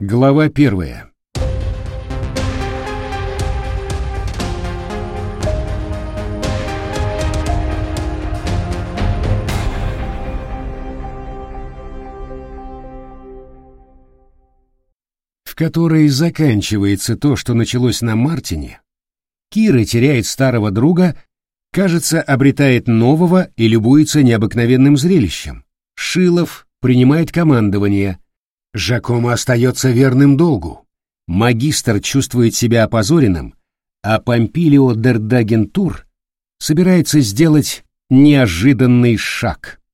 Глава 1. В которой заканчивается то, что началось на Мартине, Кира теряет старого друга, кажется, обретает нового и любуется необыкновенным зрелищем. Шилов принимает командование. Жакомо остается верным долгу. Магистр чувствует себя опозоренным, а Помпилио Дердагентур собирается сделать неожиданный шаг.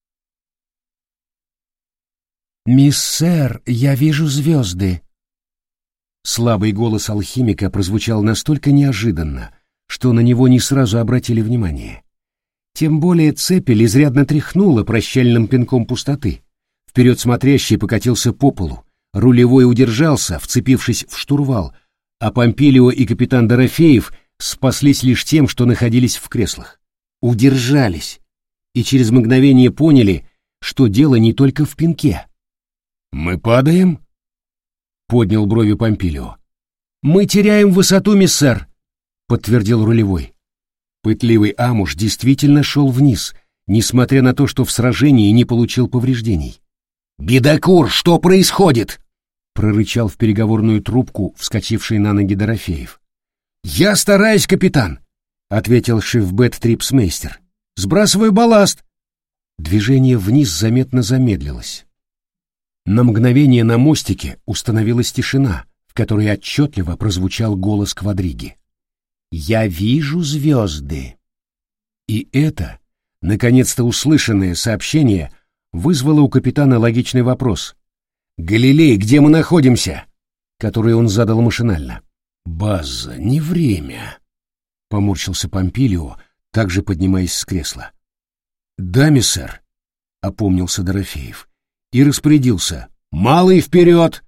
«Миссер, я вижу звезды». Слабый голос алхимика прозвучал настолько неожиданно, что на него не сразу обратили внимание. Тем более цепель изрядно тряхнула прощальным пинком пустоты. Вперед смотрящий покатился по полу, рулевой удержался, вцепившись в штурвал, а Помпилио и капитан Дорофеев спаслись лишь тем, что находились в креслах. Удержались, и через мгновение поняли, что дело не только в пинке. «Мы падаем?» — поднял брови Помпилио. «Мы теряем высоту, миссер», — подтвердил рулевой. Пытливый Амуш действительно шел вниз, несмотря на то, что в сражении не получил повреждений. «Бедокур, что происходит?» — прорычал в переговорную трубку вскочивший на ноги Дорофеев. «Я стараюсь, капитан», — ответил шифбет-трипсмейстер. «Сбрасываю балласт». Движение вниз заметно замедлилось. На мгновение на мостике установилась тишина, в которой отчетливо прозвучал голос Квадриги. «Я вижу звезды». И это, наконец-то услышанное сообщение, вызвало у капитана логичный вопрос. «Галилей, где мы находимся?» который он задал машинально. «База, не время», — поморщился Помпилио, также поднимаясь с кресла. «Да, миссер», — опомнился Дорофеев и распорядился. «Малый вперед!»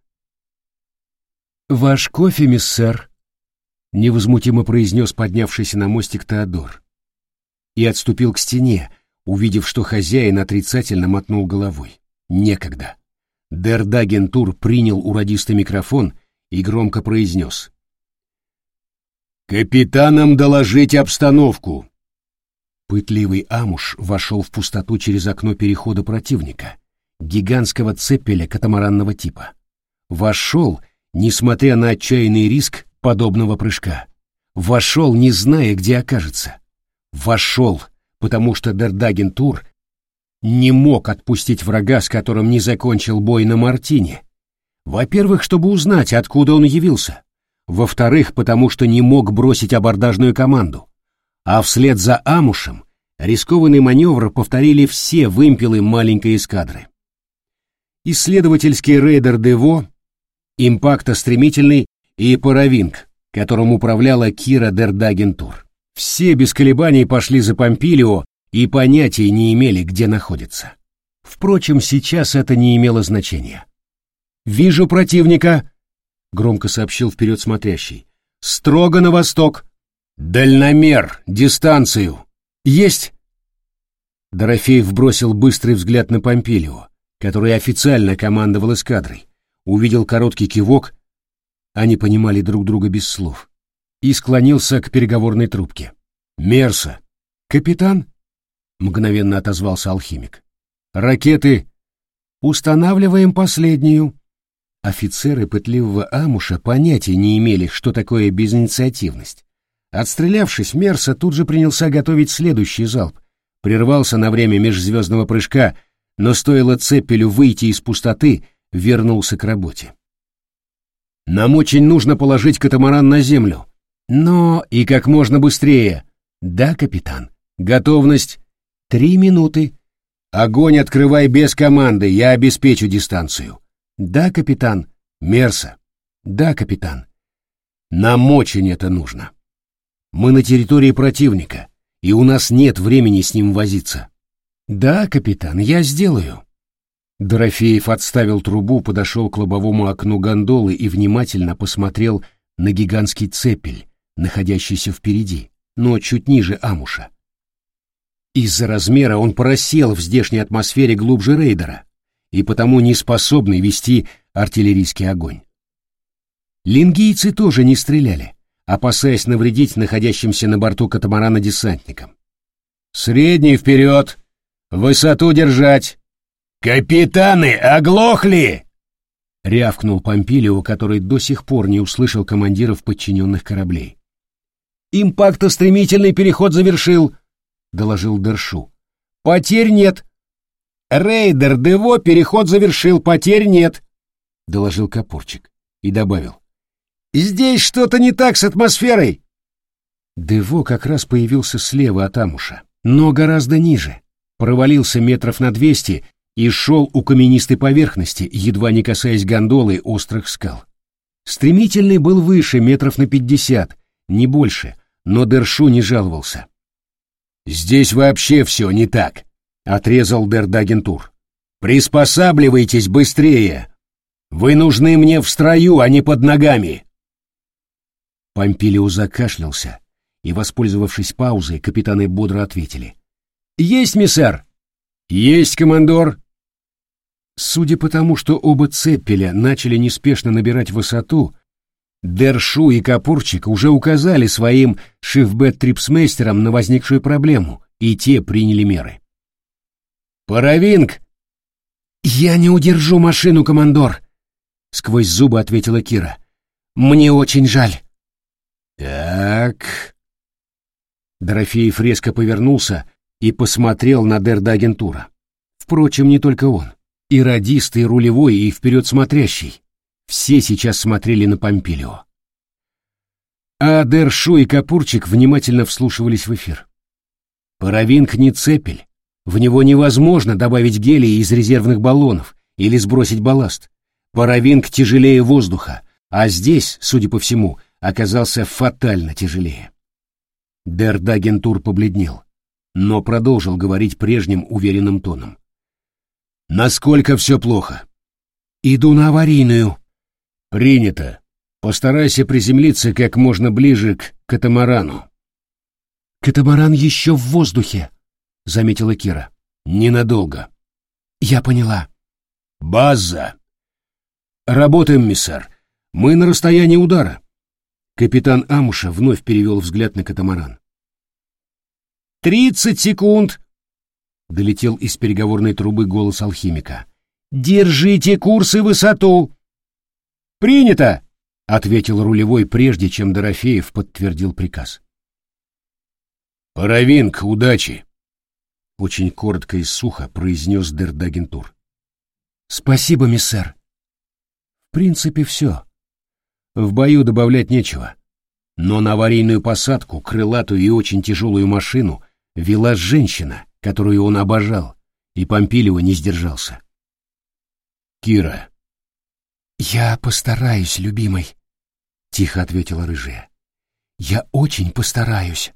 «Ваш кофе, миссер», — невозмутимо произнес поднявшийся на мостик Теодор. И отступил к стене, увидев, что хозяин отрицательно мотнул головой. Некогда. Дердагентур принял у радиста микрофон и громко произнес. «Капитанам доложить обстановку!» Пытливый Амуш вошел в пустоту через окно перехода противника, гигантского цепеля катамаранного типа. Вошел, несмотря на отчаянный риск подобного прыжка. Вошел, не зная, где окажется. Вошел, потому что Дердагентур не мог отпустить врага, с которым не закончил бой на Мартине. Во-первых, чтобы узнать, откуда он явился. Во-вторых, потому что не мог бросить абордажную команду. А вслед за Амушем рискованный маневр повторили все вымпелы маленькой эскадры. Исследовательский рейдер Дево, импактостремительный и паровинг, которым управляла Кира Дердагентур. Все без колебаний пошли за Помпилио и понятия не имели, где находится. Впрочем, сейчас это не имело значения. «Вижу противника», — громко сообщил вперед смотрящий. «Строго на восток». «Дальномер, дистанцию». «Есть». Дорофеев бросил быстрый взгляд на Помпилио, который официально командовал эскадрой, увидел короткий кивок, они понимали друг друга без слов, и склонился к переговорной трубке. «Мерса». «Капитан?» — мгновенно отозвался алхимик. «Ракеты...» «Устанавливаем последнюю». Офицеры пытливого Амуша понятия не имели, что такое безинициативность. Отстрелявшись, Мерса тут же принялся готовить следующий залп, прервался на время межзвездного прыжка, но стоило цепелю выйти из пустоты, вернулся к работе. «Нам очень нужно положить катамаран на землю. Но и как можно быстрее». «Да, капитан». «Готовность?» 3 минуты». «Огонь открывай без команды, я обеспечу дистанцию». «Да, капитан». «Мерса». «Да, капитан». «Нам очень это нужно. Мы на территории противника, и у нас нет времени с ним возиться». «Да, капитан, я сделаю». Дорофеев отставил трубу, подошел к лобовому окну гондолы и внимательно посмотрел на гигантский цепель, находящийся впереди, но чуть ниже Амуша. Из-за размера он просел в здешней атмосфере глубже рейдера, и потому не способный вести артиллерийский огонь. Лингийцы тоже не стреляли, опасаясь навредить находящимся на борту катамарана десантникам. «Средний вперед! Высоту держать! Капитаны оглохли!» — рявкнул Помпилио, который до сих пор не услышал командиров подчиненных кораблей. «Импактостремительный переход завершил», — доложил Дершу. «Потерь нет». «Рейдер Дево переход завершил, потерь нет», — доложил Капурчик и добавил. «Здесь что-то не так с атмосферой». Дево как раз появился слева от Амуша, но гораздо ниже, провалился метров на 200 и шел у каменистой поверхности, едва не касаясь гондолы острых скал. Стремительный был выше метров на 50, не больше, но Дершу не жаловался. «Здесь вообще все не так», — отрезал Дердагентур. «Приспосабливайтесь быстрее! Вы нужны мне в строю, а не под ногами!» Помпилио закашлялся, и, воспользовавшись паузой, капитаны бодро ответили. «Есть, миссар!» «Есть, командор!» Судя по тому, что оба цеппеля начали неспешно набирать высоту, Дершу и Капурчик уже указали своим шифбет-трипсмейстерам на возникшую проблему, и те приняли меры. «Паровинг!» «Я не удержу машину, командор!» — сквозь зубы ответила Кира. «Мне очень жаль». «Так...» Дорофеев резко повернулся и посмотрел на Дердагентура. Впрочем, не только он. И радист, и рулевой, и вперед смотрящий. Все сейчас смотрели на Помпилио. А Дершу и Капурчик внимательно вслушивались в эфир. Паровинг не цепель. В него невозможно добавить гелия из резервных баллонов или сбросить балласт. Паровинг тяжелее воздуха, а здесь, судя по всему, оказался фатально тяжелее. Дердагентур побледнел, но продолжил говорить прежним уверенным тоном. «Насколько все плохо?» «Иду на аварийную». «Принято. Постарайся приземлиться как можно ближе к катамарану». «Катамаран еще в воздухе», — заметила Кира. «Ненадолго». «Я поняла». «База!» «Работаем, миссар. Мы на расстоянии удара». Капитан Амуша вновь перевел взгляд на катамаран. 30 секунд!» — долетел из переговорной трубы голос алхимика. «Держите курс и высоту!» «Принято!» — ответил рулевой, прежде чем Дорофеев подтвердил приказ. «Паровинг, удачи!» — очень коротко и сухо произнес Дердагентур. «Спасибо, миссар». В принципе, все. В бою добавлять нечего. Но на аварийную посадку, крылатую и очень тяжелую машину вела женщина, которую он обожал, и Помпилио не сдержался. «Кира». «Я постараюсь, любимый», — тихо ответила рыжая. «Я очень постараюсь».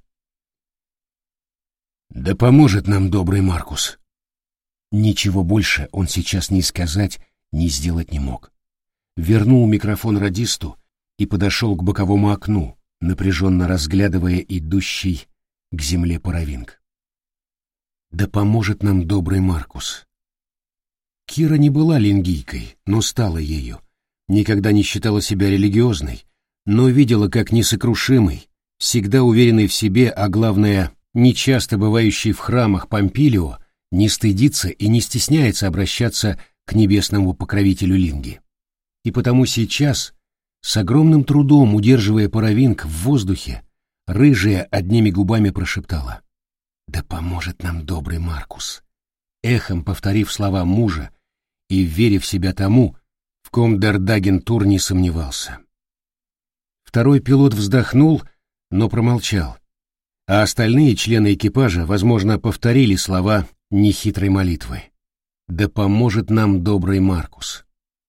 «Да поможет нам добрый Маркус». Ничего больше он сейчас ни сказать, ни сделать не мог. Вернул микрофон радисту и подошел к боковому окну, напряженно разглядывая идущий к земле паровинг. «Да поможет нам добрый Маркус». Кира не была лингийкой, но стала ею. Никогда не считала себя религиозной, но видела, как несокрушимый, всегда уверенный в себе, а главное, нечасто бывающий в храмах Помпилио, не стыдится и не стесняется обращаться к небесному покровителю Линги. И потому сейчас, с огромным трудом удерживая паровинг в воздухе, рыжая одними губами прошептала: «Да поможет нам добрый Маркус», эхом повторив слова мужа и верив себя тому, в ком Дердагентур не сомневался. Второй пилот вздохнул, но промолчал, а остальные члены экипажа, возможно, повторили слова нехитрой молитвы: «Да поможет нам добрый Маркус».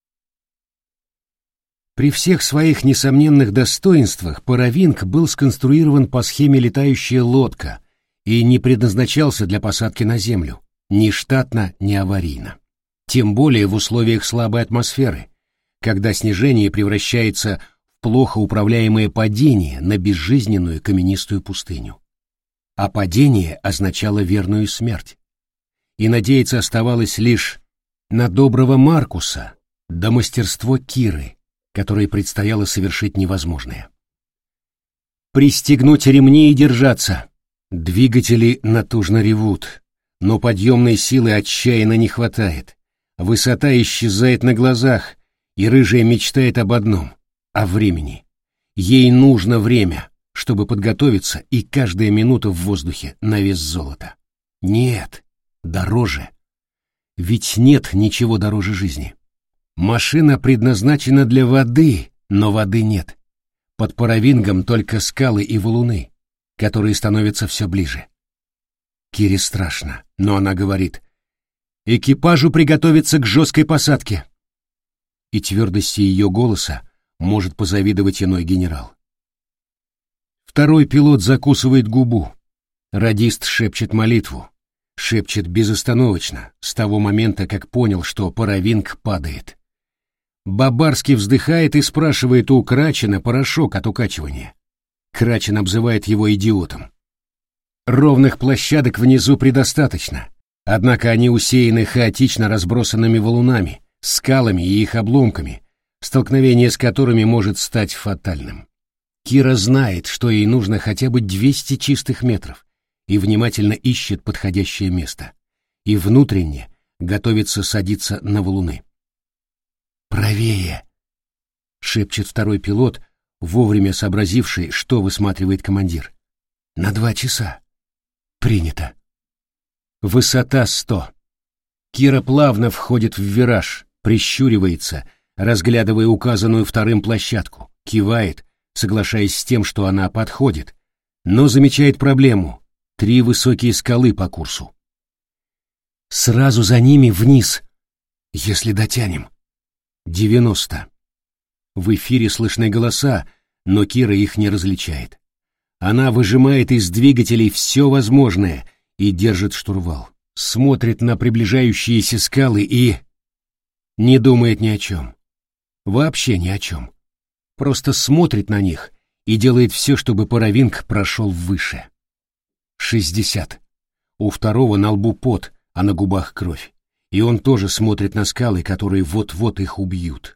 При всех своих несомненных достоинствах паровинг был сконструирован по схеме летающая лодка и не предназначался для посадки на землю, ни штатно, ни аварийно. Тем более в условиях слабой атмосферы, когда снижение превращается в плохо управляемое падение на безжизненную каменистую пустыню. А падение означало верную смерть. И надеяться оставалось лишь на доброго Маркуса, да мастерство Киры, которой предстояло совершить невозможное. Пристегнуть ремни и держаться. Двигатели натужно ревут, но подъемной силы отчаянно не хватает. Высота исчезает на глазах, и рыжая мечтает об одном — о времени. Ей нужно время, чтобы подготовиться, и каждая минута в воздухе на вес золота. Нет, дороже. Ведь нет ничего дороже жизни. Машина предназначена для воды, но воды нет. Под Паравингом только скалы и валуны, которые становятся все ближе. Кире страшно, но она говорит: «Экипажу приготовиться к жесткой посадке». И твердости ее голоса может позавидовать иной генерал. Второй пилот закусывает губу. Радист шепчет молитву. Шепчет безостановочно, с того момента, как понял, что Паравинг падает. Бабарский вздыхает и спрашивает у Крачена порошок от укачивания. Крачен обзывает его идиотом. Ровных площадок внизу предостаточно, однако они усеяны хаотично разбросанными валунами, скалами и их обломками, столкновение с которыми может стать фатальным. Кира знает, что ей нужно хотя бы 200 чистых метров, и внимательно ищет подходящее место, и внутренне готовится садиться на валуны. «Правее!» — шепчет второй пилот, вовремя сообразивший, что высматривает командир. «На 2 часа». «Принято». Высота 100. Кира плавно входит в вираж, прищуривается, разглядывая указанную вторым площадку, кивает, соглашаясь с тем, что она подходит, но замечает проблему — 3 высокие скалы по курсу. Сразу за ними вниз, если дотянем. 90. В эфире слышны голоса, но Кира их не различает. Она выжимает из двигателей все возможное и держит штурвал, смотрит на приближающиеся скалы и не думает ни о чем. Вообще ни о чем. Просто смотрит на них и делает все, чтобы Паравинг прошел выше. 60. У второго на лбу пот, а на губах кровь. И он тоже смотрит на скалы, которые вот-вот их убьют.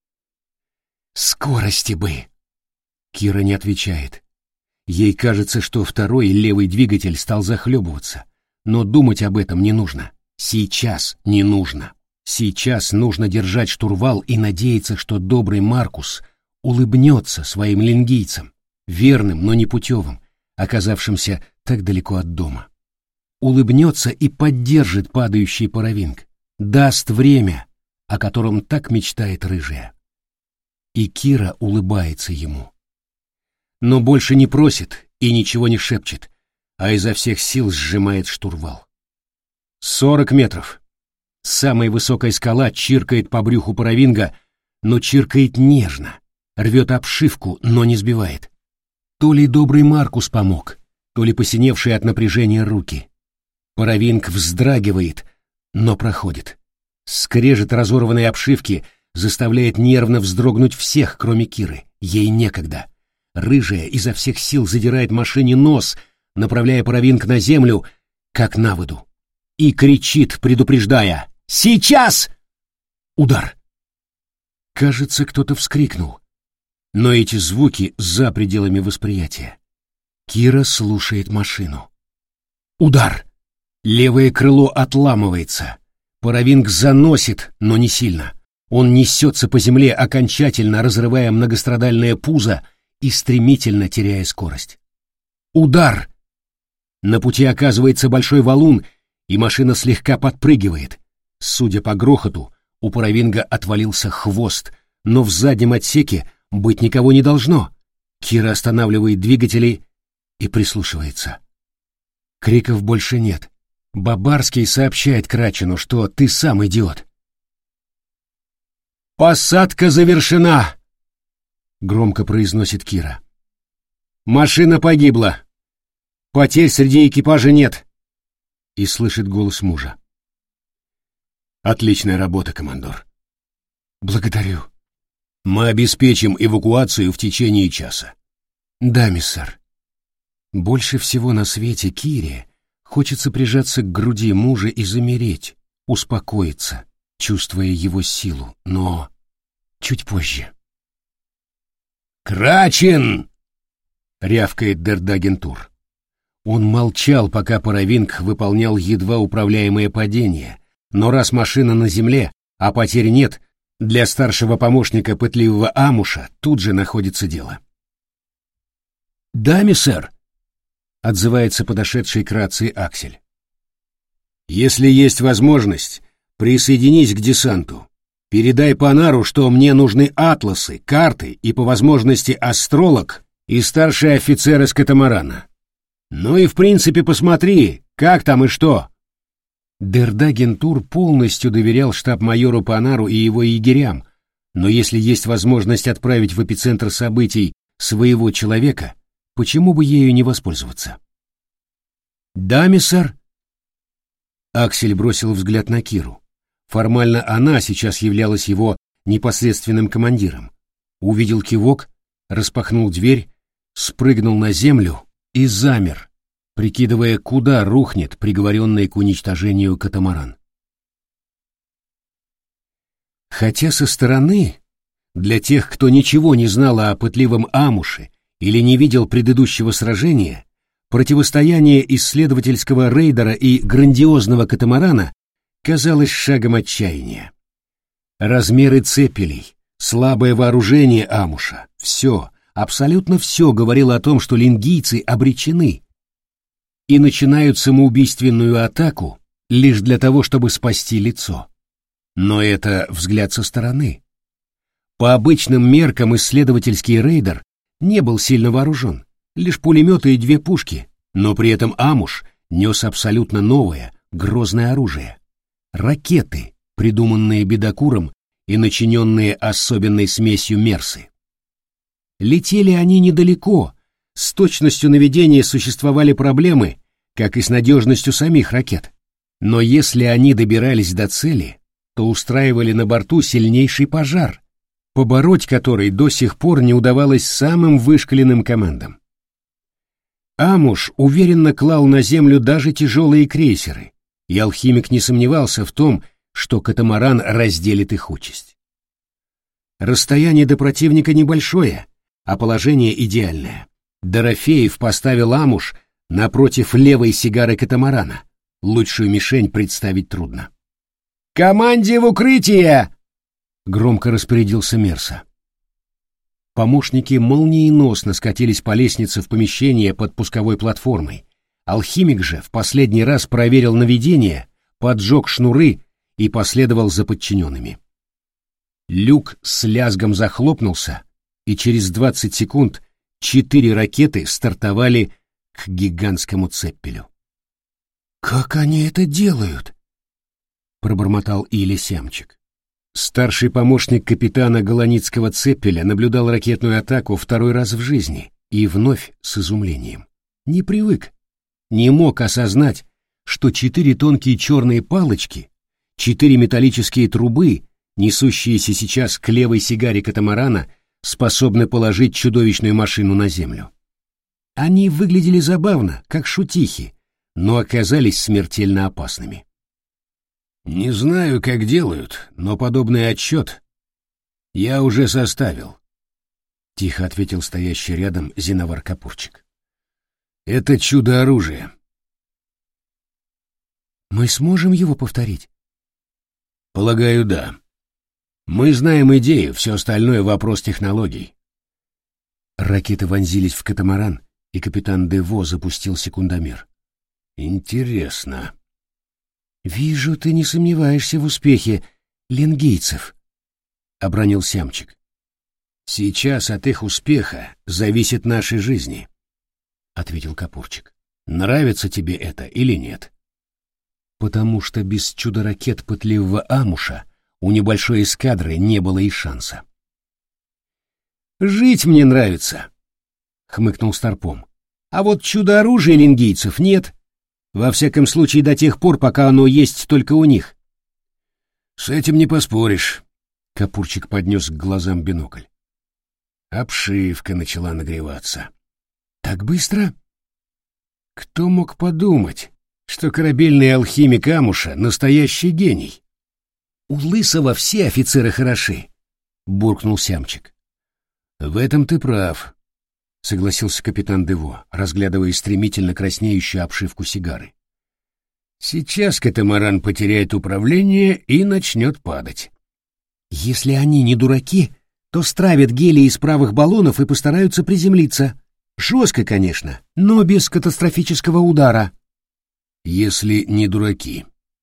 «Скорости бы!» Кира не отвечает. Ей кажется, что второй левый двигатель стал захлебываться, но думать об этом не нужно. Сейчас не нужно. Сейчас нужно держать штурвал и надеяться, что добрый Маркус улыбнется своим лингийцам, верным, но непутевым, оказавшимся так далеко от дома. Улыбнется и поддержит падающий Паравинг, даст время, о котором так мечтает рыжая. И Кира улыбается ему. Но больше не просит и ничего не шепчет, а изо всех сил сжимает штурвал. 40 метров. Самая высокая скала чиркает по брюху Паравинга, но чиркает нежно, рвет обшивку, но не сбивает. То ли добрый Маркус помог, то ли посиневшие от напряжения руки. Паравинг вздрагивает, но проходит. Скрежет разорванной обшивки заставляет нервно вздрогнуть всех, кроме Киры. Ей некогда. Рыжая изо всех сил задирает машине нос, направляя Паравинг на землю, как на воду. И кричит, предупреждая: «Сейчас!» Удар. Кажется, кто-то вскрикнул. Но эти звуки за пределами восприятия. Кира слушает машину. Удар. Левое крыло отламывается. Паравинг заносит, но не сильно. Он несется по земле, окончательно разрывая многострадальное пузо и стремительно теряя скорость. Удар! На пути оказывается большой валун, и машина слегка подпрыгивает. Судя по грохоту, у Паравинга отвалился хвост, но в заднем отсеке быть никого не должно. Кира останавливает двигатели и прислушивается. Криков больше нет. Бабарский сообщает Крачену, что ты сам идиот. «Посадка завершена!» — громко произносит Кира. «Машина погибла. Потерь среди экипажа нет». И слышит голос мужа. «Отличная работа, командор». «Благодарю». «Мы обеспечим эвакуацию в течение часа». «Да, миссар». Больше всего на свете Кире хочется прижаться к груди мужа и замереть, успокоиться, чувствуя его силу, но чуть позже. «Крачин!» — рявкает Дердагентур. Он молчал, пока Паравинг выполнял едва управляемое падение, но раз машина на земле, а потерь нет, для старшего помощника пытливого Амуша тут же находится дело. «Да, миссэр», — отзывается подошедший к рации Аксель. «Если есть возможность, присоединись к десанту. Передай Панару, что мне нужны атласы, карты и, по возможности, астролог и старший офицер из катамарана. Ну и, в принципе, посмотри, как там и что». Дердагентур полностью доверял штаб-майору Панару и его егерям, но если есть возможность отправить в эпицентр событий своего человека, почему бы ею не воспользоваться? «Да, миссэр». Аксель бросил взгляд на Киру. Формально она сейчас являлась его непосредственным командиром. Увидел кивок, распахнул дверь, спрыгнул на землю и замер, прикидывая, куда рухнет приговоренный к уничтожению катамаран. Хотя со стороны, для тех, кто ничего не знал о пытливом Амуше или не видел предыдущего сражения, противостояние исследовательского рейдера и грандиозного катамарана казалось шагом отчаяния. Размеры цепелей, слабое вооружение Амуша, все, абсолютно все говорило о том, что лингийцы обречены и начинают самоубийственную атаку лишь для того, чтобы спасти лицо. Но это взгляд со стороны. По обычным меркам исследовательский рейдер не был сильно вооружен, лишь пулеметы и 2 пушки, но при этом Амуш нес абсолютно новое, грозное оружие. Ракеты, придуманные бедокуром и начиненные особенной смесью мерсы. Летели они недалеко, с точностью наведения существовали проблемы, как и с надежностью самих ракет. Но если они добирались до цели, то устраивали на борту сильнейший пожар, побороть который до сих пор не удавалось самым вышкаленным командам. Амуш уверенно клал на землю даже тяжелые крейсеры, и алхимик не сомневался в том, что катамаран разделит их участь. Расстояние до противника небольшое, а положение идеальное. Дорофеев поставил Амуш напротив левой сигары катамарана. Лучшую мишень представить трудно. «Команде в укрытие!» — громко распорядился Мерса. Помощники молниеносно скатились по лестнице в помещение под пусковой платформой. Алхимик же в последний раз проверил наведение, поджег шнуры и последовал за подчиненными. Люк с лязгом захлопнулся, и через 20 секунд 4 ракеты стартовали к гигантскому цеппелю. «Как они это делают?» — пробормотал Или Сямчик. Старший помощник капитана Голоницкого цеппеля наблюдал ракетную атаку второй раз в жизни и вновь с изумлением. Не привык, не мог осознать, что 4 тонкие черные палочки, 4 металлические трубы, несущиеся сейчас к левой сигаре катамарана, способны положить чудовищную машину на землю. Они выглядели забавно, как шутихи, но оказались смертельно опасными. «Не знаю, как делают, но подобный отчет я уже составил», — тихо ответил стоящий рядом Зиновар Капурчик. «Это чудо-оружие». «Мы сможем его повторить?» «Полагаю, да. Мы знаем идею, все остальное — вопрос технологий». Ракеты вонзились в катамаран, и капитан Дево запустил секундомер. «Интересно». «Вижу, ты не сомневаешься в успехе лингийцев», — обронил Сямчик. «Сейчас от их успеха зависит нашей жизни», — ответил Капурчик. «Нравится тебе это или нет?» «Потому что без чудо-ракет пытливого Амуша у небольшой эскадры не было и шанса». «Жить мне нравится», — хмыкнул Старпом. «А вот чудо-оружия лингийцев нет. Во всяком случае, до тех пор, пока оно есть только у них». «С этим не поспоришь», — Капурчик поднес к глазам бинокль. Обшивка начала нагреваться. «Так быстро?» Кто мог подумать, что корабельный алхимик Амуша — настоящий гений? У Лысого все офицеры хороши, буркнул Сямчик. В этом ты прав, согласился капитан Дево, разглядывая стремительно краснеющую обшивку сигары. Сейчас катамаран потеряет управление и начнет падать. Если они не дураки, то стравят гелий из правых баллонов и постараются приземлиться. Жестко, конечно, но без катастрофического удара. Если не дураки.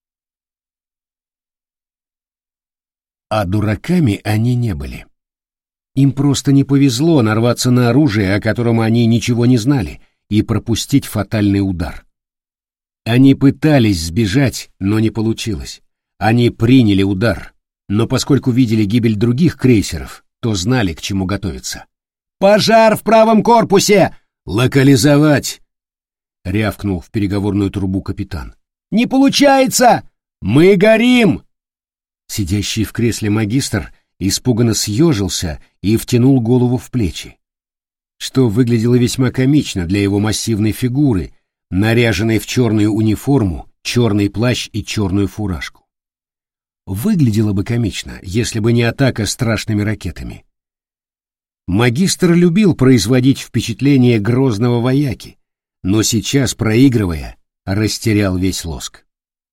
А дураками они не были. Им просто не повезло нарваться на оружие, о котором они ничего не знали, и пропустить фатальный удар. Они пытались сбежать, но не получилось. Они приняли удар, но поскольку видели гибель других крейсеров, то знали, к чему готовиться. «Пожар в правом корпусе! Локализовать!» — рявкнул в переговорную трубу капитан. «Не получается! Мы горим!» Сидящий в кресле магистр испуганно съежился и втянул голову в плечи, что выглядело весьма комично для его массивной фигуры, наряженной в черную униформу, черный плащ и черную фуражку. Выглядело бы комично, если бы не атака страшными ракетами. Магистр любил производить впечатление грозного вояки, но сейчас, проигрывая, растерял весь лоск.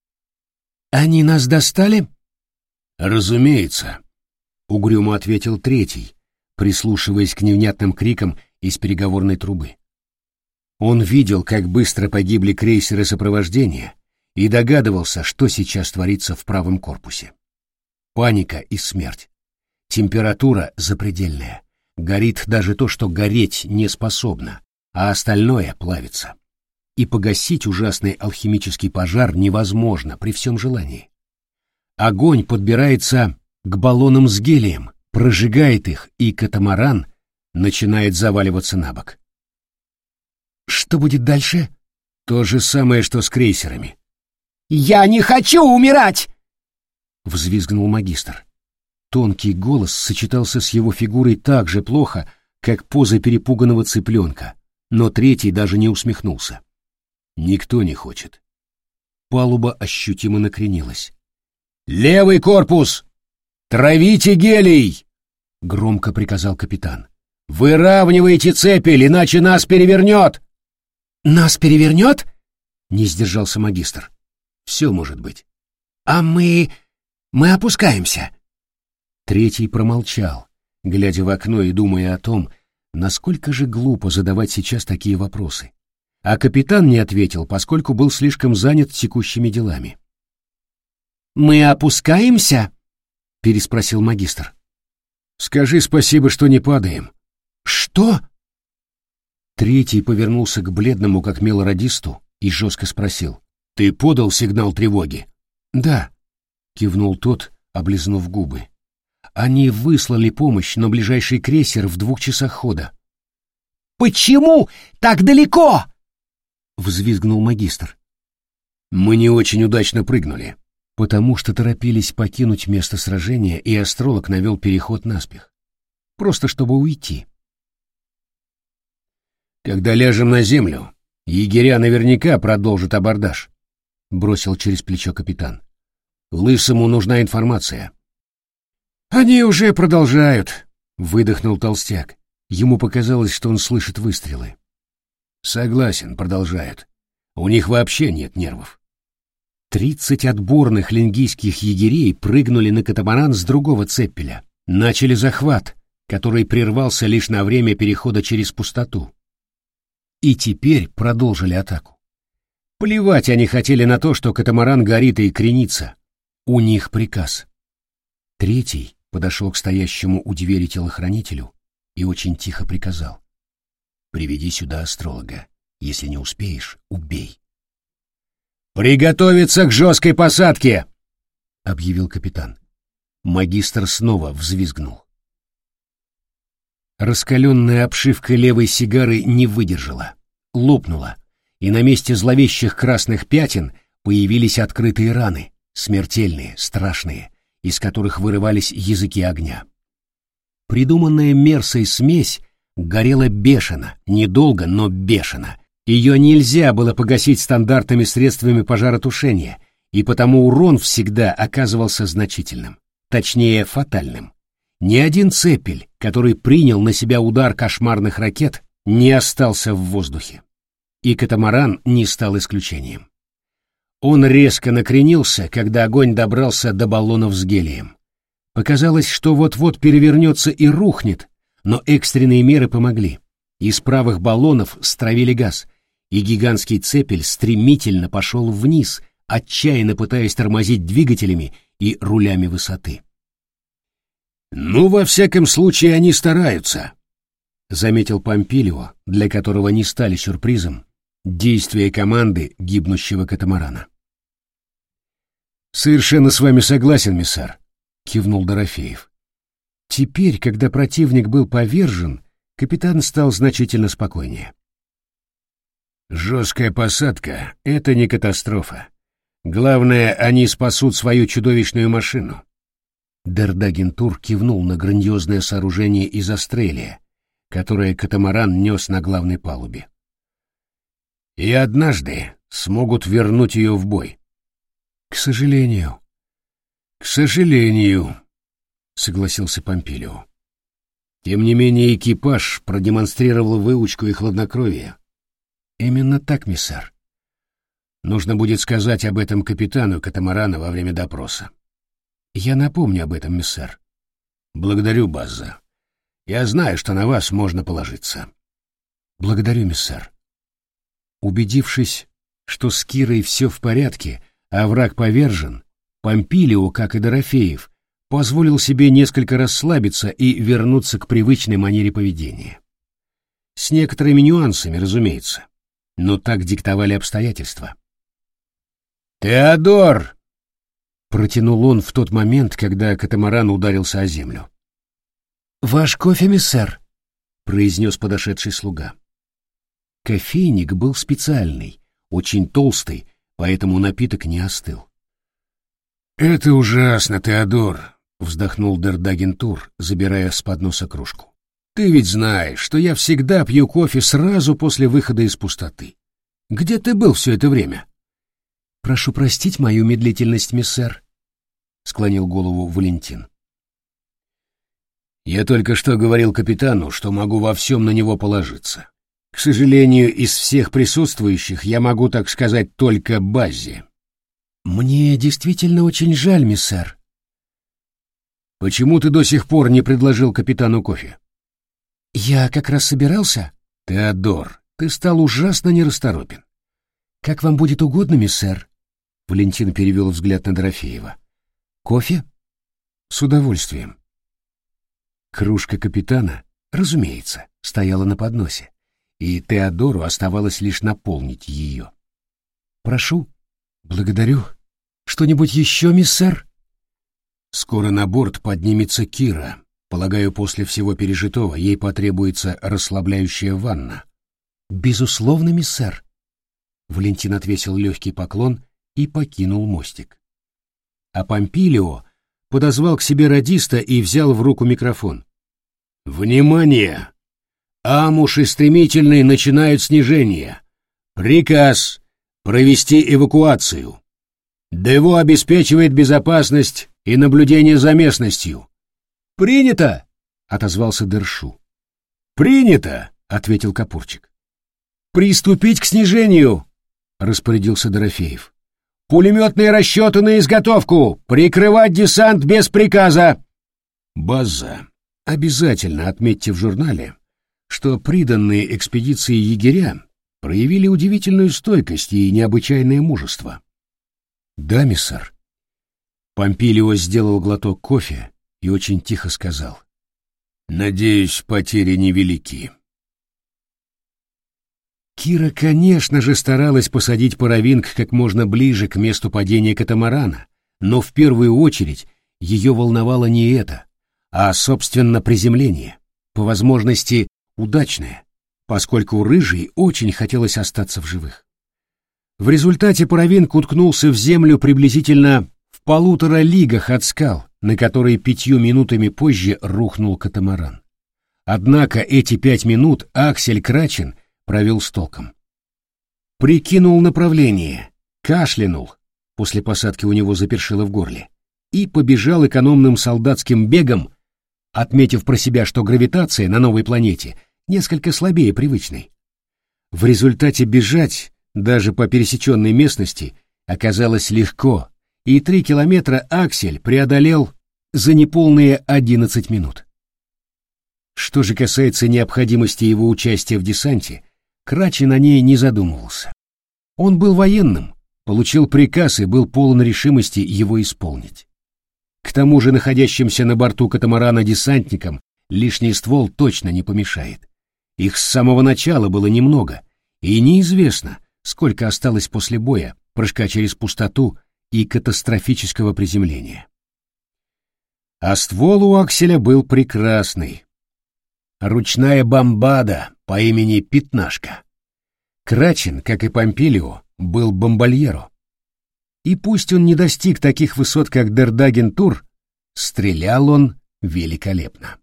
«Они нас достали?» «Разумеется», — угрюмо ответил третий, прислушиваясь к невнятным крикам из переговорной трубы. Он видел, как быстро погибли крейсеры сопровождения, и догадывался, что сейчас творится в правом корпусе. Паника и смерть. Температура запредельная. Горит даже то, что гореть не способно, а остальное плавится. И погасить ужасный алхимический пожар невозможно при всем желании. Огонь подбирается к баллонам с гелием, прожигает их, и катамаран начинает заваливаться на бок. Что будет дальше? То же самое, что с крейсерами. «Я не хочу умирать!» — взвизгнул магистр. Тонкий голос сочетался с его фигурой так же плохо, как поза перепуганного цыпленка, но третий даже не усмехнулся. Никто не хочет. Палуба ощутимо накренилась. «Левый корпус! Травите гелий!» — громко приказал капитан. «Выравнивайте цепель, иначе нас перевернет!» «Нас перевернет?» — не сдержался магистр. «Все может быть». «А мы опускаемся». Третий промолчал, глядя в окно и думая о том, насколько же глупо задавать сейчас такие вопросы. А капитан не ответил, поскольку был слишком занят текущими делами. «Мы опускаемся?» — переспросил магистр. «Скажи спасибо, что не падаем». «Что?» Третий повернулся к бледному, как мел радисту, и жестко спросил. «Ты подал сигнал тревоги?» «Да», — кивнул тот, облизнув губы. «Они выслали помощь, но ближайший крейсер в 2 часах хода». «Почему так далеко?» — взвизгнул магистр. «Мы не очень удачно прыгнули, потому что торопились покинуть место сражения, и астролог навел переход наспех. Просто чтобы уйти. Когда ляжем на землю, егеря наверняка продолжат абордаж», — бросил через плечо капитан. «Лысому нужна информация». «Они уже продолжают», — выдохнул толстяк. Ему показалось, что он слышит выстрелы. «Согласен, продолжают. У них вообще нет нервов». 30 отборных лингийских егерей прыгнули на катамаран с другого цеппеля. Начали захват, который прервался лишь на время перехода через пустоту. И теперь продолжили атаку. Плевать они хотели на то, что катамаран горит и кренится. У них приказ. Третий подошел к стоящему у двери телохранителю и очень тихо приказал: «Приведи сюда астролога. Если не успеешь, убей». «Приготовиться к жесткой посадке!» — объявил капитан. Магистр снова взвизгнул. Раскаленная обшивка левой сигары не выдержала, лопнула, и на месте зловещих красных пятен появились открытые раны, смертельные, страшные, из которых вырывались языки огня. Придуманная Мерсой смесь горела бешено, недолго, но бешено. Ее нельзя было погасить стандартными средствами пожаротушения, и потому урон всегда оказывался значительным, точнее фатальным. Ни один цепель, который принял на себя удар кошмарных ракет, не остался в воздухе. И катамаран не стал исключением. Он резко накренился, когда огонь добрался до баллонов с гелием. Показалось, что вот-вот перевернется и рухнет, но экстренные меры помогли. Из правых баллонов стравили газ, и гигантский цепель стремительно пошел вниз, отчаянно пытаясь тормозить двигателями и рулями высоты. «Ну, во всяком случае, они стараются», — заметил Помпилио, для которого не стали сюрпризом действия команды гибнущего катамарана. «Совершенно с вами согласен, миссар», — кивнул Дорофеев. Теперь, когда противник был повержен, капитан стал значительно спокойнее. «Жесткая посадка — это не катастрофа. Главное, они спасут свою чудовищную машину». Дердагентур кивнул на грандиозное сооружение из астрелия, которое катамаран нес на главной палубе. «И однажды смогут вернуть ее в бой». «К сожалению». «К сожалению», — согласился Помпилио. «Тем не менее экипаж продемонстрировал выучку и хладнокровие». «Именно так, миссар. Нужно будет сказать об этом капитану катамарана во время допроса». «Я напомню об этом, миссар». «Благодарю, Базза. Я знаю, что на вас можно положиться». «Благодарю, миссар». Убедившись, что с Кирой все в порядке, а враг повержен, Помпилио, как и Дорофеев, позволил себе несколько расслабиться и вернуться к привычной манере поведения. С некоторыми нюансами, разумеется, но так диктовали обстоятельства. «Теодор!» — протянул он в тот момент, когда катамаран ударился о землю. «Ваш кофе, миссар», — произнес подошедший слуга. Кофейник был специальный, очень толстый, поэтому напиток не остыл. «Это ужасно, Теодор», — вздохнул Дердагентур, забирая с подноса кружку. «Ты ведь знаешь, что я всегда пью кофе сразу после выхода из пустоты. Где ты был все это время?» «Прошу простить мою медлительность, миссар», — склонил голову Валентин. «Я только что говорил капитану, что могу во всем на него положиться. К сожалению, из всех присутствующих я могу, так сказать, только Баззе». «Мне действительно очень жаль, миссар». «Почему ты до сих пор не предложил капитану кофе?» «Я как раз собирался». «Теодор, ты стал ужасно нерасторопен». «Как вам будет угодно, миссар». Валентин перевел взгляд на Дорофеева. «Кофе?» «С удовольствием». Кружка капитана, разумеется, стояла на подносе, и Теодору оставалось лишь наполнить ее. «Прошу». «Благодарю. Что-нибудь еще, миссар?» «Скоро на борт поднимется Кира. Полагаю, после всего пережитого ей потребуется расслабляющая ванна». «Безусловно, миссар». Валентин отвесил легкий поклон и покинул мостик. А Помпилио подозвал к себе радиста и взял в руку микрофон. «Внимание! Амуши стремительные начинают снижение. Приказ провести эвакуацию. ДЭВО обеспечивает безопасность и наблюдение за местностью». «Принято!» — отозвался Дершу. «Принято!» — ответил Капурчик. «Приступить к снижению!» — распорядился Дорофеев. «Пулеметные расчеты на изготовку! Прикрывать десант без приказа!» «База, обязательно отметьте в журнале, что приданные экспедиции егеря проявили удивительную стойкость и необычайное мужество». «Да, миссар». Помпилио сделал глоток кофе и очень тихо сказал: «Надеюсь, потери невелики». Кира, конечно же, старалась посадить паровинг как можно ближе к месту падения катамарана, но в первую очередь ее волновало не это, а, собственно, приземление, по возможности удачное, поскольку Рыжей очень хотелось остаться в живых. В результате паровинг уткнулся в землю приблизительно в 1,5 лигах от скал, на которые 5 минутами позже рухнул катамаран. Однако эти 5 минут Аксель Крачин провел с толком. Прикинул направление, кашлянул, после посадки у него запершило в горле, и побежал экономным солдатским бегом, отметив про себя, что гравитация на новой планете несколько слабее привычной. В результате бежать, даже по пересеченной местности, оказалось легко, и 3 километра Аксель преодолел за неполные 11 минут. Что же касается необходимости его участия в десанте, Крачин о ней не задумывался. Он был военным, получил приказ и был полон решимости его исполнить. К тому же находящимся на борту катамарана десантникам лишний ствол точно не помешает. Их с самого начала было немного, и неизвестно, сколько осталось после боя, прыжка через пустоту и катастрофического приземления. А ствол у Акселя был прекрасный. Ручная бомбада по имени Пятнашка. Крачин, как и Помпилио, был бомбальеро. И пусть он не достиг таких высот, как Дердагентур, стрелял он великолепно.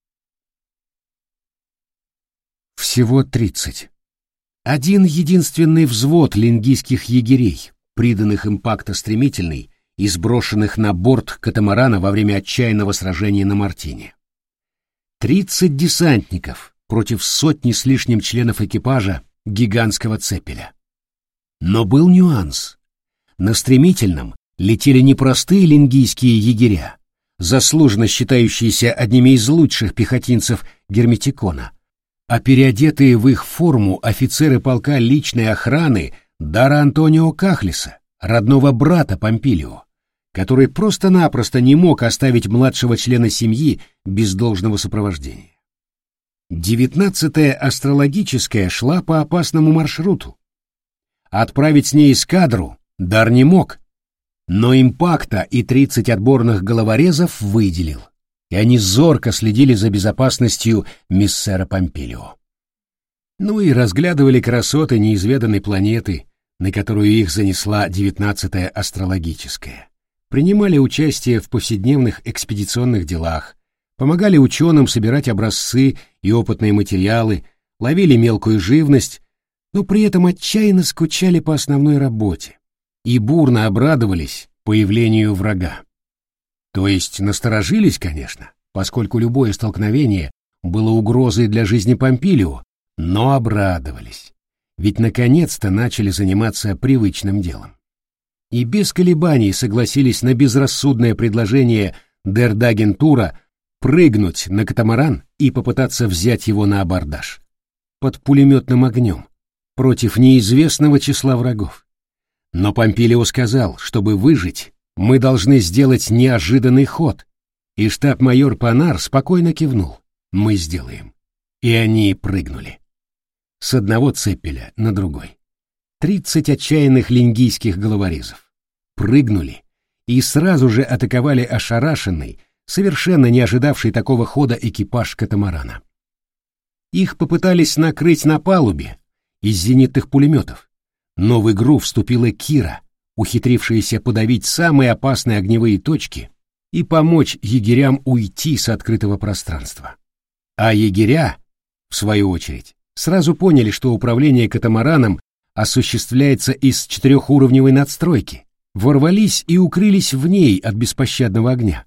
Всего 30. Один единственный взвод лингийских егерей, приданных импактостремительной и сброшенных на борт катамарана во время отчаянного сражения на Мартине. 30 десантников против сотни с лишним членов экипажа гигантского цепеля. Но был нюанс. На стремительном летели не простые лингийские егеря, заслуженно считающиеся одними из лучших пехотинцев Герметикона, а переодетые в их форму офицеры полка личной охраны Дара Антонио Кахлиса, родного брата Помпилио, который просто-напросто не мог оставить младшего члена семьи без должного сопровождения. 19-я астрологическая шла по опасному маршруту. Отправить с ней эскадру Дар не мог, но импакта и 30 отборных головорезов выделил, и они зорко следили за безопасностью миссера Помпилио. Ну и разглядывали красоты неизведанной планеты, на которую их занесла 19-я астрологическая. Принимали участие в повседневных экспедиционных делах, помогали ученым собирать образцы и опытные материалы, ловили мелкую живность, но при этом отчаянно скучали по основной работе и бурно обрадовались появлению врага. То есть насторожились, конечно, поскольку любое столкновение было угрозой для жизни Помпилио, но обрадовались, ведь наконец-то начали заниматься привычным делом. И без колебаний согласились на безрассудное предложение Дердагентура прыгнуть на катамаран и попытаться взять его на абордаж под пулеметным огнем против неизвестного числа врагов. Но Помпилио сказал, чтобы выжить, мы должны сделать неожиданный ход, и штаб-майор Панар спокойно кивнул. Мы сделаем. И они прыгнули. С одного цепеля на другой. 30 отчаянных лингийских головорезов. Прыгнули и сразу же атаковали ошарашенный, совершенно не ожидавший такого хода экипаж катамарана. Их попытались накрыть на палубе из зенитных пулеметов, но в игру вступила Кира, ухитрившаяся подавить самые опасные огневые точки и помочь егерям уйти с открытого пространства. А егеря, в свою очередь, сразу поняли, что управление катамараном осуществляется из 4-уровневой надстройки, ворвались и укрылись в ней от беспощадного огня.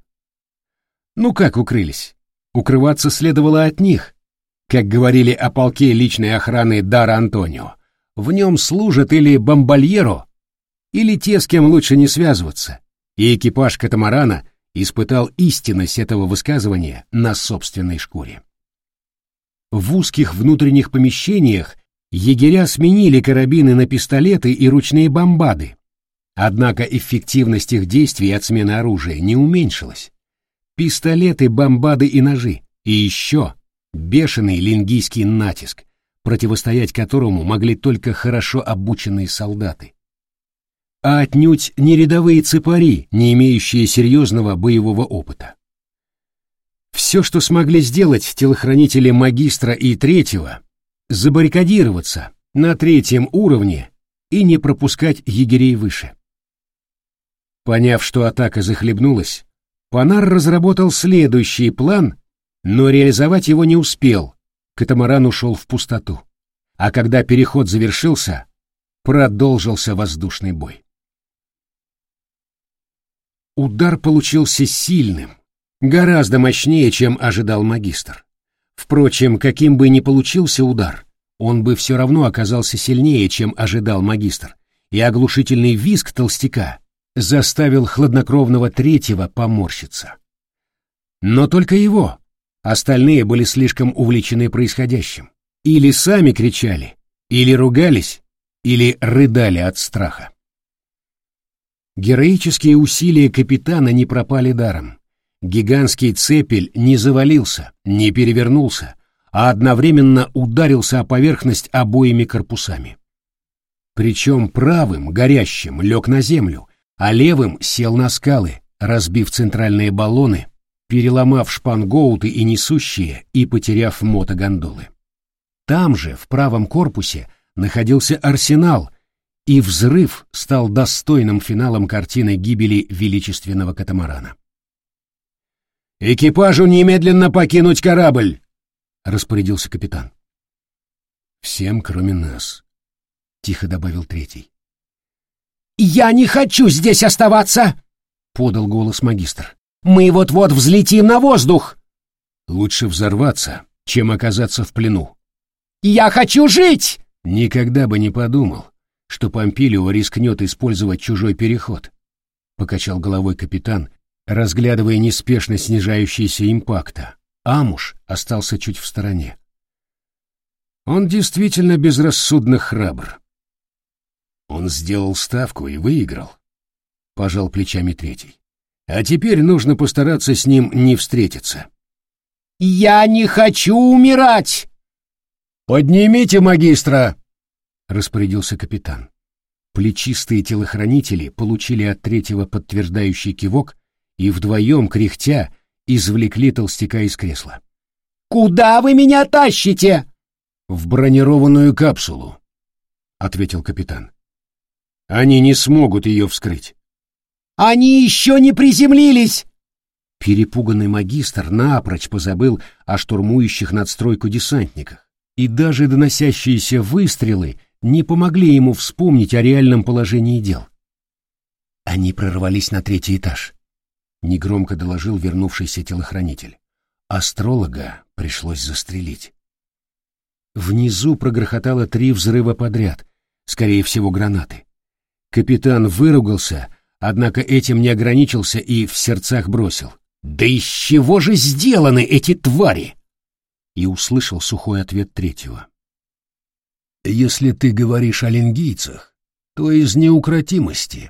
Ну как укрылись? Укрываться следовало от них. Как говорили о полке личной охраны Дара Антонио, в нем служат или бомбальеро, или те, с кем лучше не связываться, и экипаж катамарана испытал истинность этого высказывания на собственной шкуре. В узких внутренних помещениях егеря сменили карабины на пистолеты и ручные бомбарды, однако эффективность их действий от смены оружия не уменьшилась. Пистолеты, бомбарды и ножи, и еще бешеный лингийский натиск, противостоять которому могли только хорошо обученные солдаты. А отнюдь не рядовые цепари, не имеющие серьезного боевого опыта. Все, что смогли сделать телохранители магистра и третьего, забаррикадироваться на 3-м уровне и не пропускать егерей выше. Поняв, что атака захлебнулась, Панар разработал следующий план, но реализовать его не успел, катамаран ушел в пустоту. А когда переход завершился, продолжился воздушный бой. Удар получился сильным, гораздо мощнее, чем ожидал магистр. Впрочем, каким бы ни получился удар, он бы все равно оказался сильнее, чем ожидал магистр, и оглушительный визг толстяка заставил хладнокровного третьего поморщиться. Но только его. Остальные были слишком увлечены происходящим. Или сами кричали, или ругались, или рыдали от страха. Героические усилия капитана не пропали даром. Гигантский цепель не завалился, не перевернулся, а одновременно ударился о поверхность обоими корпусами. Причем правым, горящим, лег на землю, а левым сел на скалы, разбив центральные баллоны, переломав шпангоуты и несущие и потеряв мотогондолы. Там же, в правом корпусе, находился арсенал, и взрыв стал достойным финалом картины гибели величественного катамарана. «Экипажу немедленно покинуть корабль!» — распорядился капитан. «Всем, кроме нас», — тихо добавил третий. «Я не хочу здесь оставаться!» — подал голос магистр. «Мы вот-вот взлетим на воздух!» «Лучше взорваться, чем оказаться в плену». «Я хочу жить!» «Никогда бы не подумал, что Помпилио рискнет использовать чужой переход», — покачал головой капитан, разглядывая неспешно снижающийся импакта. Амуш остался чуть в стороне. Он действительно безрассудно храбр. Он сделал ставку и выиграл, — пожал плечами третий. А теперь нужно постараться с ним не встретиться. «Я не хочу умирать!» «Поднимите магистра!» — распорядился капитан. Плечистые телохранители получили от третьего подтверждающий кивок и вдвоем, кряхтя, извлекли толстяка из кресла. «Куда вы меня тащите?» «В бронированную капсулу», — ответил капитан. «Они не смогут ее вскрыть». «Они еще не приземлились!» Перепуганный магистр напрочь позабыл о штурмующих надстройку десантниках, и даже доносящиеся выстрелы не помогли ему вспомнить о реальном положении дел. Они прорвались на третий этаж, — негромко доложил вернувшийся телохранитель. Астролога пришлось застрелить. Внизу прогрохотало 3 взрыва подряд, скорее всего, гранаты. Капитан выругался, однако этим не ограничился и в сердцах бросил: «Да из чего же сделаны эти твари?» И услышал сухой ответ третьего. «Если ты говоришь о лингийцах, то из неукротимости».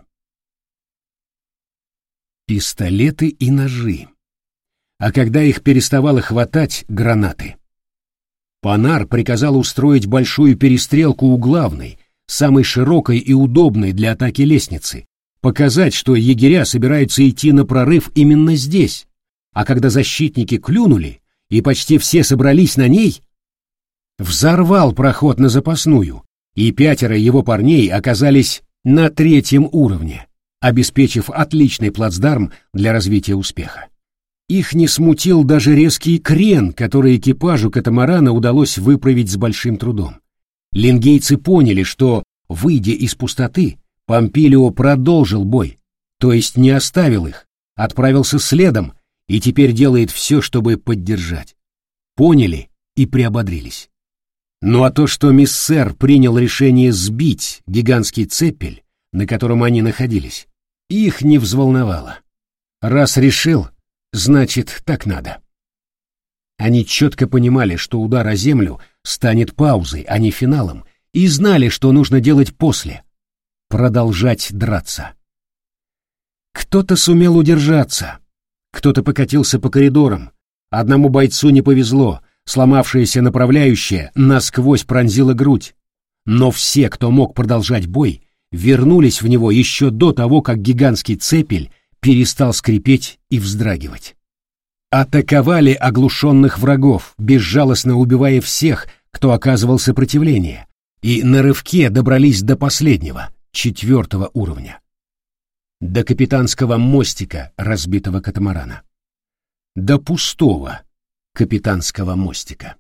Пистолеты и ножи. А когда их переставало хватать, гранаты. Панар приказал устроить большую перестрелку у главной, самой широкой и удобной для атаки лестницы, показать, что егеря собираются идти на прорыв именно здесь, а когда защитники клюнули, и почти все собрались на ней, взорвал проход на запасную, и 5 его парней оказались на 3-м уровне, обеспечив отличный плацдарм для развития успеха. Их не смутил даже резкий крен, который экипажу катамарана удалось выправить с большим трудом. Лингейцы поняли, что, выйдя из пустоты, Помпилио продолжил бой, то есть не оставил их, отправился следом и теперь делает все, чтобы поддержать. Поняли и приободрились. Ну а то, что миссер принял решение сбить гигантский цепель, на котором они находились, их не взволновало. Раз решил, значит, так надо. Они четко понимали, что удар о землю станет паузой, а не финалом, и знали, что нужно делать после — продолжать драться. Кто-то сумел удержаться, кто-то покатился по коридорам, одному бойцу не повезло, сломавшаяся направляющая насквозь пронзила грудь, но все, кто мог продолжать бой, вернулись в него еще до того, как гигантский цепель перестал скрипеть и вздрагивать. Атаковали оглушенных врагов, безжалостно убивая всех, кто оказывал сопротивление, и на рывке добрались до последнего, 4-го уровня. До капитанского мостика разбитого катамарана. До пустого капитанского мостика.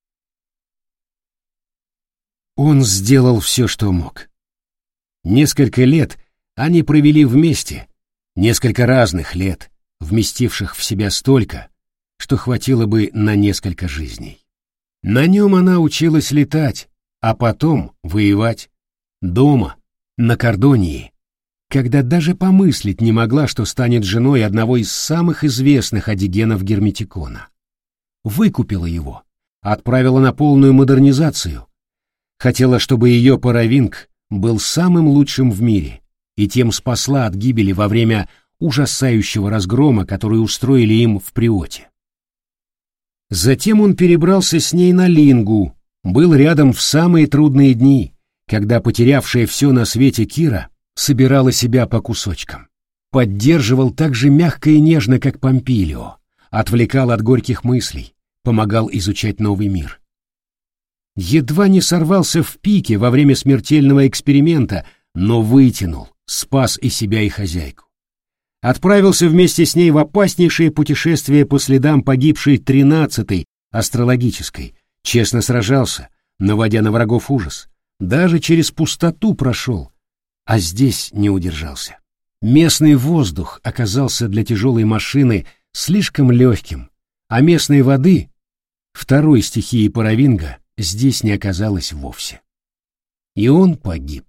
Он сделал все, что мог. Несколько лет они провели вместе, Несколько разных лет, вместивших в себя столько, что хватило бы на несколько жизней. На нем она училась летать, а потом воевать. Дома, на Кордонии, когда даже помыслить не могла, что станет женой одного из самых известных одигенов Герметикона. Выкупила его, отправила на полную модернизацию. Хотела, чтобы ее паровинг был самым лучшим в мире, и тем спасла от гибели во время ужасающего разгрома, который устроили им в Приоте. Затем он перебрался с ней на Лингу, был рядом в самые трудные дни, когда потерявшая все на свете Кира собирала себя по кусочкам. Поддерживал так же мягко и нежно, как Помпилио, отвлекал от горьких мыслей, помогал изучать новый мир. Едва не сорвался в пике во время смертельного эксперимента, но вытянул, спас и себя, и хозяйку. Отправился вместе с ней в опаснейшее путешествие по следам погибшей 13-й астрологической, честно сражался, наводя на врагов ужас, даже через пустоту прошел, а здесь не удержался. Местный воздух оказался для тяжелой машины слишком легким, а местной воды, второй стихии Паравинга, здесь не оказалось вовсе. И он погиб.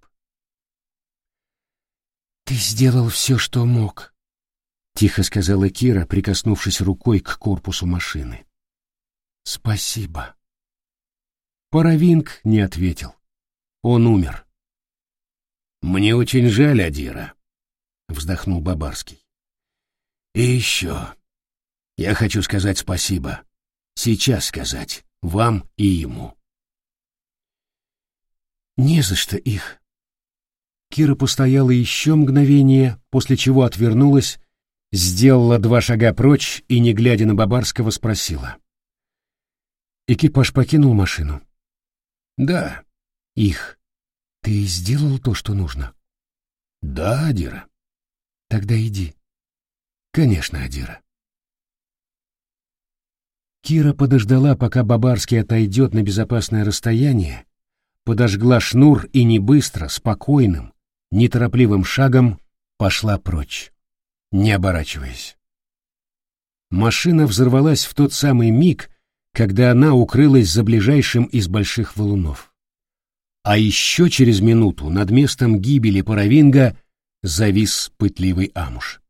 «Ты сделал все, что мог», — тихо сказала Кира, прикоснувшись рукой к корпусу машины. «Спасибо». Паравинг не ответил. Он умер. «Мне очень жаль, Адира», — вздохнул Бабарский. «И еще. Я хочу сказать спасибо. Сейчас сказать. Вам и ему». «Не за что их». Кира постояла еще мгновение, после чего отвернулась, сделала 2 шага прочь и, не глядя на Бабарского, спросила. «Экипаж покинул машину?» «Да». «Их. Ты сделал то, что нужно?» «Да, Адира». «Тогда иди». «Конечно, Адира». Кира подождала, пока Бабарский отойдет на безопасное расстояние, подожгла шнур и не быстро, спокойным, неторопливым шагом пошла прочь, не оборачиваясь. Машина взорвалась в тот самый миг, когда она укрылась за ближайшим из больших валунов. А еще через минуту над местом гибели Паравинга завис пытливый Амуш.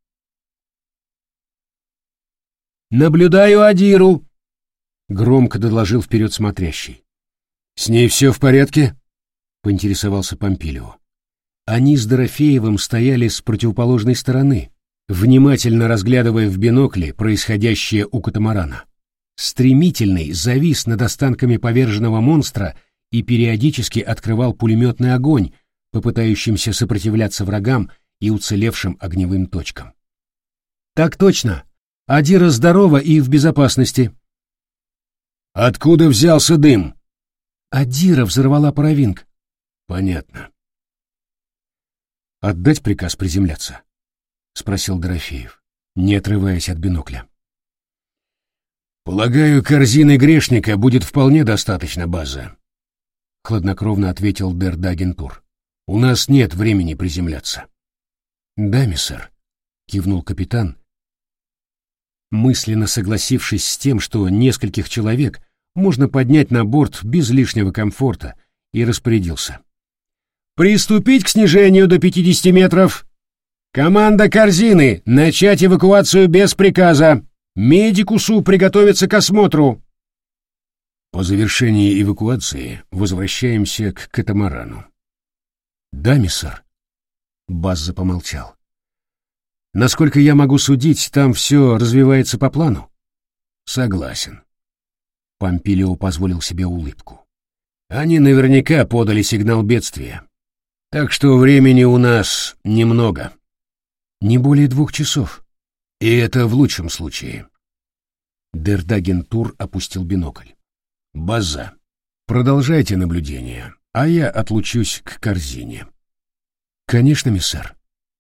«Наблюдаю Адиру!» — громко доложил вперед смотрящий. «С ней все в порядке?» — поинтересовался Помпилио. Они с Дорофеевым стояли с противоположной стороны, внимательно разглядывая в бинокле происходящее у катамарана. Стремительный завис над останками поверженного монстра и периодически открывал пулеметный огонь по пытающимся сопротивляться врагам и уцелевшим огневым точкам. «Так точно. Адира здорова и в безопасности». «Откуда взялся дым?» «Адира взорвала Паравинг». «Понятно». «Отдать приказ приземляться?» — спросил Дорофеев, не отрываясь от бинокля. «Полагаю, корзины грешника будет вполне достаточно, база», — хладнокровно ответил дер Дагентур. «У нас нет времени приземляться». «Да, миссар», — кивнул капитан, мысленно согласившись с тем, что нескольких человек можно поднять на борт без лишнего комфорта, и распорядился. «Приступить к снижению до 50 метров! Команда корзины! Начать эвакуацию без приказа! Медикусу приготовиться к осмотру!» «По завершении эвакуации возвращаемся к катамарану». «Да, миссар». Базза помолчал. «Насколько я могу судить, там все развивается по плану?» «Согласен». Помпилио позволил себе улыбку. «Они наверняка подали сигнал бедствия. Так что времени у нас немного». «Не более 2 часов». «И это в лучшем случае». Дер Дагентур опустил бинокль. «База, продолжайте наблюдение, а я отлучусь к корзине». «Конечно, миссар».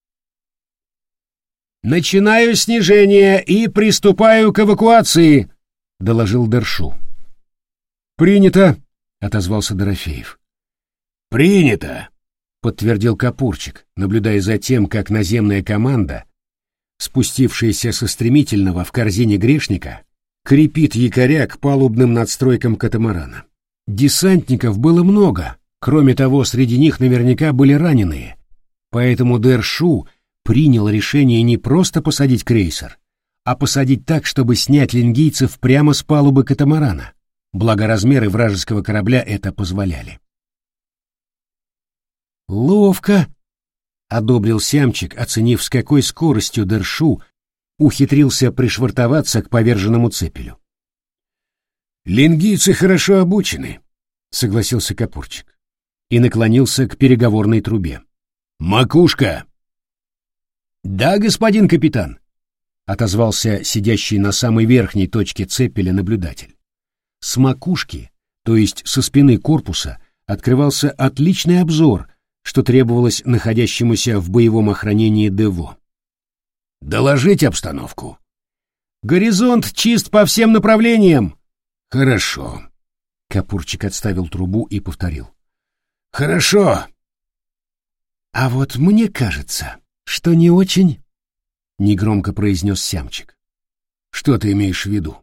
«Начинаю снижение и приступаю к эвакуации», — доложил Дершу. «Принято», — отозвался Дорофеев. «Принято», — подтвердил Капурчик, наблюдая за тем, как наземная команда спустившаяся со стремительного в корзине грешника, крепит якоря к палубным надстройкам катамарана. Десантников было много, кроме того, среди них наверняка были раненые, поэтому Дершу принял решение не просто посадить крейсер, а посадить так, чтобы снять лингийцев прямо с палубы катамарана, благо размеры вражеского корабля это позволяли. «Ловко!» — одобрил Сямчик, оценив, с какой скоростью Дершу ухитрился пришвартоваться к поверженному цепелю. «Лингийцы хорошо обучены», — согласился Капурчик и наклонился к переговорной трубе. «Макушка!» «Да, господин капитан», — отозвался сидящий на самой верхней точке цепеля наблюдатель. С макушки, то есть со спины корпуса, открывался отличный обзор, что требовалось находящемуся в боевом охранении ДВО. «Доложить обстановку». «Горизонт чист по всем направлениям». «Хорошо». Капурчик отставил трубу и повторил. «Хорошо». «А вот мне кажется, что не очень», — негромко произнес Сямчик. «Что ты имеешь в виду?»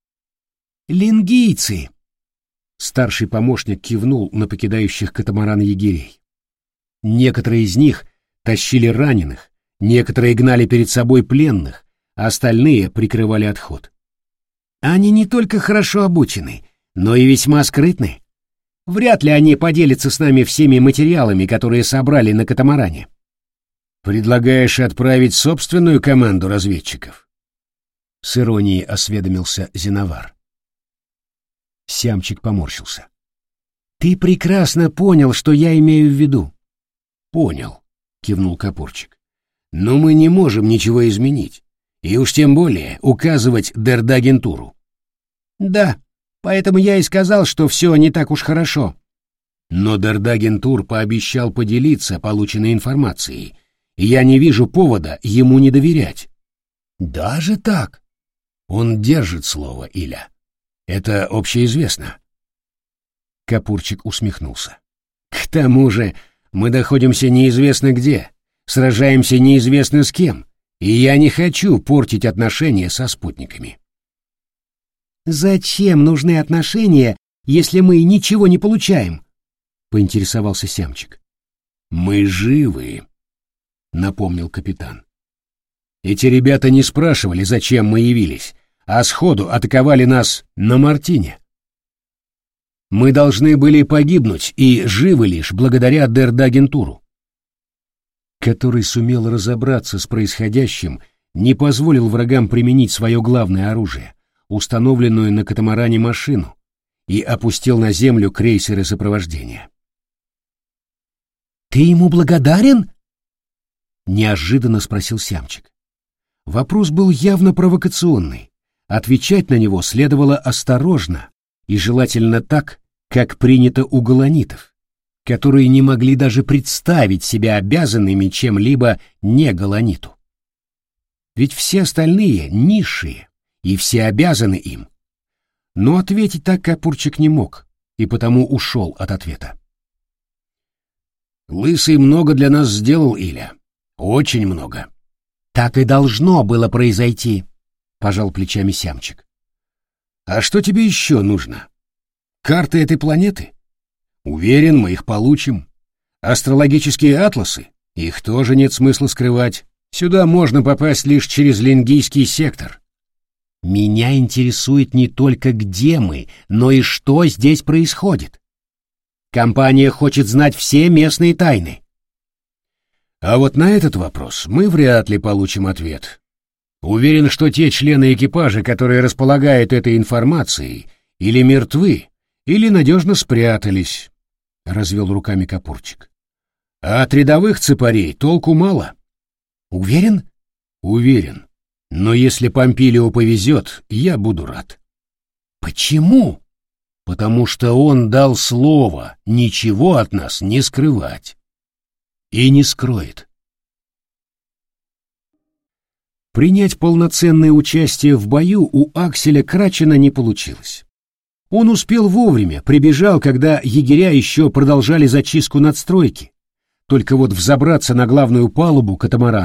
«Лингийцы», — старший помощник кивнул на покидающих катамаран егерей. Некоторые из них тащили раненых, некоторые гнали перед собой пленных, а остальные прикрывали отход. Они не только хорошо обучены, но и весьма скрытны. Вряд ли они поделятся с нами всеми материалами, которые собрали на катамаране. «Предлагаешь отправить собственную команду разведчиков?» С иронией осведомился Зиновар. Сямчик поморщился. «Ты прекрасно понял, что я имею в виду». «Понял», — кивнул Капурчик. «Но мы не можем ничего изменить, и уж тем более указывать Дердагентуру». «Да, поэтому я и сказал, что все не так уж хорошо». «Но Дердагентур пообещал поделиться полученной информацией, и я не вижу повода ему не доверять». «Даже так?» «Он держит слово, Иля. Это общеизвестно». Капурчик усмехнулся. «К тому же мы находимся неизвестно где, сражаемся неизвестно с кем, и я не хочу портить отношения со спутниками». «Зачем нужны отношения, если мы ничего не получаем?» — поинтересовался Сямчик. «Мы живы», — напомнил капитан. «Эти ребята не спрашивали, зачем мы явились, а сходу атаковали нас на Мартине. Мы должны были погибнуть и живы лишь благодаря Дердагентуру, который сумел разобраться с происходящим, не позволил врагам применить свое главное оружие, установленную на катамаране машину, и опустил на землю крейсеры сопровождения. «Ты ему благодарен?» — неожиданно спросил Сямчик. Вопрос был явно провокационный. Отвечать на него следовало осторожно и желательно так, как принято у галанитов, которые не могли даже представить себя обязанными чем-либо не галаниту. Ведь все остальные низшие, и все обязаны им. Но ответить так Капурчик не мог, и потому ушел от ответа. «Лысый много для нас сделал, Иля. Очень много». «Так и должно было произойти», — пожал плечами Сямчик. «А что тебе еще нужно? Карты этой планеты? Уверен, мы их получим. Астрологические атласы? Их тоже нет смысла скрывать. Сюда можно попасть лишь через Лингийский сектор». «Меня интересует не только где мы, но и что здесь происходит. Компания хочет знать все местные тайны». А вот на этот вопрос мы вряд ли получим ответ. Уверен, что те члены экипажа, которые располагают этой информацией, или мертвы, или надежно спрятались, — развел руками Капурчик. А от рядовых цепарей толку мало. Уверен? Уверен. Но если Помпилио повезет, я буду рад. Почему? Потому что он дал слово ничего от нас не скрывать. И не скроет. Принять полноценное участие в бою у Акселя Крачена не получилось. Он успел вовремя, прибежал, когда егеря еще продолжали зачистку надстройки. Только вот взобраться на главную палубу катамарана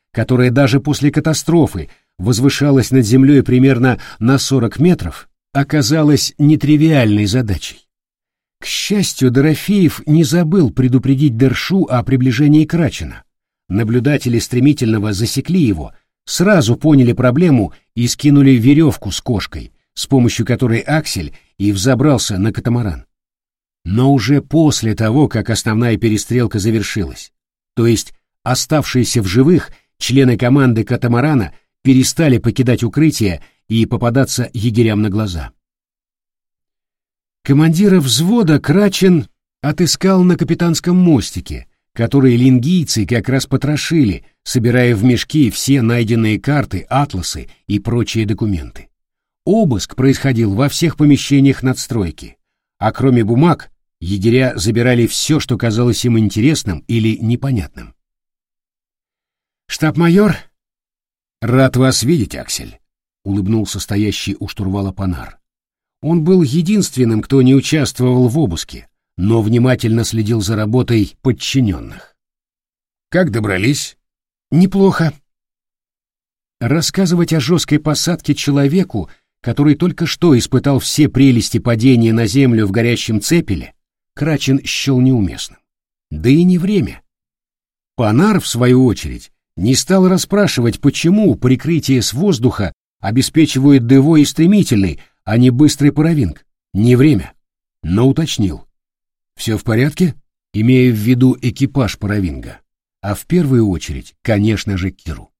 которая даже после катастрофы возвышалась над землей примерно на 40 метров, оказалась нетривиальной задачей. К счастью, Дорофеев не забыл предупредить Дершу о приближении Крачена. Наблюдатели стремительного засекли его, сразу поняли проблему и скинули веревку с кошкой, с помощью которой Аксель и взобрался на катамаран. Но уже после того, как основная перестрелка завершилась, то есть оставшиеся в живых члены команды катамарана перестали покидать укрытие и попадаться егерям на глаза. Командира взвода Крачен отыскал на капитанском мостике, который лингийцы как раз потрошили, собирая в мешки все найденные карты, атласы и прочие документы. Обыск происходил во всех помещениях надстройки, а кроме бумаг, егеря забирали все, что казалось им интересным или непонятным. «Штаб-майор?» «Рад вас видеть, Аксель», — улыбнулся стоящий у штурвала Панар. Он был единственным, кто не участвовал в обыске, но внимательно следил за работой подчиненных. «Как добрались?» «Неплохо». Рассказывать о жесткой посадке человеку, который только что испытал все прелести падения на землю в горящем цепеле, Крачен счел неуместным. Да и не время. Панар, в свою очередь, не стал расспрашивать, почему прикрытие с воздуха обеспечивают ДВО и стремительный, а не быстрый паровинг. Не время. Но уточнил. Все в порядке? Имея в виду экипаж паровинга. А в первую очередь, конечно же, Киру.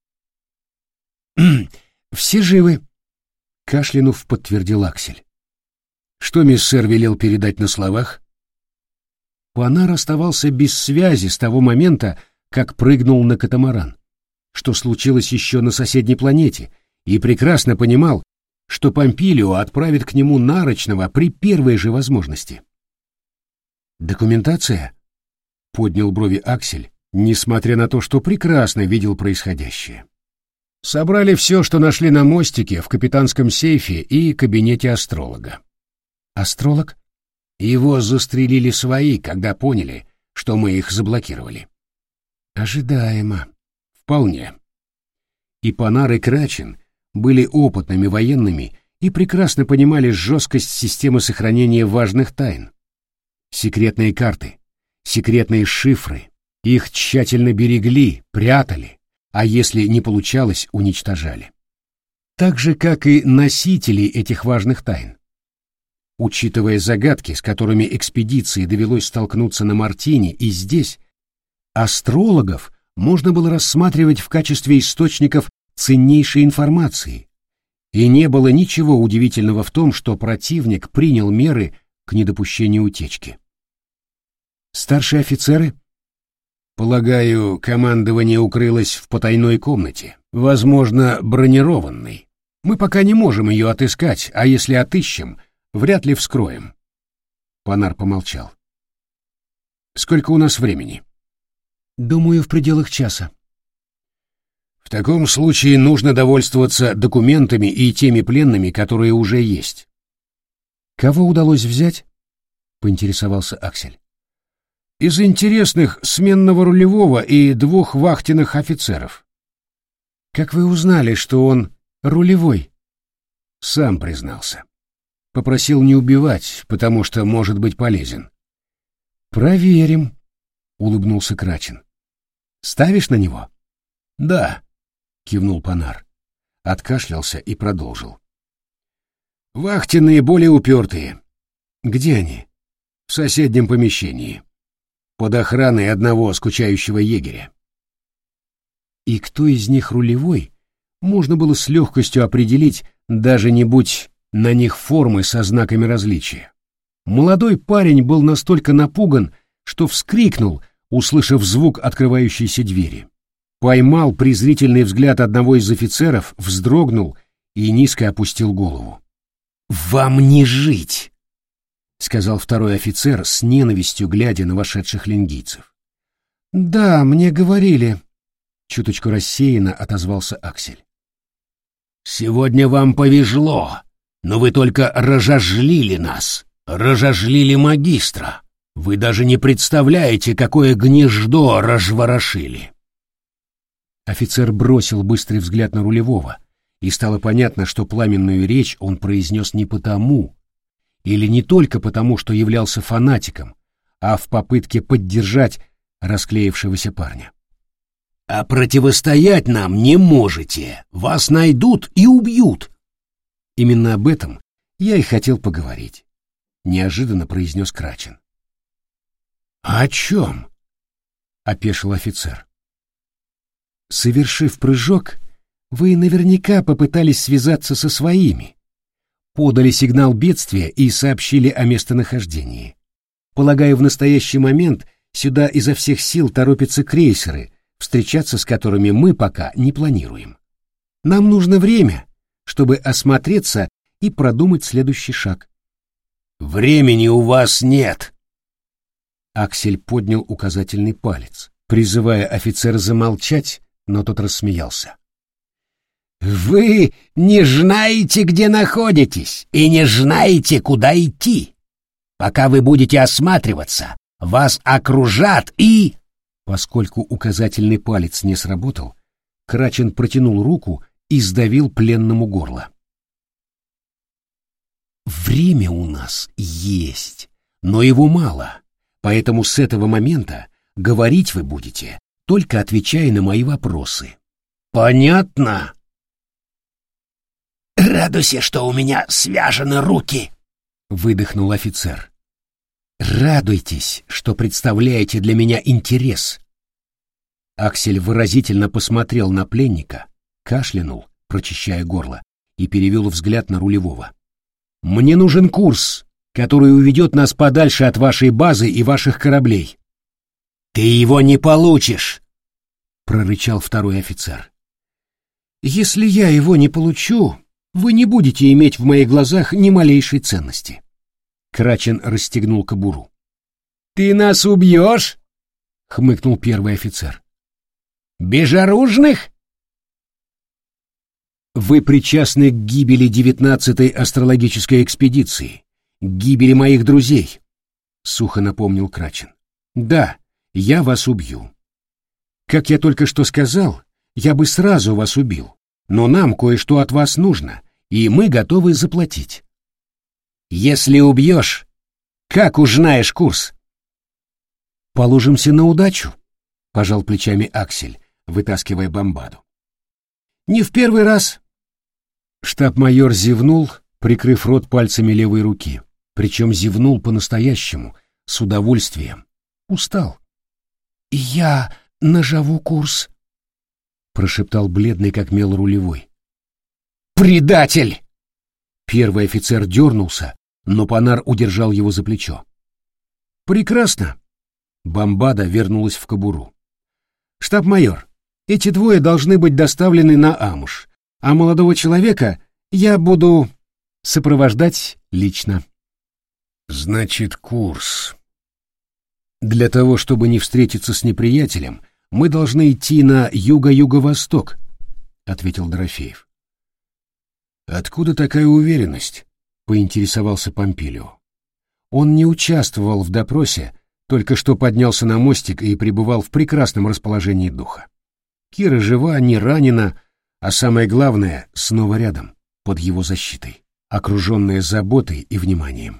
«Все живы», — кашлянув подтвердил Аксель. «Что миссер велел передать на словах?» Панар оставался без связи с того момента, как прыгнул на катамаран, что случилось еще на соседней планете, и прекрасно понимал, что Помпилио отправит к нему Нарочного при первой же возможности. «Документация?» — поднял брови Аксель, несмотря на то, что прекрасно видел происходящее. «Собрали все, что нашли на мостике, в капитанском сейфе и кабинете астролога». «Астролог?» «Его застрелили свои, когда поняли, что мы их заблокировали». «Ожидаемо». «Вполне». И Панар, и Крачен были опытными военными и прекрасно понимали жесткость системы сохранения важных тайн. Секретные карты, секретные шифры, их тщательно берегли, прятали, а если не получалось, уничтожали. Так же, как и носители этих важных тайн. Учитывая загадки, с которыми экспедиции довелось столкнуться на Мартине и здесь, астрологов можно было рассматривать в качестве источников ценнейшей информации, и не было ничего удивительного в том, что противник принял меры к недопущению утечки. «Старшие офицеры?» «Полагаю, командование укрылось в потайной комнате, возможно, бронированной. Мы пока не можем ее отыскать, а если отыщем, вряд ли вскроем». Панар помолчал. «Сколько у нас времени?» «Думаю, в пределах часа». «В таком случае нужно довольствоваться документами и теми пленными, которые уже есть». «Кого удалось взять?» — поинтересовался Аксель. «Из интересных сменного рулевого и 2 вахтенных офицеров». «Как вы узнали, что он рулевой?» «Сам признался. Попросил не убивать, потому что может быть полезен». «Проверим», — улыбнулся Крачен. «Ставишь на него?» «Да», — кивнул Панар. Откашлялся и продолжил. «Вахтенные более упертые». «Где они?» «В соседнем помещении. Под охраной одного скучающего егеря». И кто из них рулевой, можно было с легкостью определить, даже не будь на них формы со знаками различия. Молодой парень был настолько напуган, что вскрикнул, услышав звук открывающейся двери. Поймал презрительный взгляд одного из офицеров, вздрогнул и низко опустил голову. «Вам не жить!» — сказал второй офицер с ненавистью, глядя на вошедших лингийцев. «Да, мне говорили», — чуточку рассеянно отозвался Аксель. «Сегодня вам повезло, но вы только разожлили нас, разожлили магистра. Вы даже не представляете, какое гнездо разворошили». Офицер бросил быстрый взгляд на рулевого, и стало понятно, что пламенную речь он произнес не потому, или не только потому, что являлся фанатиком, а в попытке поддержать расклеившегося парня. «А противостоять нам не можете, вас найдут и убьют!» Именно об этом я и хотел поговорить, неожиданно произнес Крачин. «О чем?» — опешил офицер. «Совершив прыжок, вы наверняка попытались связаться со своими, подали сигнал бедствия и сообщили о местонахождении. Полагаю, в настоящий момент сюда изо всех сил торопятся крейсеры, встречаться с которыми мы пока не планируем. Нам нужно время, чтобы осмотреться и продумать следующий шаг». «Времени у вас нет!» Аксель поднял указательный палец, призывая офицера замолчать, но тот рассмеялся. «Вы не знаете, где находитесь, и не знаете, куда идти. Пока вы будете осматриваться, вас окружат и...» Поскольку указательный палец не сработал, Крачин протянул руку и сдавил пленному горло. «Время у нас есть, но его мало, поэтому с этого момента говорить вы будете, только отвечая на мои вопросы. Понятно?» «Радуйся, что у меня связаны руки!» — выдохнул офицер. «Радуйтесь, что представляете для меня интерес». Аксель выразительно посмотрел на пленника, кашлянул, прочищая горло, и перевел взгляд на рулевого. «Мне нужен курс, который уведет нас подальше от вашей базы и ваших кораблей». «Ты его не получишь!» — прорычал второй офицер. «Если я его не получу, вы не будете иметь в моих глазах ни малейшей ценности». Крачин расстегнул кобуру. «Ты нас убьешь?» — хмыкнул первый офицер. «Безоружных?» «Вы причастны к гибели 19-й астрологической экспедиции, к гибели моих друзей», — сухо напомнил Крачин. «Да, я вас убью. Как я только что сказал, я бы сразу вас убил, но нам кое-что от вас нужно, и мы готовы заплатить». «Если убьешь, как узнаешь курс?» «Положимся на удачу», — пожал плечами Аксель, вытаскивая бомбаду. «Не в первый раз». Штаб-майор зевнул, прикрыв рот пальцами левой руки, причем зевнул по-настоящему, с удовольствием. Устал. «Я нажаву курс», — прошептал бледный как мел рулевой. «Предатель!» Первый офицер дернулся, но Панар удержал его за плечо. «Прекрасно!» Бомбада вернулась в кобуру. «Штаб-майор, эти двое должны быть доставлены на Амуш, а молодого человека я буду сопровождать лично». «Значит, курс. Для того, чтобы не встретиться с неприятелем, мы должны идти на юго-юго-восток», — ответил Дорофеев. «Откуда такая уверенность?» — поинтересовался Помпилио. Он не участвовал в допросе, только что поднялся на мостик и пребывал в прекрасном расположении духа. Кира жива, не ранена, а самое главное — снова рядом, под его защитой, окруженная заботой и вниманием.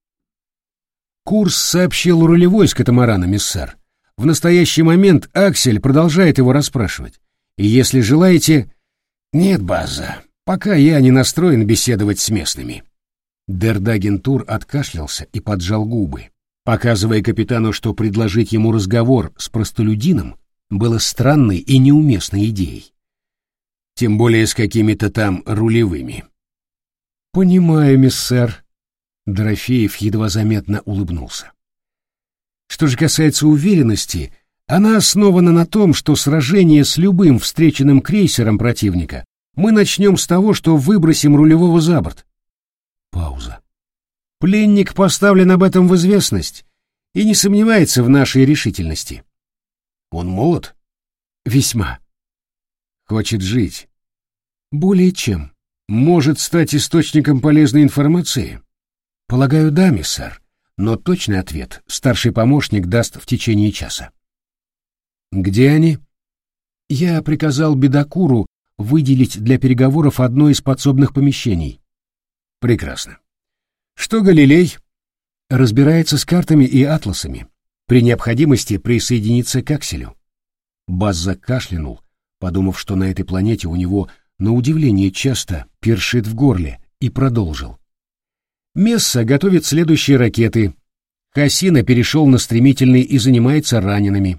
«Курс сообщил рулевой с катамарана, миссар. В настоящий момент Аксель продолжает его расспрашивать. И если желаете...» «Нет, база. Пока я не настроен беседовать с местными». Дердагентур откашлялся и поджал губы, показывая капитану, что предложить ему разговор с простолюдином было странной и неуместной идеей. Тем более с какими-то там рулевыми. «Понимаю, миссэр». Дорофеев едва заметно улыбнулся. «Что же касается уверенности, она основана на том, что сражение с любым встреченным крейсером противника мы начнем с того, что выбросим рулевого за борт». Пауза. «Пленник поставлен об этом в известность и не сомневается в нашей решительности». «Он молод?» «Весьма». «Хочет жить?» «Более чем. Может стать источником полезной информации?» «Полагаю, да, миссар, но точный ответ старший помощник даст в течение часа». «Где они?» Я приказал Бедокуру выделить для переговоров одно из подсобных помещений. Прекрасно. Что Галилей? Разбирается с картами и атласами. При необходимости присоединиться к Акселю. Базза кашлянул, подумав, что на этой планете у него, на удивление, часто першит в горле, и продолжил. Месса готовит следующие ракеты. Хасина перешел на стремительный и занимается ранеными.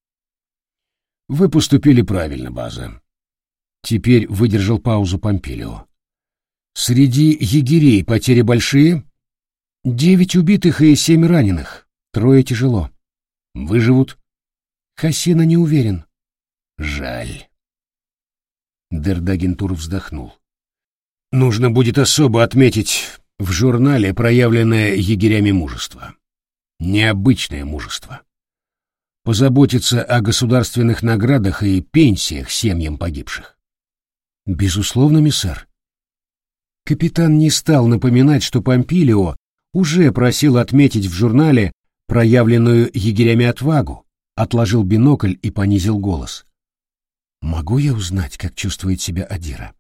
Вы поступили правильно, База. Теперь выдержал паузу Помпилио. Среди егерей потери большие? 9 убитых и 7 раненых. 3 тяжело. Выживут? Хасина не уверен. Жаль. Дердагентур вздохнул. Нужно будет особо отметить в журнале проявленное егерями мужество. Необычное мужество. Позаботиться о государственных наградах и пенсиях семьям погибших. Безусловно, миссар. Капитан не стал напоминать, что Помпилио уже просил отметить в журнале проявленную егерями отвагу, отложил бинокль и понизил голос. «Могу я узнать, как чувствует себя Адира?»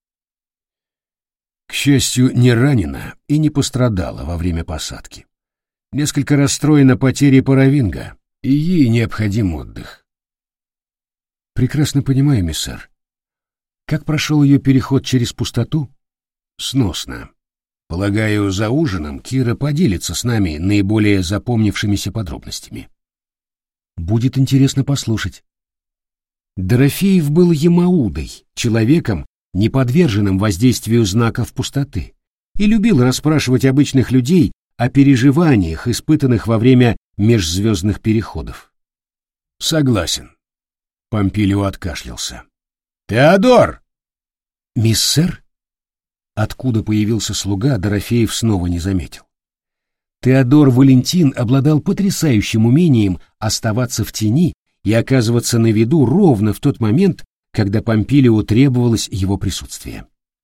К счастью, не ранена и не пострадала во время посадки. Несколько расстроена потерей Паравинга, и ей необходим отдых. Прекрасно понимаю, миссар. Как прошел ее переход через пустоту? Сносно. Полагаю, за ужином Кира поделится с нами наиболее запомнившимися подробностями. Будет интересно послушать. Дорофеев был Ямаудой, человеком, не подверженным воздействию знаков пустоты, и любил расспрашивать обычных людей о переживаниях, испытанных во время межзвездных переходов. Согласен. Помпилио откашлялся. Теодор! Миссер? Откуда появился слуга, Дорофеев снова не заметил. Теодор Валентин обладал потрясающим умением оставаться в тени и оказываться на виду ровно в тот момент, когда Помпилио требовалось его присутствие.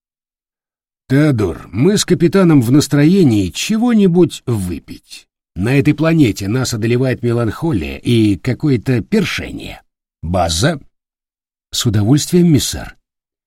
«Теодор, мы с капитаном в настроении чего-нибудь выпить. На этой планете нас одолевает меланхолия и какое-то першение. База?» «С удовольствием, миссар».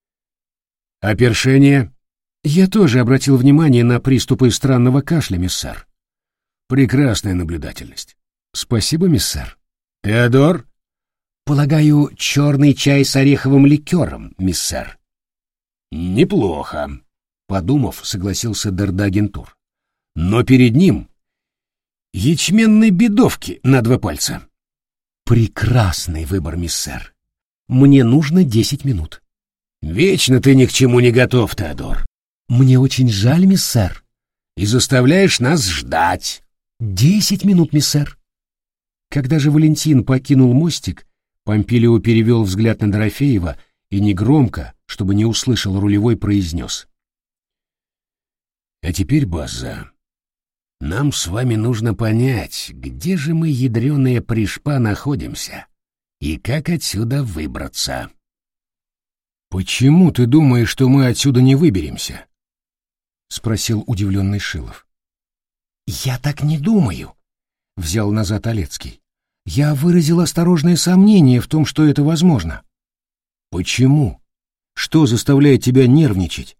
«А першение?» «Я тоже обратил внимание на приступы странного кашля, миссар». «Прекрасная наблюдательность». «Спасибо, миссар». «Теодор?» «Полагаю, черный чай с ореховым ликером, миссар». «Неплохо», — подумав, согласился Дердагентур. «Но перед ним ячменной бедовки на 2 пальца». «Прекрасный выбор, миссар. Мне нужно 10 минут». «Вечно ты ни к чему не готов, Теодор». «Мне очень жаль, миссар». «И заставляешь нас ждать». 10 минут, миссар». Когда же Валентин покинул мостик, Помпилио перевел взгляд на Дорофеева и негромко, чтобы не услышал рулевой, произнес. «А теперь, База, нам с вами нужно понять, где же мы, ядреная пришпа, находимся и как отсюда выбраться». «Почему ты думаешь, что мы отсюда не выберемся?» — спросил удивленный Шилов. «Я так не думаю», — взял назад Олецкий. «Я выразил осторожное сомнение в том, что это возможно». «Почему? Что заставляет тебя нервничать?»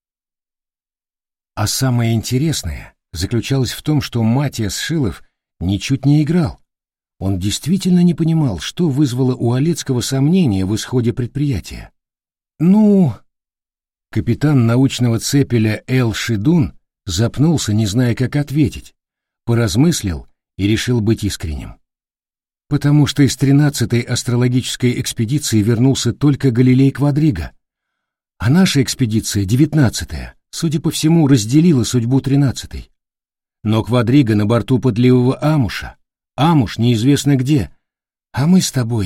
А самое интересное заключалось в том, что Матиас Шилов ничуть не играл. Он действительно не понимал, что вызвало у Олецкого сомнения в исходе предприятия. «Ну...» Капитан научного цепеля Эл Шидун запнулся, не зная, как ответить, поразмыслил и решил быть искренним. Потому что из 13-й астрологической экспедиции вернулся только Галилей Квадрига, а наша экспедиция, 19-я, судя по всему, разделила судьбу 13-й. Но Квадрига на борту подливого Амуша, Амуш неизвестно где, а мы с тобой.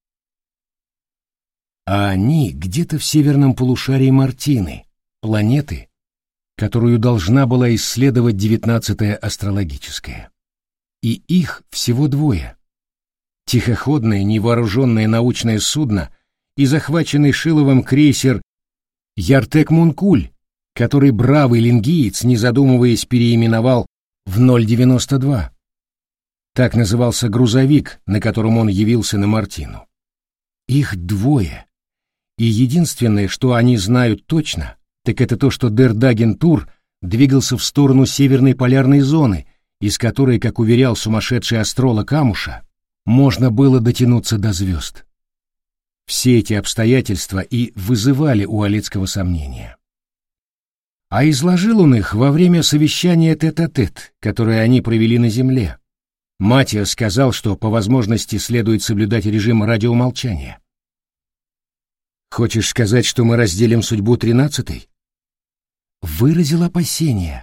А они где-то в северном полушарии Мартины, планеты, которую должна была исследовать 19-я астрологическая. И их всего 2. Тихоходное невооруженное научное судно и захваченный Шиловым крейсер Яртек-Мункуль, который бравый лингиец, не задумываясь, переименовал в 092. Так назывался грузовик, на котором он явился на Мартину. Их двое. И единственное, что они знают точно, так это то, что Дердагентур двигался в сторону северной полярной зоны, из которой, как уверял сумасшедший астролог Амуша, можно было дотянуться до звезд. Все эти обстоятельства и вызывали у Олецкого сомнения. А изложил он их во время совещания тет-а-тет, которое они провели на Земле. Матиас сказал, что по возможности следует соблюдать режим радиомолчания. «Хочешь сказать, что мы разделим судьбу 13-й?» Выразил опасение.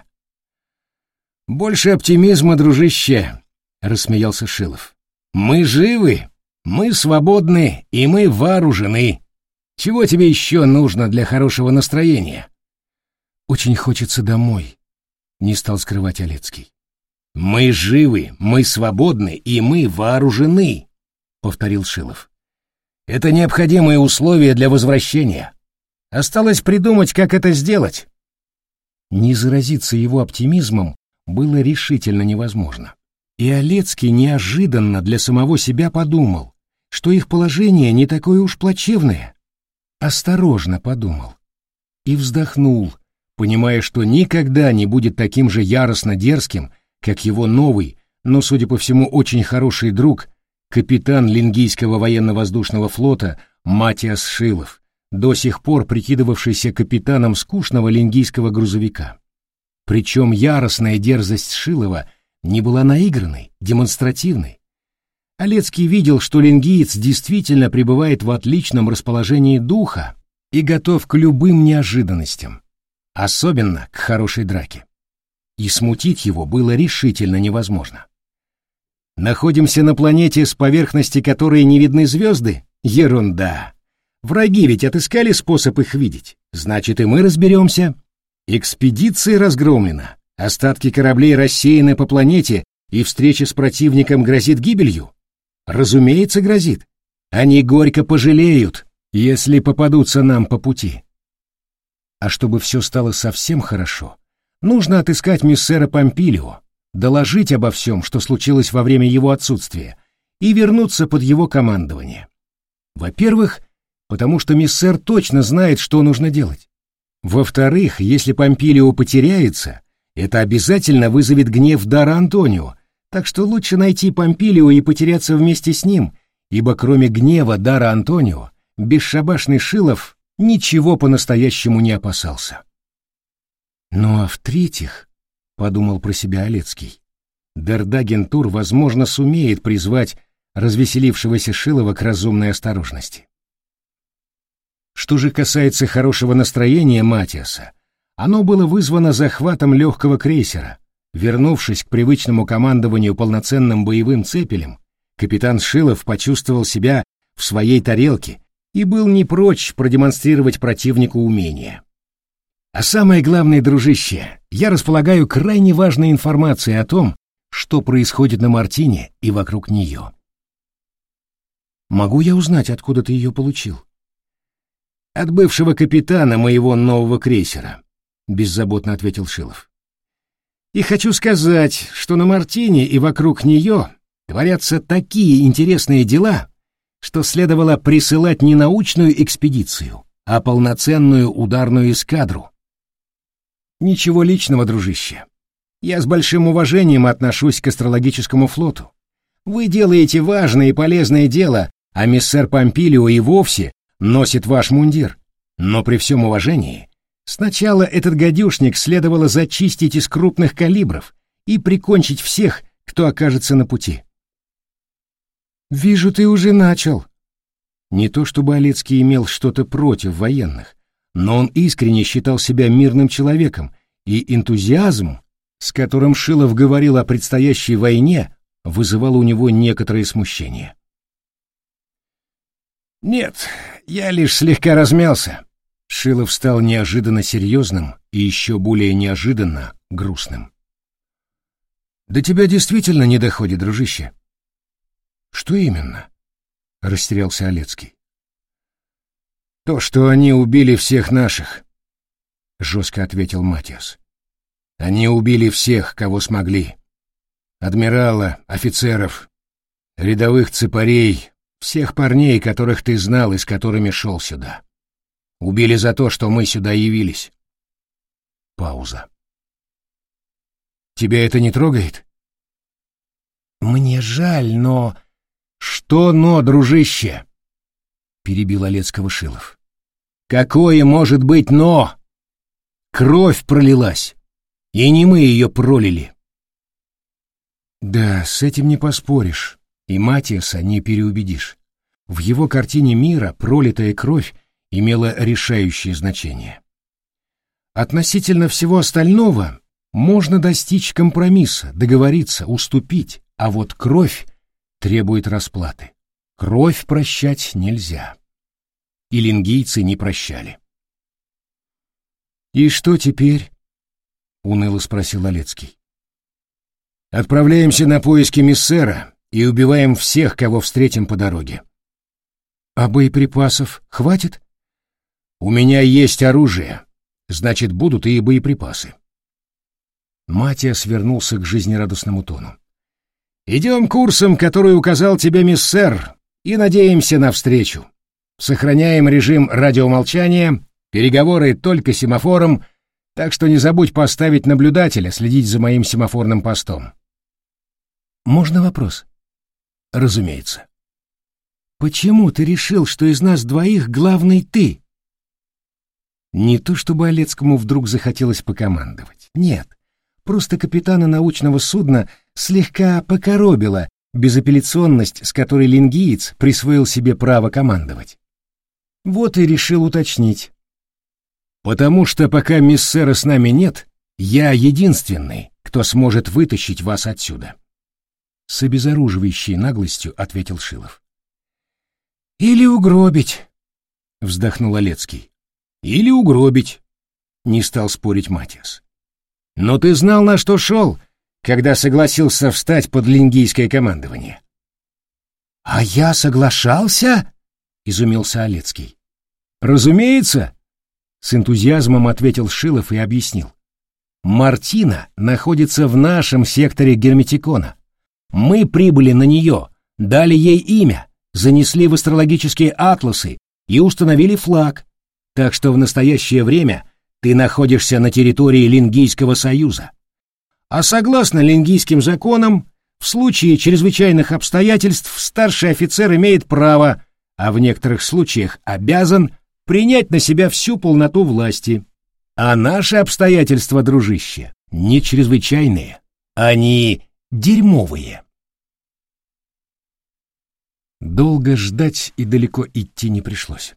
«Больше оптимизма, дружище», — рассмеялся Шилов. «Мы живы, мы свободны и мы вооружены. Чего тебе еще нужно для хорошего настроения?» «Очень хочется домой», — не стал скрывать Олецкий. «Мы живы, мы свободны и мы вооружены», — повторил Шилов. «Это необходимые условия для возвращения. Осталось придумать, как это сделать». Не заразиться его оптимизмом было решительно невозможно. И Олецкий неожиданно для самого себя подумал, что их положение не такое уж плачевное. Осторожно подумал. И вздохнул, понимая, что никогда не будет таким же яростно дерзким, как его новый, но, судя по всему, очень хороший друг, капитан Лингийского военно-воздушного флота Матиас Шилов, до сих пор прикидывавшийся капитаном скучного лингийского грузовика. Причем яростная дерзость Шилова не была наигранной, демонстративной. Олецкий видел, что лингиец действительно пребывает в отличном расположении духа и готов к любым неожиданностям, особенно к хорошей драке. И смутить его было решительно невозможно. Находимся на планете, с поверхности которой не видны звезды? Ерунда. Враги ведь отыскали способ их видеть. Значит, и мы разберемся. Экспедиция разгромлена, остатки кораблей рассеяны по планете, и встреча с противником грозит гибелью? Разумеется, грозит. Они горько пожалеют, если попадутся нам по пути. А чтобы все стало совсем хорошо, нужно отыскать миссера Помпилио, доложить обо всем, что случилось во время его отсутствия, и вернуться под его командование. Во-первых, потому что миссер точно знает, что нужно делать. Во-вторых, если Помпилио потеряется, это обязательно вызовет гнев Дара Антонио, так что лучше найти Помпилио и потеряться вместе с ним, ибо кроме гнева Дара Антонио, бесшабашный Шилов ничего по-настоящему не опасался. Ну а в-третьих, подумал про себя Олецкий, Дердагентур, возможно, сумеет призвать развеселившегося Шилова к разумной осторожности. Что же касается хорошего настроения Матиаса, оно было вызвано захватом легкого крейсера. Вернувшись к привычному командованию полноценным боевым цепелем, капитан Шилов почувствовал себя в своей тарелке и был не прочь продемонстрировать противнику умения. А самое главное, дружище, я располагаю крайне важной информацией о том, что происходит на Мартине и вокруг нее. Могу я узнать, откуда ты ее получил? От бывшего капитана моего нового крейсера, беззаботно ответил Шилов. И хочу сказать, что на Мартине и вокруг нее творятся такие интересные дела, что следовало присылать не научную экспедицию, а полноценную ударную эскадру. Ничего личного, дружище. Я с большим уважением отношусь к астрологическому флоту. Вы делаете важное и полезное дело, а миссер Помпилио и вовсе носит ваш мундир. Но при всем уважении, сначала этот гадюшник следовало зачистить из крупных калибров и прикончить всех, кто окажется на пути. «Вижу, ты уже начал». Не то чтобы Олецкий имел что-то против военных, но он искренне считал себя мирным человеком, и энтузиазм, с которым Шилов говорил о предстоящей войне, вызывал у него некоторое смущение. «Нет, я лишь слегка размялся». Шилов стал неожиданно серьезным и еще более неожиданно грустным. «До тебя действительно не доходит, дружище». «Что именно?» — растерялся Олецкий. «То, что они убили всех наших», — жестко ответил Матиас. «Они убили всех, кого смогли. Адмирала, офицеров, рядовых цепарей, Всех парней, которых ты знал и с которыми шел сюда. Убили за то, что мы сюда явились. Пауза. Тебя это не трогает? Мне жаль, но... Что но, дружище? Перебил Олецкого Шилов. Какое может быть но? Кровь пролилась, и не мы ее пролили. Да, с этим не поспоришь, и Матиаса не переубедишь. В его картине мира пролитая кровь имела решающее значение. Относительно всего остального можно достичь компромисса, договориться, уступить, а вот кровь требует расплаты. Кровь прощать нельзя. И лингийцы не прощали. «И что теперь?» — уныло спросил Олецкий. «Отправляемся на поиски миссера и убиваем всех, кого встретим по дороге». «А боеприпасов хватит?» «У меня есть оружие, значит, будут и боеприпасы». Матиас вернулся к жизнерадостному тону. «Идем курсом, который указал тебе миссер, и надеемся на встречу. Сохраняем режим радиомолчания, переговоры только семафором, так что не забудь поставить наблюдателя, следить за моим семафорным постом». «Можно вопрос?» «Разумеется». «Почему ты решил, что из нас двоих главный ты?» Не то чтобы Олецкому вдруг захотелось покомандовать. Нет, просто капитана научного судна слегка покоробила безапелляционность, с которой лингиец присвоил себе право командовать. Вот и решил уточнить. «Потому что пока миссера с нами нет, я единственный, кто сможет вытащить вас отсюда», — с обезоруживающей наглостью ответил Шилов. «Или угробить», — вздохнул Олецкий. «Или угробить», — не стал спорить Матиас. «Но ты знал, на что шел, когда согласился встать под лингийское командование». «А я соглашался?» — изумился Олецкий. «Разумеется», — с энтузиазмом ответил Шилов и объяснил. «Мартина находится в нашем секторе Герметикона. Мы прибыли на нее, дали ей имя, занесли в астрологические атласы и установили флаг, так что в настоящее время ты находишься на территории Лингийского союза. А согласно лингийским законам, в случае чрезвычайных обстоятельств старший офицер имеет право, а в некоторых случаях обязан, принять на себя всю полноту власти. А наши обстоятельства, дружище, не чрезвычайные, они дерьмовые». Долго ждать и далеко идти не пришлось.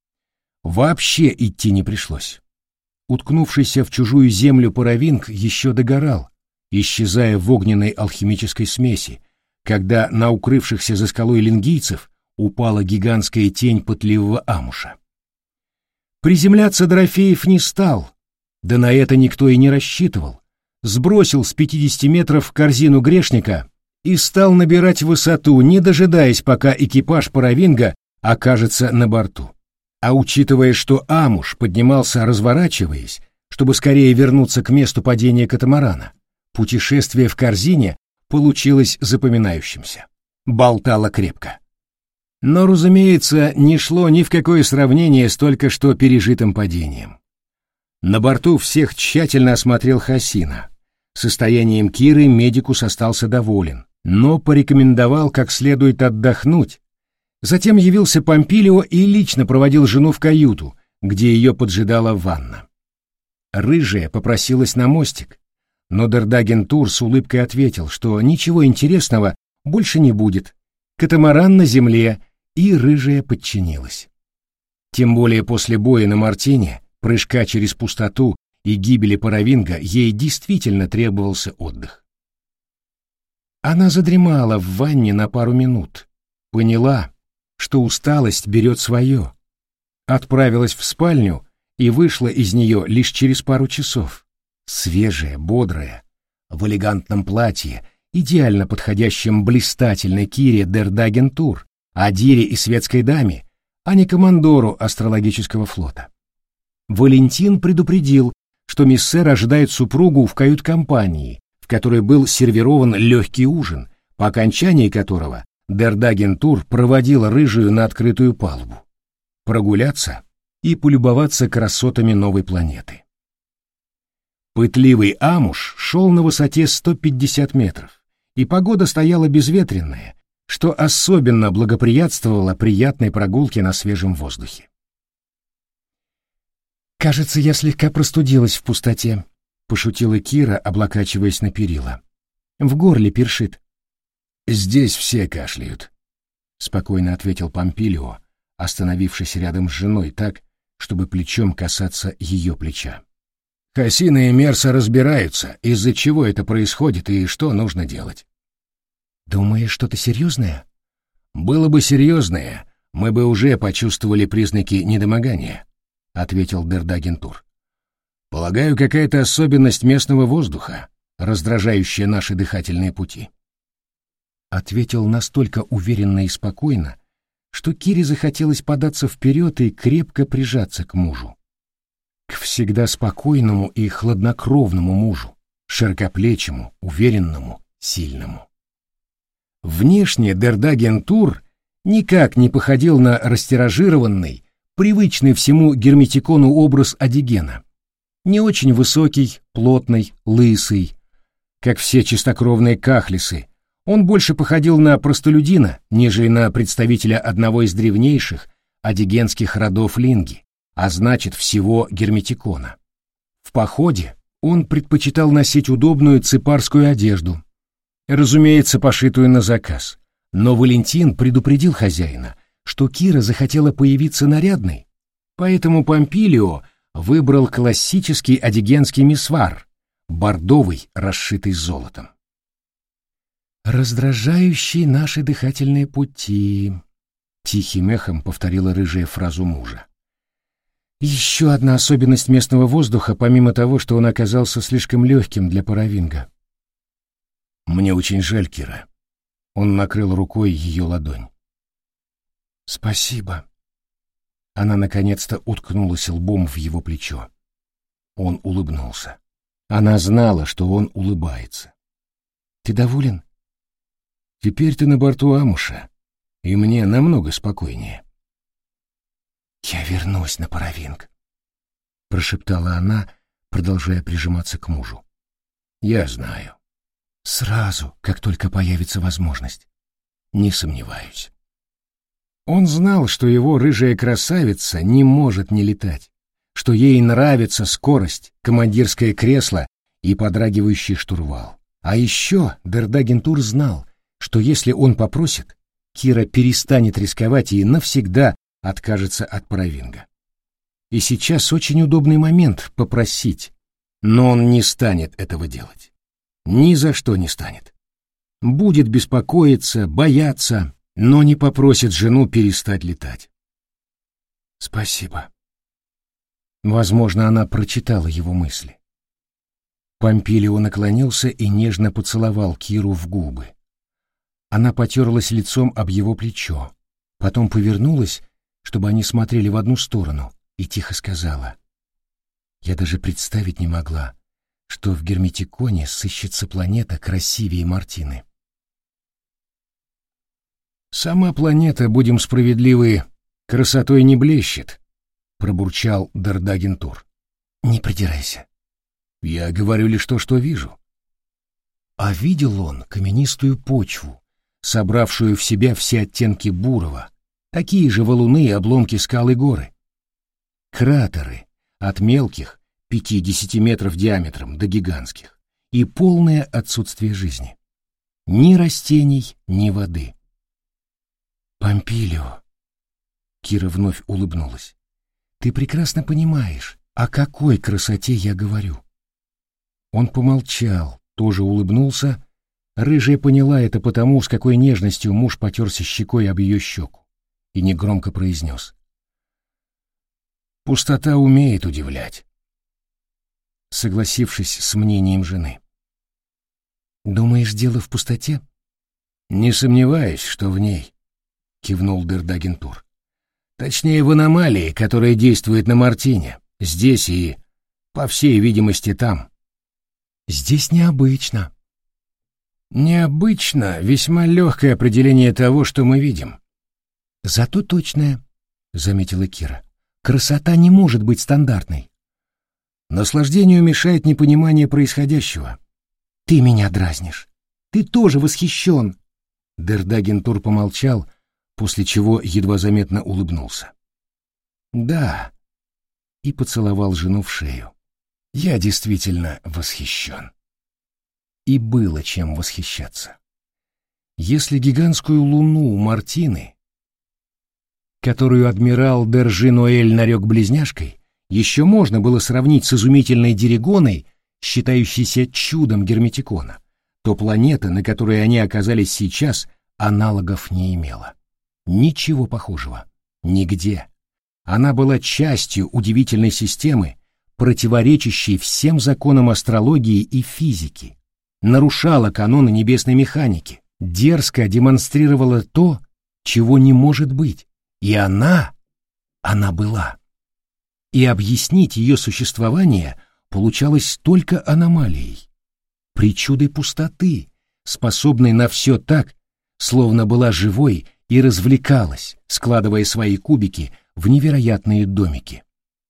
Вообще идти не пришлось. Уткнувшийся в чужую землю паровинг еще догорал, исчезая в огненной алхимической смеси, когда на укрывшихся за скалой лингийцев упала гигантская тень пытливого амуша. Приземляться Дорофеев не стал, да на это никто и не рассчитывал, сбросил с 50 метров корзину грешника и стал набирать высоту, не дожидаясь, пока экипаж паровинга окажется на борту. А учитывая, что амуш поднимался, разворачиваясь, чтобы скорее вернуться к месту падения катамарана, путешествие в корзине получилось запоминающимся. Болтало крепко. Но, разумеется, не шло ни в какое сравнение с только что пережитым падением. На борту всех тщательно осмотрел Хасина. Состоянием Киры медикус остался доволен, но порекомендовал как следует отдохнуть. Затем явился Помпилио и лично проводил жену в каюту, где ее поджидала ванна. Рыжая попросилась на мостик, но Дердагентур с улыбкой ответил, что ничего интересного больше не будет. Катамаран на земле, и рыжая подчинилась. Тем более после боя на Мартине, прыжка через пустоту и гибели паровинга ей действительно требовался отдых. Она задремала в ванне на пару минут, поняла, что усталость берет свое, отправилась в спальню и вышла из нее лишь через пару часов, свежая, бодрая, в элегантном платье, идеально подходящем блистательной Кире Дердагентур, Адире и светской даме, а не командору астрологического флота. Валентин предупредил, что миссер ожидает супругу в кают-компании, в которой был сервирован легкий ужин, по окончании которого Дердагентур проводил рыжую на открытую палубу. Прогуляться и полюбоваться красотами новой планеты. Пытливый Амуш шел на высоте 150 метров, и погода стояла безветренная, что особенно благоприятствовало приятной прогулке на свежем воздухе. «Кажется, я слегка простудилась в пустоте», — пошутила Кира, облокачиваясь на перила. «В горле першит». «Здесь все кашляют», — спокойно ответил Помпилио, остановившись рядом с женой так, чтобы плечом касаться ее плеча. «Хасина и Мерса разбираются, из-за чего это происходит и что нужно делать». «Думаешь, что-то серьезное?» «Было бы серьезное, мы бы уже почувствовали признаки недомогания», — ответил Дердагентур. «Полагаю, какая-то особенность местного воздуха, раздражающая наши дыхательные пути». Ответил настолько уверенно и спокойно, что Кире захотелось податься вперед и крепко прижаться к мужу. К всегда спокойному и хладнокровному мужу, широкоплечему, уверенному, сильному. Внешне Дердагентур никак не походил на растиражированный, привычный всему герметикону образ Одигена. Не очень высокий, плотный, лысый, как все чистокровные кахлисы, он больше походил на простолюдина, нежели на представителя одного из древнейших одигенских родов Линги, а значит всего герметикона. В походе он предпочитал носить удобную ципарскую одежду, разумеется, пошитую на заказ, но Валентин предупредил хозяина, что Кира захотела появиться нарядной, поэтому Помпилио выбрал классический одигенский мисвар, бордовый, расшитый золотом. «Раздражающие наши дыхательные пути», — тихим эхом повторила рыжая фразу мужа. «Еще одна особенность местного воздуха, помимо того, что он оказался слишком легким для паравинга». «Мне очень жаль, Кира». Он накрыл рукой ее ладонь. «Спасибо». Она наконец-то уткнулась лбом в его плечо. Он улыбнулся. Она знала, что он улыбается. «Ты доволен?» «Теперь ты на борту Амуша, и мне намного спокойнее». «Я вернусь на паравинг», — прошептала она, продолжая прижиматься к мужу. «Я знаю. Сразу, как только появится возможность. Не сомневаюсь». Он знал, что его рыжая красавица не может не летать, что ей нравится скорость, командирское кресло и подрагивающий штурвал. А еще Дердагентур знал, что если он попросит, Кира перестанет рисковать и навсегда откажется от паравинга. И сейчас очень удобный момент попросить, но он не станет этого делать. Ни за что не станет. Будет беспокоиться, бояться, но не попросит жену перестать летать. «Спасибо». Возможно, она прочитала его мысли. Помпилио наклонился и нежно поцеловал Киру в губы. Она потерлась лицом об его плечо, потом повернулась, чтобы они смотрели в одну сторону, и тихо сказала: «Я даже представить не могла, что в Герметиконе сыщется планета красивее Мартины». «Сама планета, будем справедливы, красотой не блещет», — пробурчал Дердагентур. «Не придирайся». «Я говорю лишь то, что вижу». А видел он каменистую почву, собравшую в себя все оттенки бурого, такие же валуны и обломки скал и горы. Кратеры, от мелких, 50 метров диаметром, до гигантских, и полное отсутствие жизни. Ни растений, ни воды. «Помпилио», — Кира вновь улыбнулась, — «ты прекрасно понимаешь, о какой красоте я говорю». Он помолчал, тоже улыбнулся. Рыжая поняла это потому, с какой нежностью муж потерся щекой об ее щеку, и негромко произнес: «Пустота умеет удивлять», согласившись с мнением жены. «Думаешь, дело в пустоте?» «Не сомневаюсь, что в ней», — кивнул Дердагентур. «Точнее, в аномалии, которая действует на Мартине, здесь и, по всей видимости, там». «Здесь необычно». Необычно, весьма легкое определение того, что мы видим. Зато точное, заметила Кира. Красота не может быть стандартной. Наслаждению мешает непонимание происходящего. Ты меня дразнишь. Ты тоже восхищен. Дердагентур помолчал, после чего едва заметно улыбнулся. Да, и поцеловал жену в шею. Я действительно восхищен. И было чем восхищаться. Если гигантскую луну Мартины, которую адмирал Держи-Ноэль нарек близняшкой, еще можно было сравнить с изумительной Диригоной, считающейся чудом Герметикона, то планета, на которой они оказались сейчас, аналогов не имела. Ничего похожего. Нигде. Она была частью удивительной системы, противоречащей всем законам астрологии и физики, нарушала каноны небесной механики, дерзко демонстрировала то, чего не может быть, и она была. И объяснить ее существование получалось только аномалией, причудой пустоты, способной на все так, словно была живой и развлекалась, складывая свои кубики в невероятные домики.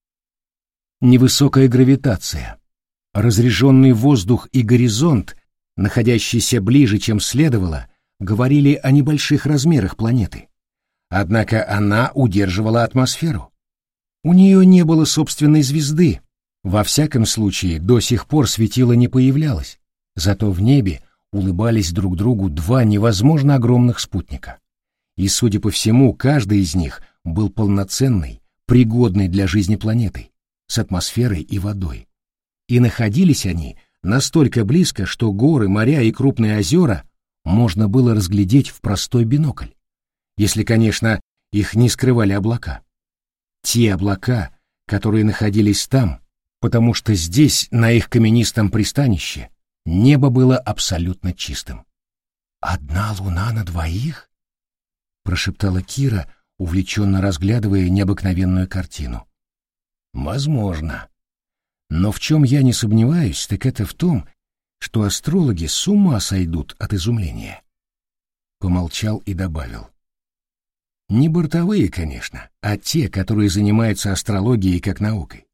Невысокая гравитация, разреженный воздух и горизонт, находящийся ближе, чем следовало, говорили о небольших размерах планеты. Однако она удерживала атмосферу. У нее не было собственной звезды, во всяком случае до сих пор светило не появлялось, зато в небе улыбались друг другу два невозможно огромных спутника. И, судя по всему, каждый из них был полноценной, пригодной для жизни планетой, с атмосферой и водой. И находились они настолько близко, что горы, моря и крупные озера можно было разглядеть в простой бинокль, если, конечно, их не скрывали облака. Те облака, которые находились там, потому что здесь, на их каменистом пристанище, небо было абсолютно чистым. «Одна луна на двоих?» — прошептала Кира, увлеченно разглядывая необыкновенную картину. «Возможно. Но в чем я не сомневаюсь, так это в том, что астрологи с ума сойдут от изумления». Помолчал и добавил. Не бортовые, конечно, а те, которые занимаются астрологией как наукой.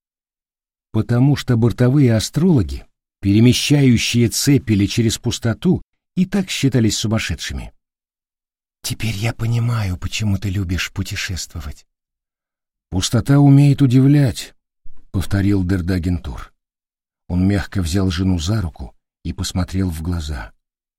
Потому что бортовые астрологи, перемещающие цепели через пустоту, и так считались сумасшедшими. «Теперь я понимаю, почему ты любишь путешествовать». «Пустота умеет удивлять», — повторил Дердагентур. Он мягко взял жену за руку и посмотрел в глаза.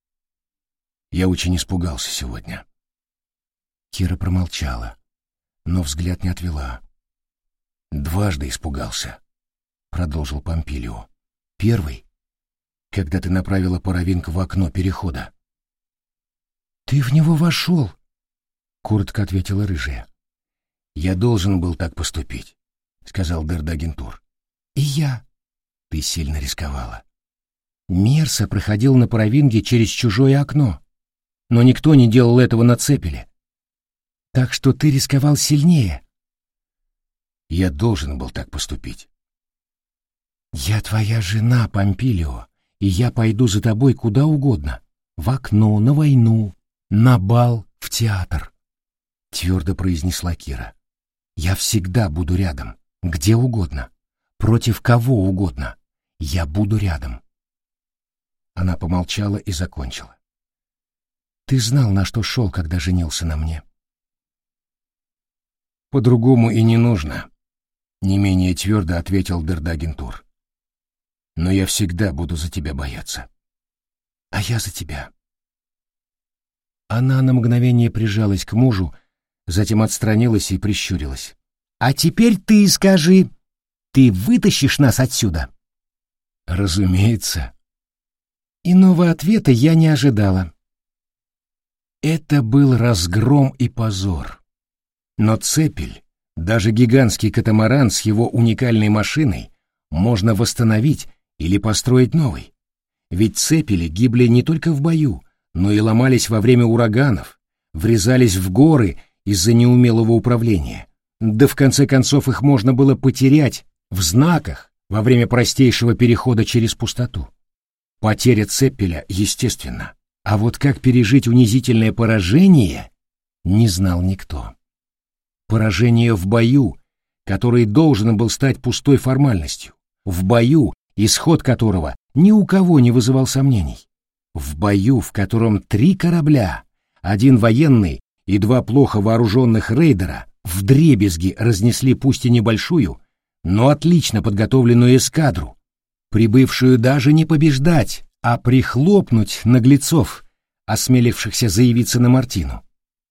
«Я очень испугался сегодня». Кира промолчала, но взгляд не отвела. «Дважды испугался», — продолжил Помпилио. «Первый, когда ты направила Паравинг в окно перехода». «Ты в него вошел», — коротко ответила рыжая. «Я должен был так поступить», — сказал Дердагентур. «И я». «Ты сильно рисковала». Мерса проходил на Паравинге через чужое окно, но никто не делал этого на цепеле. Так что ты рисковал сильнее. Я должен был так поступить. Я твоя жена, Помпилио, и я пойду за тобой куда угодно. В окно, на войну, на бал, в театр. Твердо произнесла Кира. Я всегда буду рядом, где угодно, против кого угодно. Я буду рядом. Она помолчала и закончила. Ты знал, на что шел, когда женился на мне. «По-другому и не нужно», — не менее твердо ответил Дердагентур. «Но я всегда буду за тебя бояться». «А я за тебя». Она на мгновение прижалась к мужу, затем отстранилась и прищурилась. «А теперь ты скажи, ты вытащишь нас отсюда?» «Разумеется». Иного ответа я не ожидала. Это был разгром и позор. Но цепель, даже гигантский катамаран с его уникальной машиной, можно восстановить или построить новый. Ведь цепели гибли не только в бою, но и ломались во время ураганов, врезались в горы из-за неумелого управления. Да в конце концов их можно было потерять в знаках во время простейшего перехода через пустоту. Потеря Цеппеля, естественно. А вот как пережить унизительное поражение, не знал никто. Поражение в бою, который должен был стать пустой формальностью. В бою, исход которого ни у кого не вызывал сомнений. В бою, в котором 3 корабля, 1 военный и 2 плохо вооруженных рейдера вдребезги разнесли пусть и небольшую, но отлично подготовленную эскадру, прибывшую даже не побеждать, а прихлопнуть наглецов, осмелившихся заявиться на Мартину.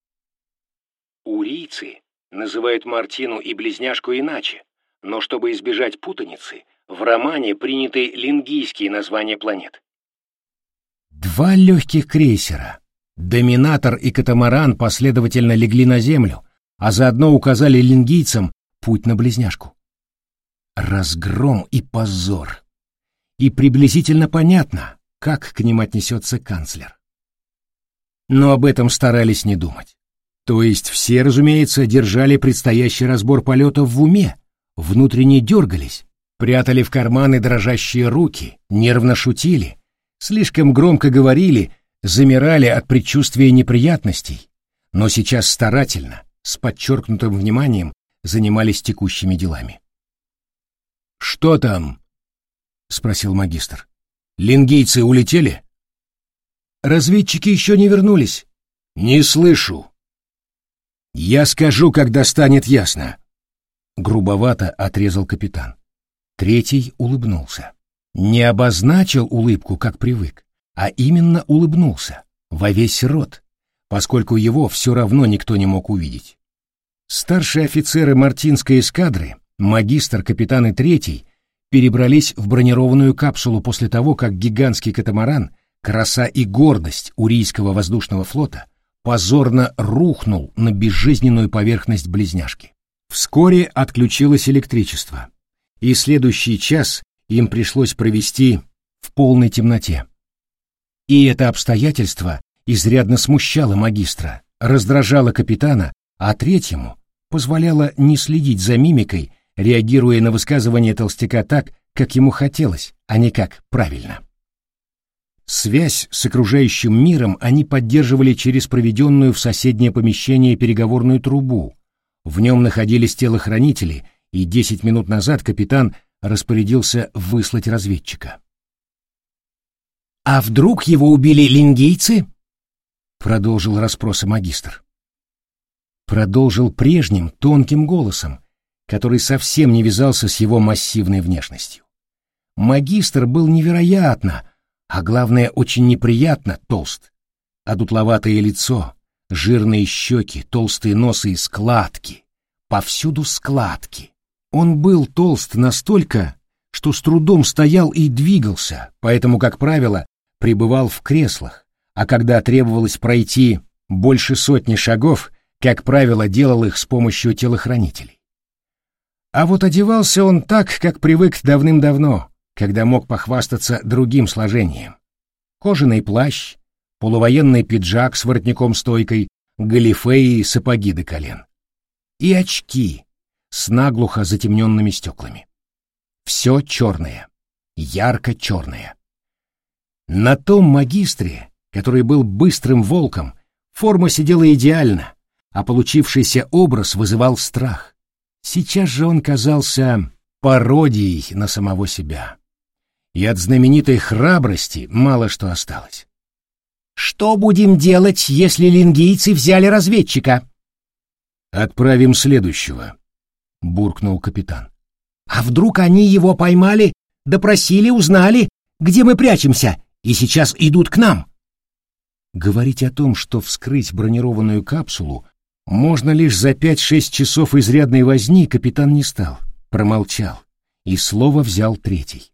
Урийцы называют Мартину и близняшку иначе, но чтобы избежать путаницы, в романе приняты лингийские названия планет. 2 легких крейсера, Доминатор и Катамаран, последовательно легли на землю, а заодно указали лингийцам путь на близняшку. Разгром и позор. И приблизительно понятно, как к ним отнесется канцлер. Но об этом старались не думать. То есть все, разумеется, держали предстоящий разбор полетов в уме, внутренне дергались, прятали в карманы дрожащие руки, нервно шутили, слишком громко говорили, замирали от предчувствия неприятностей, но сейчас старательно, с подчеркнутым вниманием, занимались текущими делами. «Что там?» — спросил магистр. «Лингийцы улетели?» «Разведчики еще не вернулись». «Не слышу». «Я скажу, когда станет ясно», — грубовато отрезал капитан. Третий улыбнулся. Не обозначил улыбку, как привык, а именно улыбнулся, во весь рот, поскольку его все равно никто не мог увидеть. Старшие офицеры Мартинской эскадры, магистр, капитан и третий, перебрались в бронированную капсулу после того, как гигантский катамаран, краса и гордость Урийского воздушного флота, позорно рухнул на безжизненную поверхность близняшки. Вскоре отключилось электричество, и следующий час им пришлось провести в полной темноте. И это обстоятельство изрядно смущало магистра, раздражало капитана, а третьему позволяло не следить за мимикой, реагируя на высказывание толстяка так, как ему хотелось, а не как правильно. Связь с окружающим миром они поддерживали через проведенную в соседнее помещение переговорную трубу. В нем находились телохранители, и 10 минут назад капитан распорядился выслать разведчика. «А вдруг его убили лингийцы?» — продолжил расспросы магистр. Продолжил прежним тонким голосом, который совсем не вязался с его массивной внешностью. Магистр был невероятно, а главное, очень неприятно толст. А дутловатое лицо, жирные щеки, толстые носы и складки. Повсюду складки. Он был толст настолько, что с трудом стоял и двигался, поэтому, как правило, пребывал в креслах, а когда требовалось пройти больше 100 шагов, как правило, делал их с помощью телохранителей. А вот одевался он так, как привык давным-давно, когда мог похвастаться другим сложением. Кожаный плащ, полувоенный пиджак с воротником-стойкой, галифе и сапоги до колен. И очки с наглухо затемненными стеклами. Все черное, ярко-черное. На том магистре, который был быстрым волком, форма сидела идеально, а получившийся образ вызывал страх. Сейчас же он казался пародией на самого себя. И от знаменитой храбрости мало что осталось. «Что будем делать, если лингийцы взяли разведчика?» «Отправим следующего», — буркнул капитан. «А вдруг они его поймали, допросили, узнали, где мы прячемся, и сейчас идут к нам?» Говорить о том, что вскрыть бронированную капсулу можно лишь за 5-6 часов изрядной возни, капитан не стал, промолчал, и слово взял третий.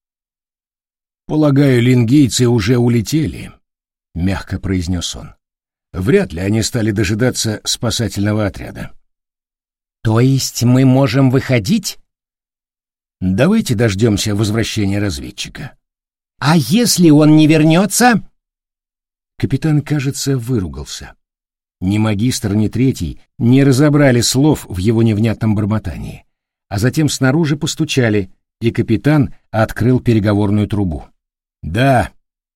«Полагаю, лингийцы уже улетели», — мягко произнес он. «Вряд ли они стали дожидаться спасательного отряда». «То есть мы можем выходить?» «Давайте дождемся возвращения разведчика». «А если он не вернется?» Капитан, кажется, выругался. Ни магистр, ни третий не разобрали слов в его невнятном бормотании, а затем снаружи постучали, и капитан открыл переговорную трубу. «Да».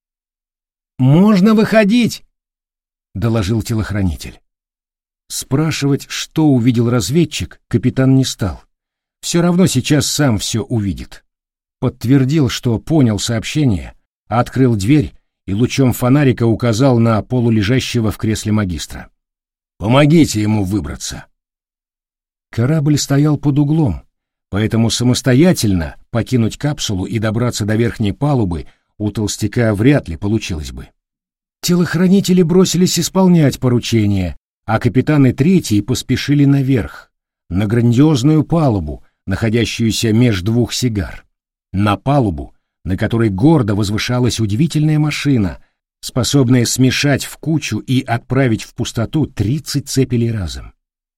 «Можно выходить», — доложил телохранитель. Спрашивать, что увидел разведчик, капитан не стал. Все равно сейчас сам все увидит. Подтвердил, что понял сообщение, открыл дверь и лучом фонарика указал на полулежащего в кресле магистра. «Помогите ему выбраться». Корабль стоял под углом, поэтому самостоятельно покинуть капсулу и добраться до верхней палубы у толстяка вряд ли получилось бы. Телохранители бросились исполнять поручение, а капитаны третьей поспешили наверх, на грандиозную палубу, находящуюся меж двух сигар. На палубу, на которой гордо возвышалась удивительная машина, способная смешать в кучу и отправить в пустоту 30 цепелей разом.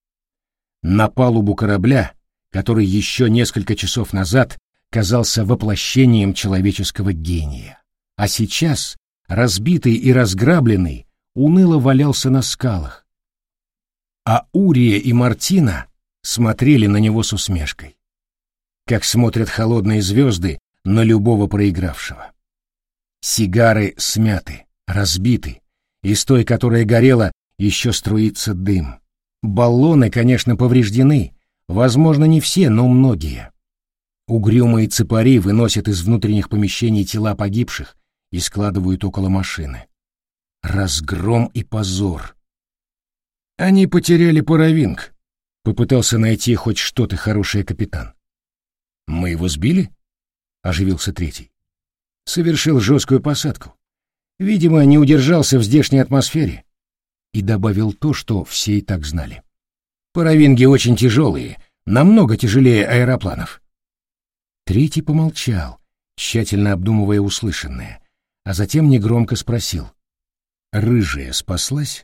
На палубу корабля, который еще несколько часов назад казался воплощением человеческого гения, а сейчас, разбитый и разграбленный, уныло валялся на скалах. А Урия и Мартина смотрели на него с усмешкой, как смотрят холодные звезды на любого проигравшего. Сигары смяты, разбиты, из той, которая горела, еще струится дым. Баллоны, конечно, повреждены, возможно, не все, но многие. Угрюмые цепари выносят из внутренних помещений тела погибших и складывают около машины. Разгром и позор. Они потеряли паровинг. Попытался найти хоть что-то хорошее капитан. «Мы его сбили?» — оживился третий. «Совершил жесткую посадку. Видимо, не удержался в здешней атмосфере». И добавил то, что все и так знали. «Паровинги очень тяжелые, намного тяжелее аэропланов». Третий помолчал, тщательно обдумывая услышанное, а затем негромко спросил. «Рыжая спаслась?»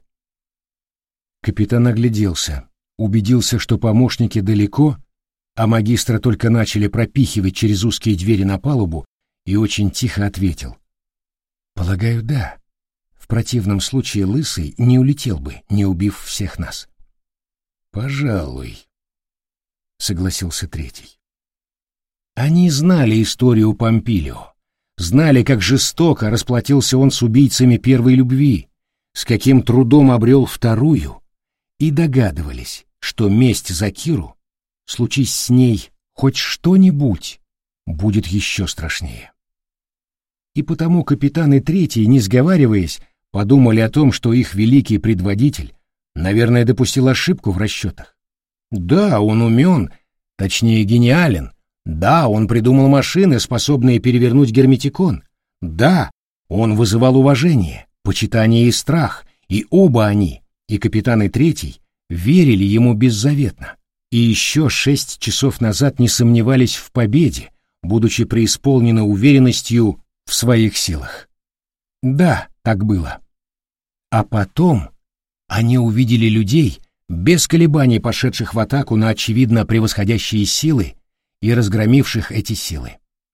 Капитан огляделся, убедился, что помощники далеко, а магистра только начали пропихивать через узкие двери на палубу, и очень тихо ответил. «Полагаю, да. В противном случае Лысый не улетел бы, не убив всех нас». «Пожалуй», — согласился третий. Они знали историю Помпилио, знали, как жестоко расплатился он с убийцами первой любви, с каким трудом обрел вторую, и догадывались, что месть за Киру, случись с ней хоть что-нибудь, будет еще страшнее. И потому капитан и третий, не сговариваясь, подумали о том, что их великий предводитель, наверное, допустил ошибку в расчетах. Да, он умен, точнее гениален. Да, он придумал машины, способные перевернуть герметикон. Да, он вызывал уважение, почитание и страх, и оба они, и капитан и третий, верили ему беззаветно. И еще 6 часов назад не сомневались в победе, будучи преисполнены уверенностью в своих силах. Да, так было. А потом они увидели людей, без колебаний пошедших в атаку на очевидно превосходящие силы и разгромивших эти силы.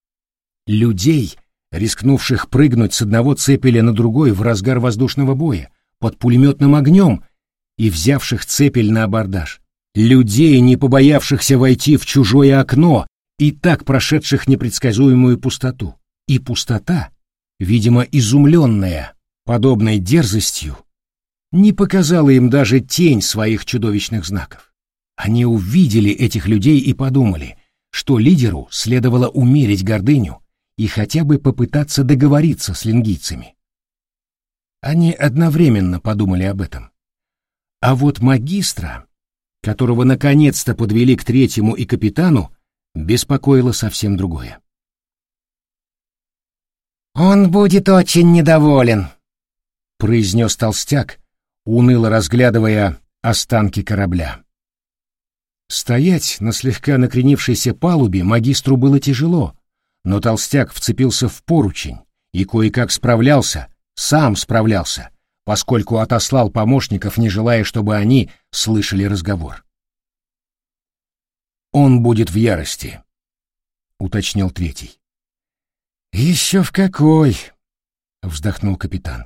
Людей, рискнувших прыгнуть с одного цепеля на другой в разгар воздушного боя, под пулеметным огнем, и взявших цепель на абордаж. Людей, не побоявшихся войти в чужое окно и так прошедших непредсказуемую пустоту. И пустота, видимо, изумленная подобной дерзостью, не показала им даже тень своих чудовищных знаков. Они увидели этих людей и подумали, что лидеру следовало умерить гордыню и хотя бы попытаться договориться с лингийцами. Они одновременно подумали об этом. А вот магистра, которого наконец-то подвели к третьему и капитану, беспокоило совсем другое. «Он будет очень недоволен», — произнес толстяк, уныло разглядывая останки корабля. Стоять на слегка накренившейся палубе магистру было тяжело, но толстяк вцепился в поручень и кое-как сам справлялся, поскольку отослал помощников, не желая, чтобы они слышали разговор. «Он будет в ярости», — уточнил третий. «Еще в какой!» — вздохнул капитан.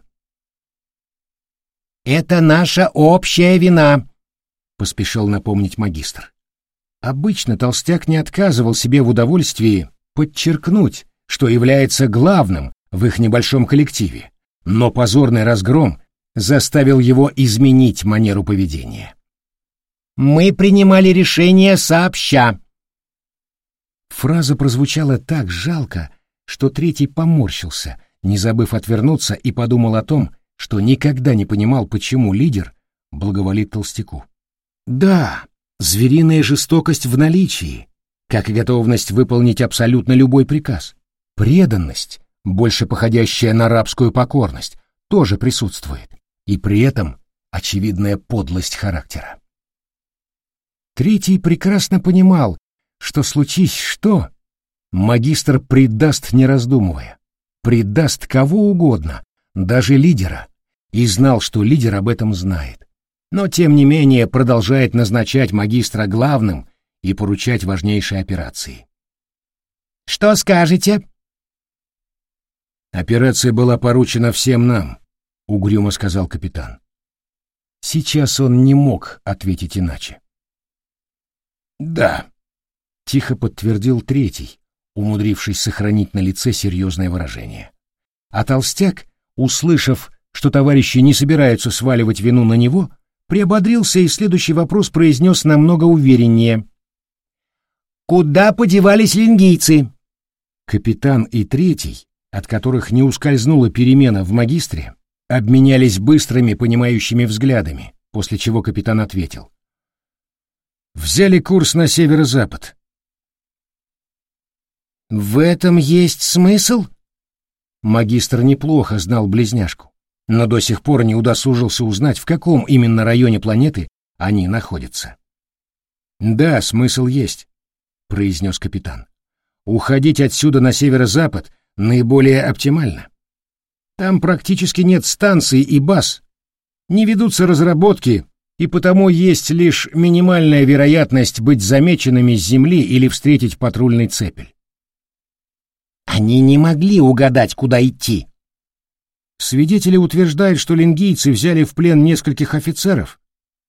«Это наша общая вина», — поспешил напомнить магистр. Обычно толстяк не отказывал себе в удовольствии подчеркнуть, что является главным, в их небольшом коллективе, но позорный разгром заставил его изменить манеру поведения. «Мы принимали решение сообща». Фраза прозвучала так жалко, что третий поморщился, не забыв отвернуться, и подумал о том, что никогда не понимал, почему лидер благоволит толстяку. Да, звериная жестокость в наличии, как и готовность выполнить абсолютно любой приказ. Преданность, больше походящая на рабскую покорность, тоже присутствует, и при этом очевидная подлость характера. Третий прекрасно понимал, что случись что, магистр предаст не раздумывая, предаст кого угодно, даже лидера, и знал, что лидер об этом знает, но тем не менее продолжает назначать магистра главным и поручать важнейшие операции. «Что скажете?» «Операция была поручена всем нам», — угрюмо сказал капитан. Сейчас он не мог ответить иначе. «Да», — тихо подтвердил третий, умудрившись сохранить на лице серьезное выражение. А толстяк, услышав, что товарищи не собираются сваливать вину на него, приободрился и следующий вопрос произнес намного увереннее. «Куда подевались лингийцы?» Капитан и третий, от которых не ускользнула перемена в магистре, обменялись быстрыми понимающими взглядами, после чего капитан ответил. «Взяли курс на северо-запад». «В этом есть смысл?» Магистр неплохо знал близняшку, но до сих пор не удосужился узнать, в каком именно районе планеты они находятся. «Да, смысл есть», — произнес капитан. «Уходить отсюда на северо-запад наиболее оптимально. Там практически нет станций и баз, не ведутся разработки, и потому есть лишь минимальная вероятность быть замеченными с земли или встретить патрульный цепель». «Они не могли угадать, куда идти». Свидетели утверждают, что лингийцы взяли в плен нескольких офицеров.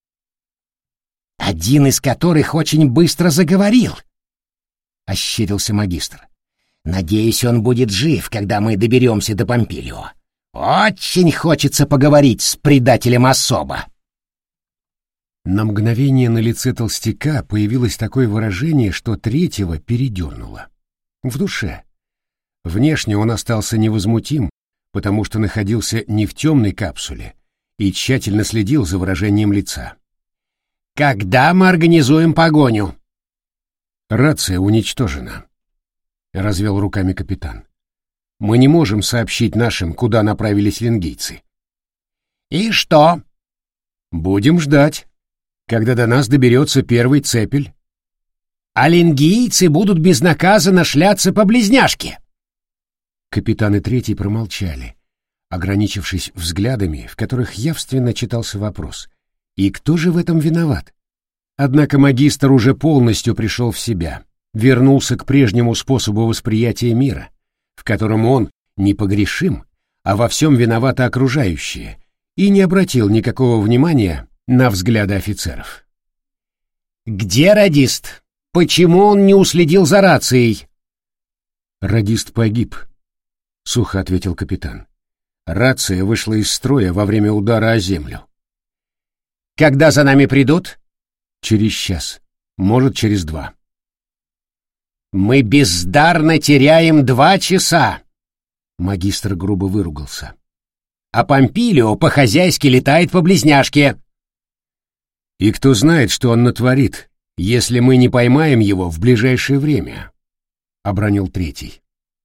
«Один из которых очень быстро заговорил», — ощерился магистр. «Надеюсь, он будет жив, когда мы доберемся до Помпилио. Очень хочется поговорить с предателем особо». На мгновение на лице толстяка появилось такое выражение, что третьего передернуло. В душе. Внешне он остался невозмутим, потому что находился не в темной капсуле и тщательно следил за выражением лица. «Когда мы организуем погоню?» «Рация уничтожена», — развел руками капитан. «Мы не можем сообщить нашим, куда направились лингийцы». «И что?» «Будем ждать, когда до нас доберется первый цепель». «А лингийцы будут безнаказанно шляться по близняшке?» Капитан и третий промолчали, ограничившись взглядами, в которых явственно читался вопрос: и кто же в этом виноват? Однако магистр уже полностью пришел в себя, вернулся к прежнему способу восприятия мира, в котором он непогрешим, а во всем виноваты окружающие, и не обратил никакого внимания на взгляды офицеров. «Где радист? Почему он не уследил за рацией?» «Радист погиб», — сухо ответил капитан. «Рация вышла из строя во время удара о землю». «Когда за нами придут?» «Через час, может, через 2». «Мы бездарно теряем 2 часа!» Магистр грубо выругался. «А Помпилио по-хозяйски летает по близняшке». «И кто знает, что он натворит, если мы не поймаем его в ближайшее время», — обронил третий.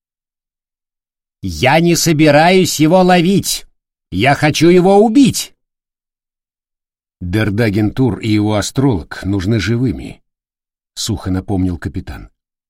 «Я не собираюсь его ловить. Я хочу его убить». «Дердагентур и его астролог нужны живыми», — сухо напомнил капитан.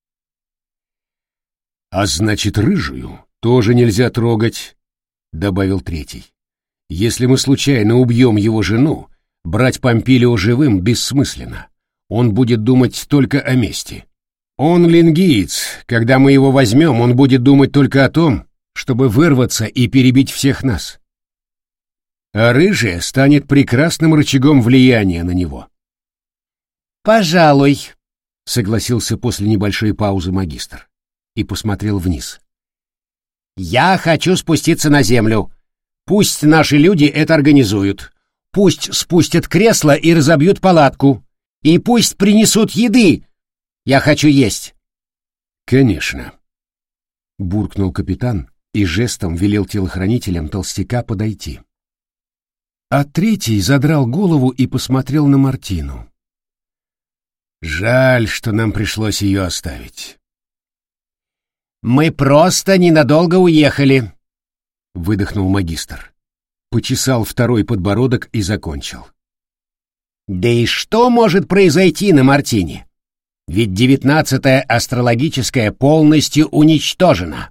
«А значит, рыжую тоже нельзя трогать», — добавил третий. «Если мы случайно убьем его жену, брать Помпилио живым бессмысленно. Он будет думать только о мести. Он лингиец. Когда мы его возьмем, он будет думать только о том, чтобы вырваться и перебить всех нас. А рыжая станет прекрасным рычагом влияния на него». «Пожалуй», — согласился после небольшой паузы магистр и посмотрел вниз. Я хочу спуститься на землю. Пусть наши люди это организуют. Пусть спустят кресло и разобьют палатку. И пусть принесут еды. Я хочу есть. Конечно. Буркнул капитан и жестом велел телохранителям толстяка подойти. А третий задрал голову и посмотрел на Мартину. Жаль, что нам пришлось ее оставить. Мы просто ненадолго уехали, выдохнул магистр. Почесал второй подбородок и закончил. Да и что может произойти на Мартине? Ведь 19-я астрологическая полностью уничтожена.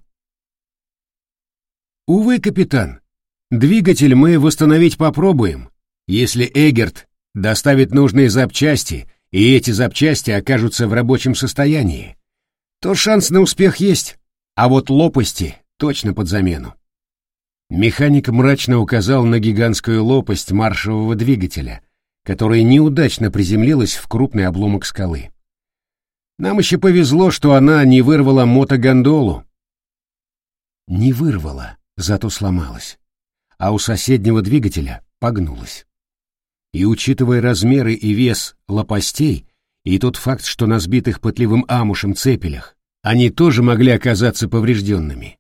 Увы, капитан, двигатель мы восстановить попробуем, если Эггерт доставит нужные запчасти, и эти запчасти окажутся в рабочем состоянии, то шанс на успех есть, а вот лопасти точно под замену. Механик мрачно указал на гигантскую лопасть маршевого двигателя, которая неудачно приземлилась в крупный обломок скалы. Нам еще повезло, что она не вырвала мотогондолу. Не вырвала, зато сломалась, а у соседнего двигателя погнулась. И учитывая размеры и вес лопастей, и тот факт, что на сбитых пытливым амушем цепелях они тоже могли оказаться поврежденными.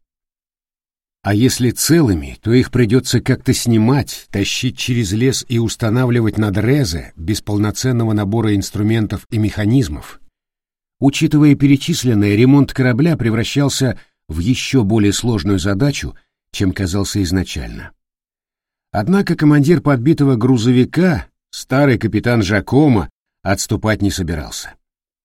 А если целыми, то их придется как-то снимать, тащить через лес и устанавливать на дрезе без полноценного набора инструментов и механизмов. Учитывая перечисленное, ремонт корабля превращался в еще более сложную задачу, чем казался изначально. Однако командир подбитого грузовика, старый капитан Жакомо, отступать не собирался.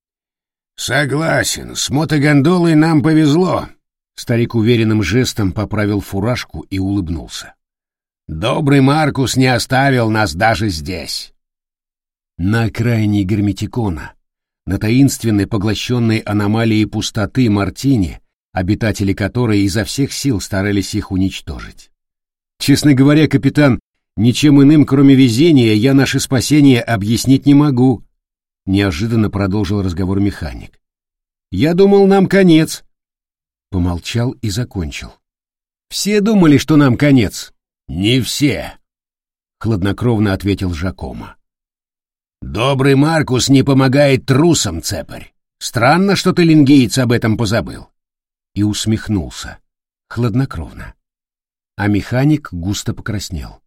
«Согласен, с мотогондолой нам повезло», — старик уверенным жестом поправил фуражку и улыбнулся. «Добрый Маркус не оставил нас даже здесь». На окраине Герметикона, на таинственной поглощенной аномалии пустоты Мартине, обитатели которой изо всех сил старались их уничтожить. Честно говоря, капитан, ничем иным, кроме везения, я наше спасение объяснить не могу, неожиданно продолжил разговор механик. Я думал, нам конец. Помолчал и закончил. Все думали, что нам конец. Не все, хладнокровно ответил Жакомо. Добрый Маркус не помогает трусам, цепарь. Странно, что ты, лингиец, об этом позабыл. И усмехнулся, хладнокровно. А механик густо покраснел.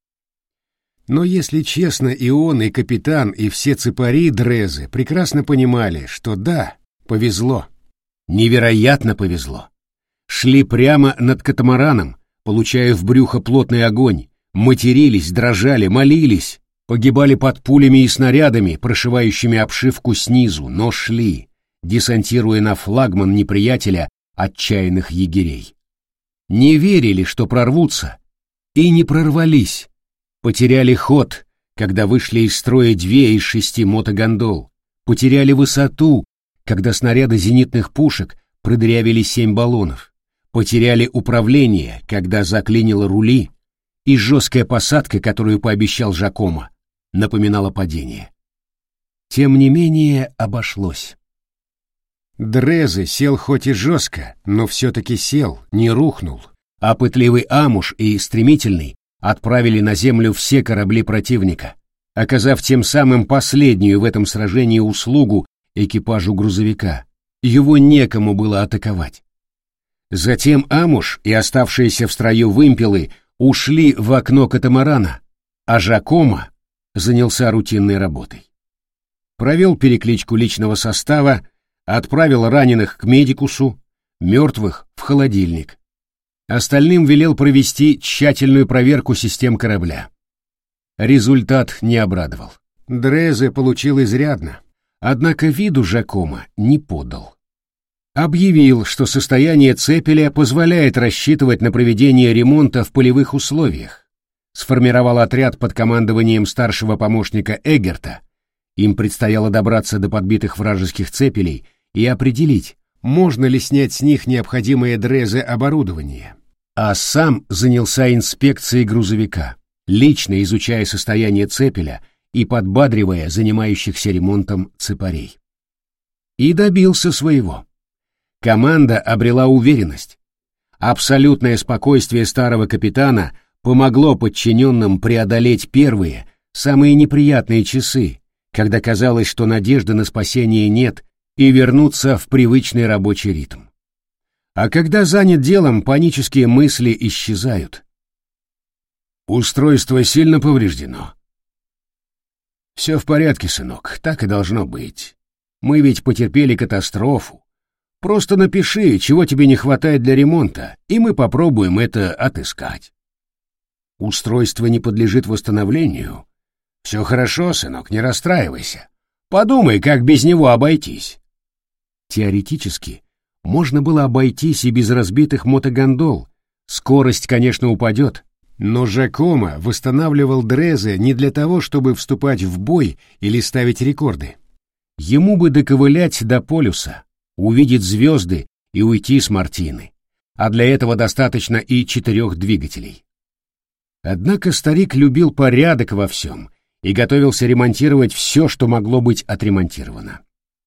Но, если честно, и он, и капитан, и все цепари Дрезы прекрасно понимали, что да, повезло. Невероятно повезло. Шли прямо над катамараном, получая в брюхо плотный огонь, матерились, дрожали, молились, погибали под пулями и снарядами, прошивающими обшивку снизу, но шли, десантируя на флагман неприятеля отчаянных егерей. Не верили, что прорвутся, и не прорвались. Потеряли ход, когда вышли из строя 2 из 6 мотогондол. Потеряли высоту, когда снаряды зенитных пушек продырявили 7 баллонов. Потеряли управление, когда заклинило рули, и жесткая посадка, которую пообещал Жакомо, напоминала падение. Тем не менее, обошлось. Дрезе сел хоть и жестко, но все-таки сел, не рухнул, а пытливый Амуш и Стремительный отправили на землю все корабли противника, оказав тем самым последнюю в этом сражении услугу экипажу грузовика. Его некому было атаковать. Затем Амуш и оставшиеся в строю вымпелы ушли в окно катамарана, а Жакомо занялся рутинной работой. Провел перекличку личного состава, отправил раненых к медикусу, мертвых в холодильник. Остальным велел провести тщательную проверку систем корабля. Результат не обрадовал. Дрезе получил изрядно, однако виду Жакомо не подал. Объявил, что состояние цепеля позволяет рассчитывать на проведение ремонта в полевых условиях. Сформировал отряд под командованием старшего помощника Эггерта. Им предстояло добраться до подбитых вражеских цепелей и определить, можно ли снять с них необходимое Дрезе оборудование. А сам занялся инспекцией грузовика, лично изучая состояние цепеля и подбадривая занимающихся ремонтом цепарей. И добился своего. Команда обрела уверенность. Абсолютное спокойствие старого капитана помогло подчиненным преодолеть первые, самые неприятные часы, когда казалось, что надежды на спасение нет, и вернуться в привычный рабочий ритм. А когда занят делом, панические мысли исчезают. Устройство сильно повреждено. Все в порядке, сынок, так и должно быть. Мы ведь потерпели катастрофу. Просто напиши, чего тебе не хватает для ремонта, и мы попробуем это отыскать. Устройство не подлежит восстановлению. Все хорошо, сынок, не расстраивайся. Подумай, как без него обойтись. Теоретически, можно было обойтись и без разбитых мотогондол. Скорость, конечно, упадет, но Жакомо восстанавливал Дрезе не для того, чтобы вступать в бой или ставить рекорды. Ему бы доковылять до полюса, увидеть звезды и уйти с Мартины, а для этого достаточно и 4 двигателей. Однако старик любил порядок во всем и готовился ремонтировать все, что могло быть отремонтировано.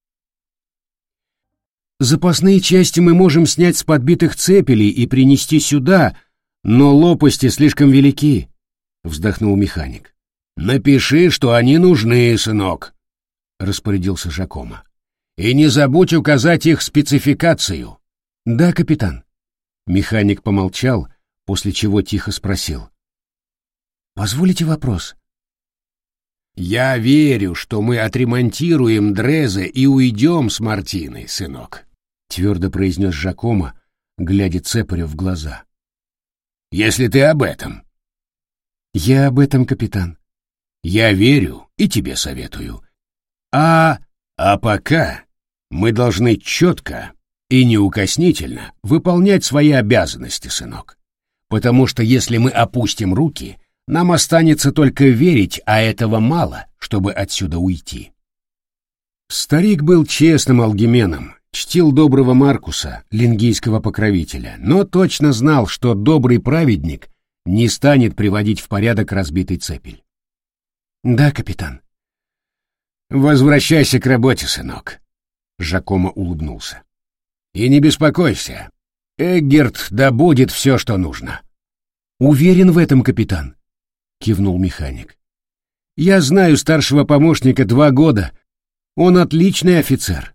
Запасные части мы можем снять с подбитых цепелей и принести сюда, но лопасти слишком велики, — вздохнул механик. Напиши, что они нужны, сынок, — распорядился Жакомо. И не забудь указать их спецификацию. Да, капитан. Механик помолчал, после чего тихо спросил. Позволите вопрос? Я верю, что мы отремонтируем Дрезе и уйдем с Мартиной, сынок, — твердо произнес Жакомо, глядя Цепарю в глаза. Если ты об этом. Я об этом, капитан. Я верю и тебе советую. А пока мы должны четко и неукоснительно выполнять свои обязанности, сынок. Потому что если мы опустим руки, нам останется только верить, а этого мало, чтобы отсюда уйти. Старик был честным алгименом, чтил доброго Маркуса, лингийского покровителя, но точно знал, что добрый праведник не станет приводить в порядок разбитый цепель. Да, капитан. Возвращайся к работе, сынок. Жакомо улыбнулся. И не беспокойся. Эггерт добудет все, что нужно. Уверен в этом, капитан, кивнул механик. Я знаю старшего помощника 2 года. Он отличный офицер.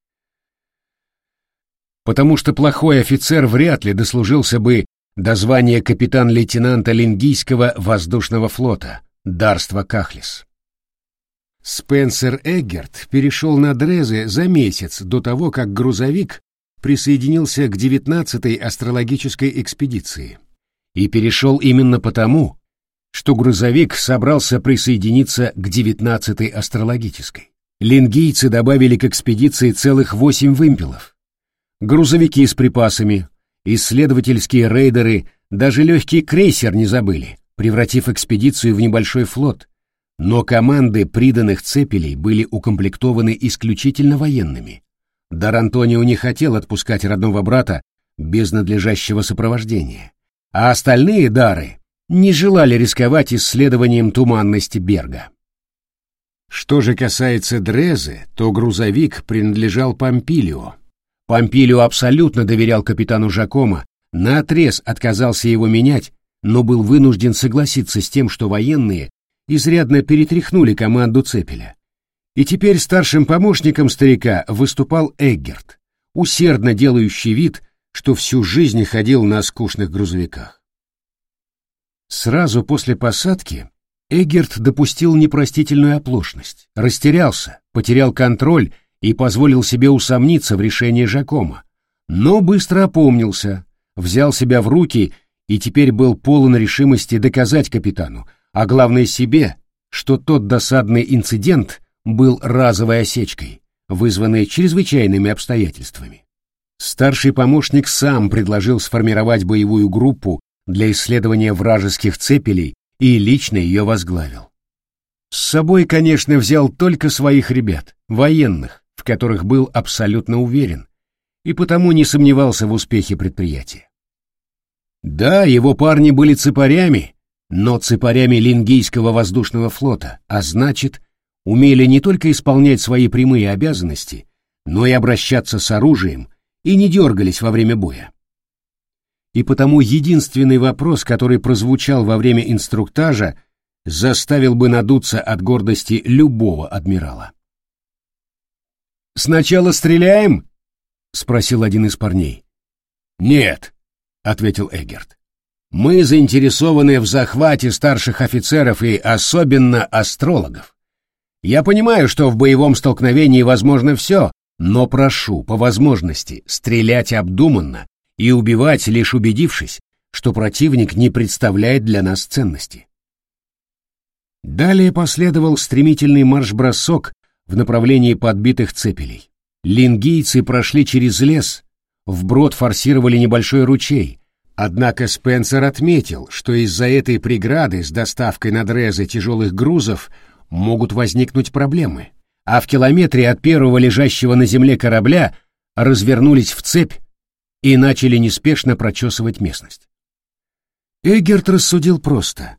Потому что плохой офицер вряд ли дослужился бы до звания капитан-лейтенанта Лингийского воздушного флота, дарства Кахлис. Спенсер Эггерт перешел на Дрезе за месяц до того, как грузовик присоединился к 19-й астрологической экспедиции. И перешел именно потому, что грузовик собрался присоединиться к 19-й астрологической. Лингийцы добавили к экспедиции целых 8 вымпелов. Грузовики с припасами, исследовательские рейдеры, даже легкий крейсер не забыли, превратив экспедицию в небольшой флот, но команды приданных цепелей были укомплектованы исключительно военными. Дар Антонио не хотел отпускать родного брата без надлежащего сопровождения, а остальные дары не желали рисковать исследованием туманности Берга. Что же касается Дрезе, то грузовик принадлежал Помпилио. Помпилио абсолютно доверял капитану Жакомо, наотрез отказался его менять, но был вынужден согласиться с тем, что военные изрядно перетряхнули команду цепеля. И теперь старшим помощником старика выступал Эггерт, усердно делающий вид, что всю жизнь ходил на скучных грузовиках. Сразу после посадки Эггерт допустил непростительную оплошность, растерялся, потерял контроль и позволил себе усомниться в решении Жакомо, но быстро опомнился, взял себя в руки и теперь был полон решимости доказать капитану, а главное себе, что тот досадный инцидент был разовой осечкой, вызванной чрезвычайными обстоятельствами. Старший помощник сам предложил сформировать боевую группу для исследования вражеских цепелей и лично ее возглавил. С собой, конечно, взял только своих ребят, военных, в которых был абсолютно уверен, и потому не сомневался в успехе предприятия. Да, его парни были цепарями, но цепарями Лингийского воздушного флота, а значит, умели не только исполнять свои прямые обязанности, но и обращаться с оружием и не дергались во время боя. и потому единственный вопрос, который прозвучал во время инструктажа, заставил бы надуться от гордости любого адмирала. «Сначала стреляем?» — спросил один из парней. «Нет», — ответил Эггерт. «Мы заинтересованы в захвате старших офицеров и особенно астрологов. Я понимаю, что в боевом столкновении возможно все, но прошу, по возможности, стрелять обдуманно и убивать, лишь убедившись, что противник не представляет для нас ценности». Далее последовал стремительный марш-бросок в направлении подбитых цепелей. Лингийцы прошли через лес, вброд форсировали небольшой ручей, однако Спенсер отметил, что из-за этой преграды с доставкой на Дрезы тяжелых грузов могут возникнуть проблемы, а в километре от первого лежащего на земле корабля развернулись в цепь и начали неспешно прочесывать местность. Эггерт рассудил просто.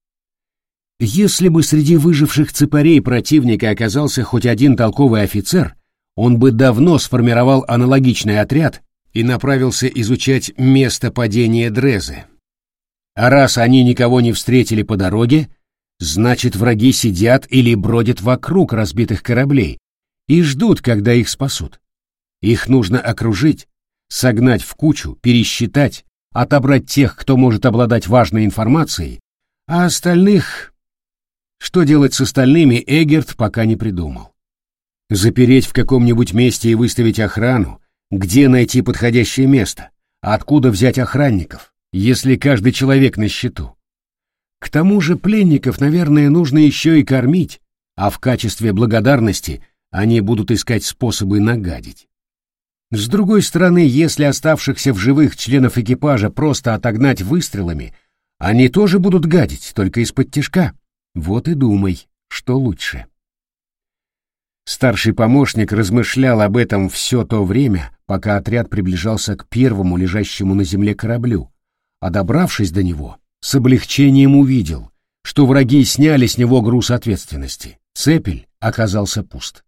Если бы среди выживших цепарей противника оказался хоть один толковый офицер, он бы давно сформировал аналогичный отряд и направился изучать место падения Дрезы. А раз они никого не встретили по дороге, значит, враги сидят или бродят вокруг разбитых кораблей и ждут, когда их спасут. Их нужно окружить, согнать в кучу, пересчитать, отобрать тех, кто может обладать важной информацией, а остальных... Что делать с остальными, Эггерт пока не придумал. Запереть в каком-нибудь месте и выставить охрану, где найти подходящее место, откуда взять охранников, если каждый человек на счету. К тому же пленников, наверное, нужно еще и кормить, а в качестве благодарности они будут искать способы нагадить. С другой стороны, если оставшихся в живых членов экипажа просто отогнать выстрелами, они тоже будут гадить, только из-под тишка. Вот и думай, что лучше. Старший помощник размышлял об этом все то время, пока отряд приближался к первому лежащему на земле кораблю, а добравшись до него, с облегчением увидел, что враги сняли с него груз ответственности. Цепель оказался пуст.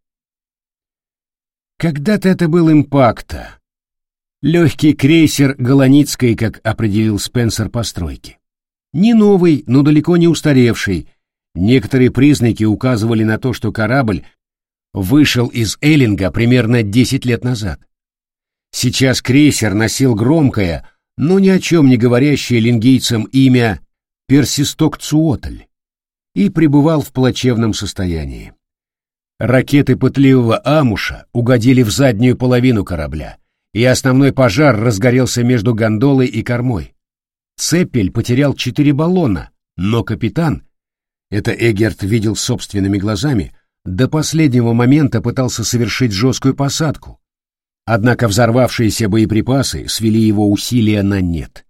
Когда-то это был «Импакта», легкий крейсер Голоницкой, как определил Спенсер, постройки. Не новый, но далеко не устаревший. Некоторые признаки указывали на то, что корабль вышел из Эллинга примерно 10 лет назад. Сейчас крейсер носил громкое, но ни о чем не говорящее лингийцам имя Персистокцуотль и пребывал в плачевном состоянии. Ракеты пытливого Амуша угодили в заднюю половину корабля, и основной пожар разгорелся между гондолой и кормой. Цепель потерял 4 баллона, но капитан, это Эггерт видел собственными глазами, до последнего момента пытался совершить жесткую посадку. Однако взорвавшиеся боеприпасы свели его усилия на нет.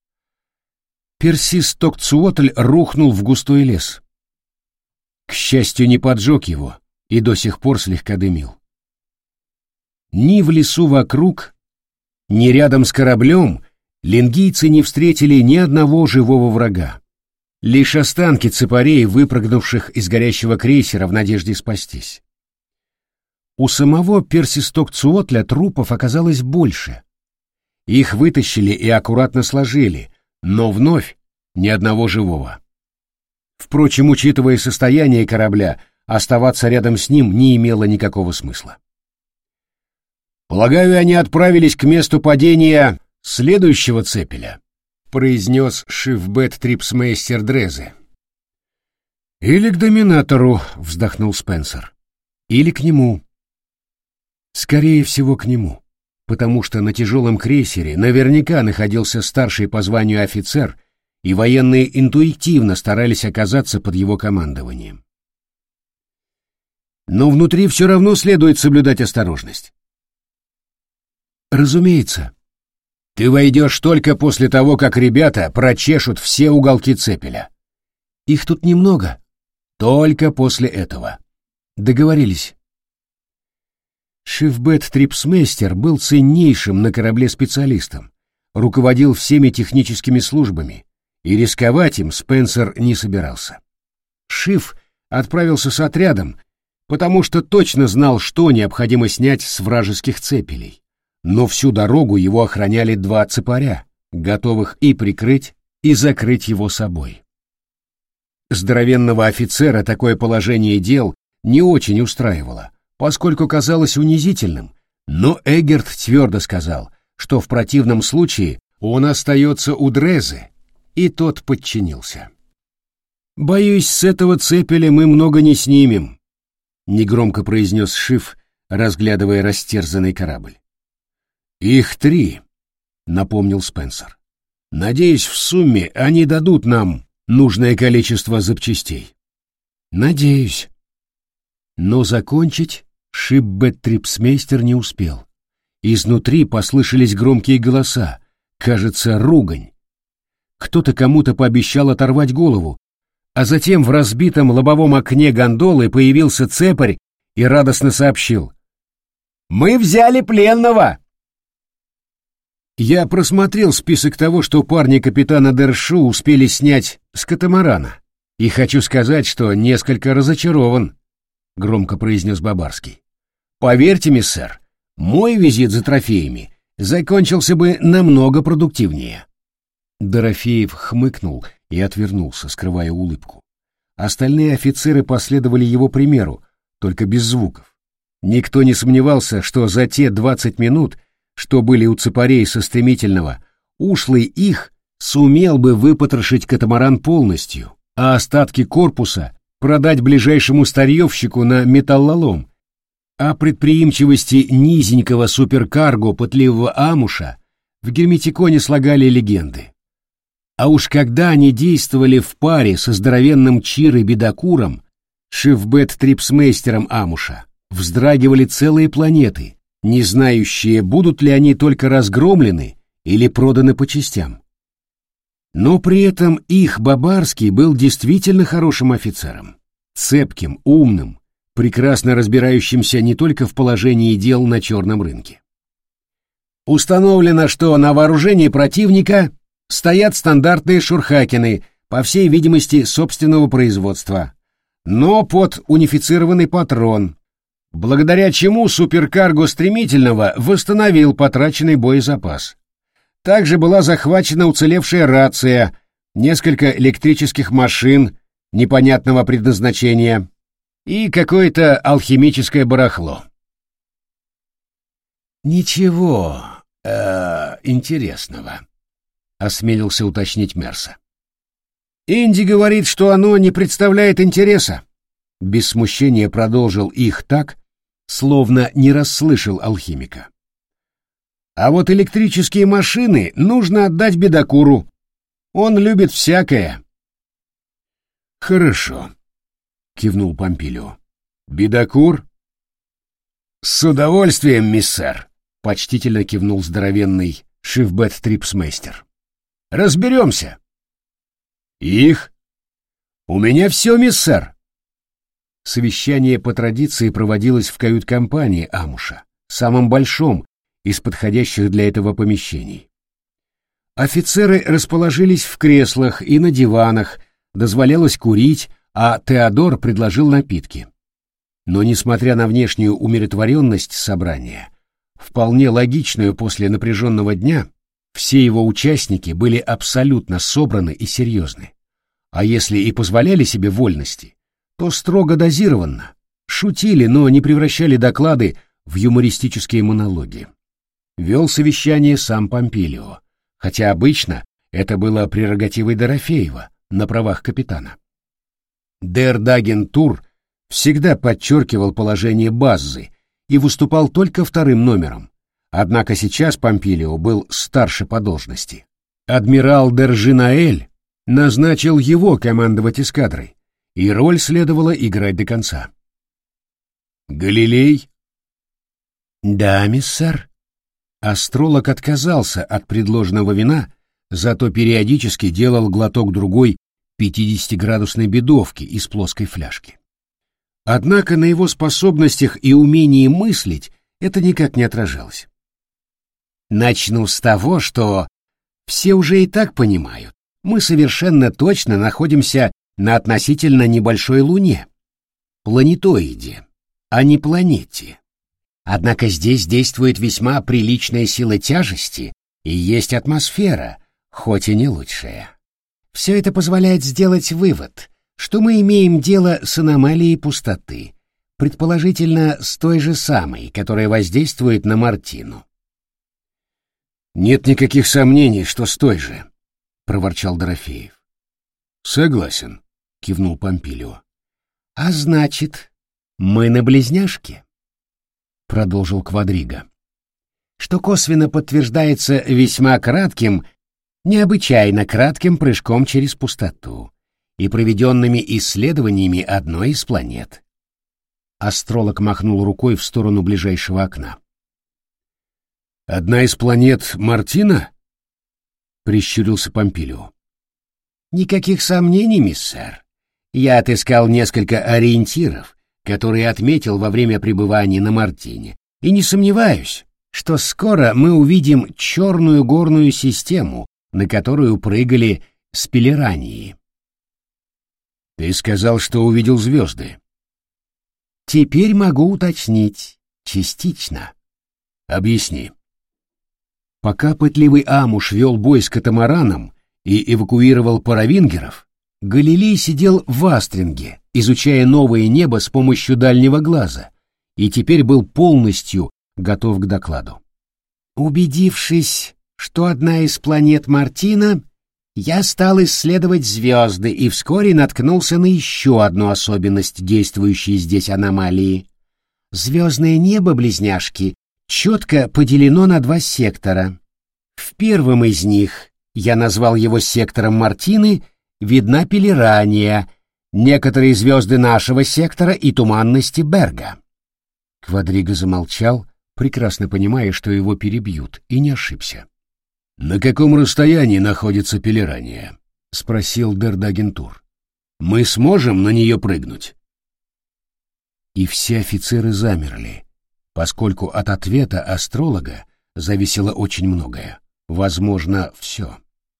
Персистокцуотль рухнул в густой лес. К счастью, не поджег его и до сих пор слегка дымил. Ни в лесу вокруг, ни рядом с кораблем лингийцы не встретили ни одного живого врага. Лишь останки цепарей, выпрыгнувших из горящего крейсера в надежде спастись. У самого Персистокцуотля трупов оказалось больше. Их вытащили и аккуратно сложили, но вновь ни одного живого. Впрочем, учитывая состояние корабля, оставаться рядом с ним не имело никакого смысла. «Полагаю, они отправились к месту падения следующего цепеля», произнес шифбет-трипсмейстер Дрезе. «Или к доминатору», — вздохнул Спенсер. «Или к нему». Скорее всего, к нему, потому что на тяжелом крейсере наверняка находился старший по званию офицер, и военные интуитивно старались оказаться под его командованием. Но внутри все равно следует соблюдать осторожность. «Разумеется. Ты войдешь только после того, как ребята прочешут все уголки цепеля. Их тут немного. Только после этого. Договорились». Шифбет-трипсмейстер был ценнейшим на корабле специалистом, руководил всеми техническими службами, и рисковать им Спенсер не собирался. Шиф отправился с отрядом, потому что точно знал, что необходимо снять с вражеских цепелей. Но всю дорогу его охраняли 2 цепаря, готовых и прикрыть, и закрыть его собой. Здоровенного офицера такое положение дел не очень устраивало, поскольку казалось унизительным, но Эггерт твердо сказал, что в противном случае он остается у Дрезе, и тот подчинился. «Боюсь, с этого цепеля мы много не снимем», — негромко произнес Шиф, разглядывая растерзанный корабль. «Их 3», — напомнил Спенсер. «Надеюсь, в сумме они дадут нам нужное количество запчастей». «Надеюсь». Но закончить Шипбет-трипсмейстер не успел. Изнутри послышались громкие голоса, кажется, ругань. Кто-то кому-то пообещал оторвать голову, а затем в разбитом лобовом окне гондолы появился цепарь и радостно сообщил: «Мы взяли пленного!» Я просмотрел список того, что парни капитана Дершу успели снять с катамарана, и хочу сказать, что несколько разочарован, — громко произнес Бабарский. «Поверьте, миссэр, мой визит за трофеями закончился бы намного продуктивнее». Дорофеев хмыкнул и отвернулся, скрывая улыбку. Остальные офицеры последовали его примеру, только без звуков. Никто не сомневался, что за те 20 минут, что были у цепарей со стремительного, ушлый их сумел бы выпотрошить катамаран полностью, а остатки корпуса продать ближайшему старьевщику на металлолом. О предприимчивости низенького суперкарго пытливого амуша в Герметиконе слагали легенды. А уж когда они действовали в паре со здоровенным Чирой-бедокуром, Шифбет-трипсмейстером амуша, вздрагивали целые планеты, не знающие, будут ли они только разгромлены или проданы по частям. Но при этом их Бабарский был действительно хорошим офицером, цепким, умным, прекрасно разбирающимся не только в положении дел на черном рынке. Установлено, что на вооружении противника стоят стандартные шурхакины, по всей видимости, собственного производства, но под унифицированный патрон, благодаря чему суперкарго стремительного восстановил потраченный боезапас. Также была захвачена уцелевшая рация, несколько электрических машин непонятного предназначения и какое-то алхимическое барахло. «Ничего интересного», — осмелился уточнить Мерса. «Инди говорит, что оно не представляет интереса», — без смущения продолжил их так, словно не расслышал алхимика. «А вот электрические машины нужно отдать бедокуру. Он любит всякое». «Хорошо», — кивнул Помпилио. «Бедокур?» «С удовольствием, миссэр», — почтительно кивнул здоровенный Шифбет-трипсмейстер. «Разберемся». «Их?» «У меня все, миссэр». Совещание по традиции проводилось в кают-компании амуша, самом большом из подходящих для этого помещений. Офицеры расположились в креслах и на диванах, дозволялось курить, а Теодор предложил напитки. Но, несмотря на внешнюю умиротворенность собрания, вполне логичную после напряженного дня, все его участники были абсолютно собраны и серьезны. А если и позволяли себе вольности, то строго дозированно, шутили, но не превращали доклады в юмористические монологи. Вел совещание сам Помпилио, хотя обычно это было прерогативой Дорофеева на правах капитана. Дер-Дагентур всегда подчеркивал положение Баззы и выступал только вторым номером, однако сейчас Помпилио был старше по должности. Адмирал Держинаэль назначил его командовать эскадрой, и роль следовало играть до конца. «Галилей?» «Да, миссэр». Астролог отказался от предложенного вина, зато периодически делал глоток другой 50-градусной бедовки из плоской фляжки. Однако на его способностях и умении мыслить это никак не отражалось. «Начну с того, что все уже и так понимают, мы совершенно точно находимся на относительно небольшой Луне, планетоиде, а не планете. Однако здесь действует весьма приличная сила тяжести, и есть атмосфера, хоть и не лучшая. Все это позволяет сделать вывод, что мы имеем дело с аномалией пустоты, предположительно с той же самой, которая воздействует на Мартину. «Нет никаких сомнений, что с той же», — проворчал Дорофеев. «Согласен», — кивнул Помпилио. «А значит, мы на близняшке», — продолжил Квадриго, что косвенно подтверждается весьма кратким, необычайно кратким прыжком через пустоту и проведенными исследованиями одной из планет. Астролог махнул рукой в сторону ближайшего окна. «Одна из планет Мартина?» — прищурился Помпилио. «Никаких сомнений, миссэр. Я отыскал несколько ориентиров, которые отметил во время пребывания на Мартине, и не сомневаюсь, что скоро мы увидим черную горную систему, на которую прыгали спелерании». «Ты сказал, что увидел звезды». «Теперь могу уточнить. Частично». «Объясни». Пока пытливый Амуш вел бой с катамараном и эвакуировал паравингеров, Галилей сидел в Астринге, изучая новое небо с помощью дальнего глаза, и теперь был полностью готов к докладу. Убедившись, что одна из планет Мартина, я стал исследовать звезды и вскоре наткнулся на еще одну особенность действующей здесь аномалии. Звездное небо близняшки четко поделено на два сектора. В первом из них, я назвал его сектором Мартины, видна Пелерания, некоторые звезды нашего сектора и туманности Берга. Квадриго замолчал, прекрасно понимая, что его перебьют, и не ошибся. «На каком расстоянии находится Пелерания?» — спросил Дердагентур. «Мы сможем на нее прыгнуть?» И все офицеры замерли, поскольку от ответа астролога зависело очень многое, возможно, все.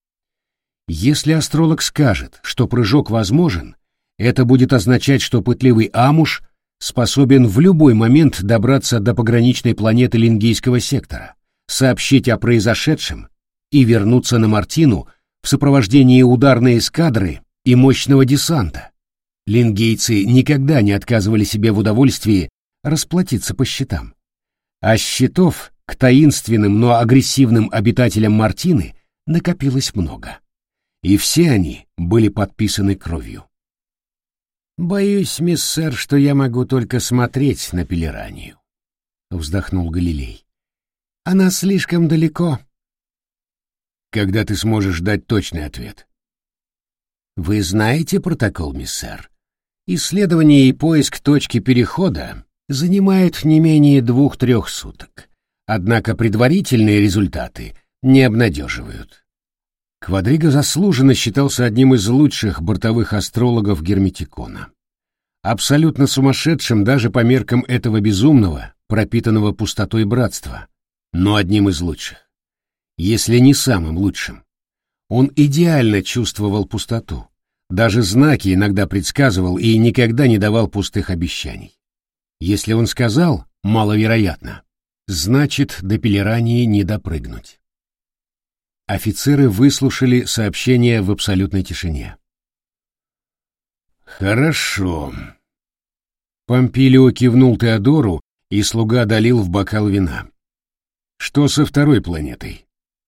Если астролог скажет, что прыжок возможен, это будет означать, что пытливый Амуш способен в любой момент добраться до пограничной планеты Лингийского сектора, сообщить о произошедшем и вернуться на Мартину в сопровождении ударной эскадры и мощного десанта. Лингийцы никогда не отказывали себе в удовольствии расплатиться по счетам. А счетов к таинственным, но агрессивным обитателям Мартины накопилось много. И все они были подписаны кровью. «Боюсь, миссэр, что я могу только смотреть на Пелеранию», — вздохнул Галилей. «Она слишком далеко». «Когда ты сможешь дать точный ответ?» «Вы знаете протокол, миссэр? Исследование и поиск точки перехода занимают не менее 2-3 суток. Однако предварительные результаты не обнадеживают». Квадриго заслуженно считался одним из лучших бортовых астрологов Герметикона. Абсолютно сумасшедшим даже по меркам этого безумного, пропитанного пустотой братства, но одним из лучших, если не самым лучшим. Он идеально чувствовал пустоту, даже знаки иногда предсказывал и никогда не давал пустых обещаний. Если он сказал «маловероятно», значит, до Пелерании не допрыгнуть. Офицеры выслушали сообщение в абсолютной тишине. «Хорошо». Помпилио кивнул Теодору, и слуга долил в бокал вина. «Что со второй планетой?»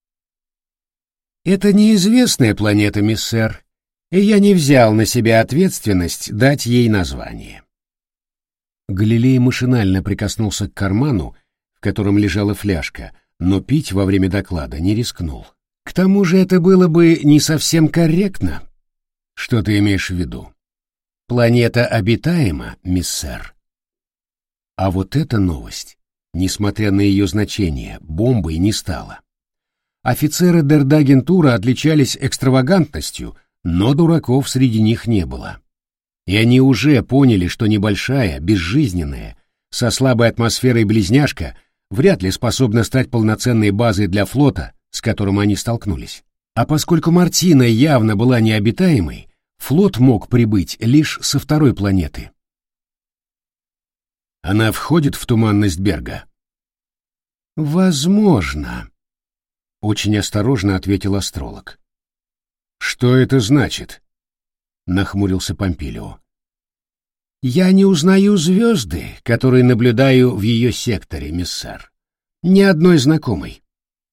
«Это неизвестная планета, миссэр, и я не взял на себя ответственность дать ей название». Галилей машинально прикоснулся к карману, в котором лежала фляжка, но пить во время доклада не рискнул. К тому же это было бы не совсем корректно. Что ты имеешь в виду? Планета обитаема, миссэр. А вот эта новость, несмотря на ее значение, бомбой не стала. Офицеры Дердагентура отличались экстравагантностью, но дураков среди них не было. И они уже поняли, что небольшая, безжизненная, со слабой атмосферой близняшка вряд ли способна стать полноценной базой для флота, с которым они столкнулись. А поскольку Мартина явно была необитаемой, флот мог прибыть лишь со второй планеты. Она входит в туманность Берга? Возможно. очень осторожно ответил астролог. Что это значит? Нахмурился Помпилио. Я не узнаю звезды, которые наблюдаю в ее секторе, миссар. Ни одной знакомой.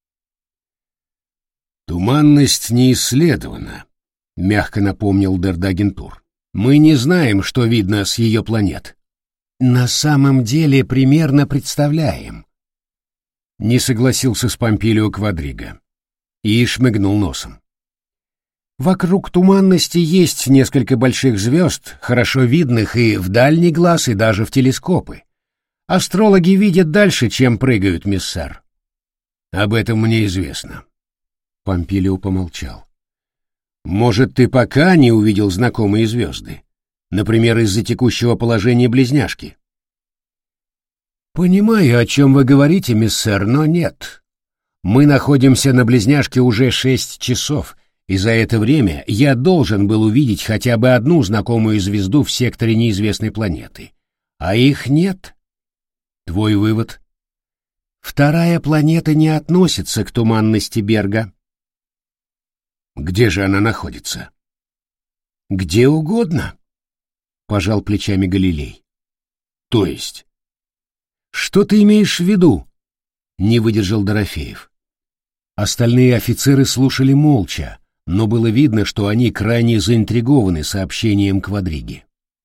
Туманность не исследована, мягко напомнил Дердагентур. Мы не знаем, что видно с ее планет. На самом деле примерно представляем. Не согласился с Помпилио Квадриго и шмыгнул носом. Вокруг туманности есть несколько больших звезд, хорошо видных и в дальний глаз, и даже в телескопы. Астрологи видят дальше, чем прыгают, миссар. Об этом мне известно. Помпилио помолчал. Может, ты пока не увидел знакомые звезды? Например, из-за текущего положения близняшки? Понимаю, о чем вы говорите, миссар, но нет. Мы находимся на близняшке уже 6 часов, и за это время я должен был увидеть хотя бы одну знакомую звезду в секторе неизвестной планеты. А их нет. Твой вывод? Вторая планета не относится к туманности Берга. Где же она находится? Где угодно, пожал плечами Галилей. То есть? Что ты имеешь в виду? Не выдержал Дорофеев. Остальные офицеры слушали молча, но было видно, что они крайне заинтригованы сообщением Квадриги.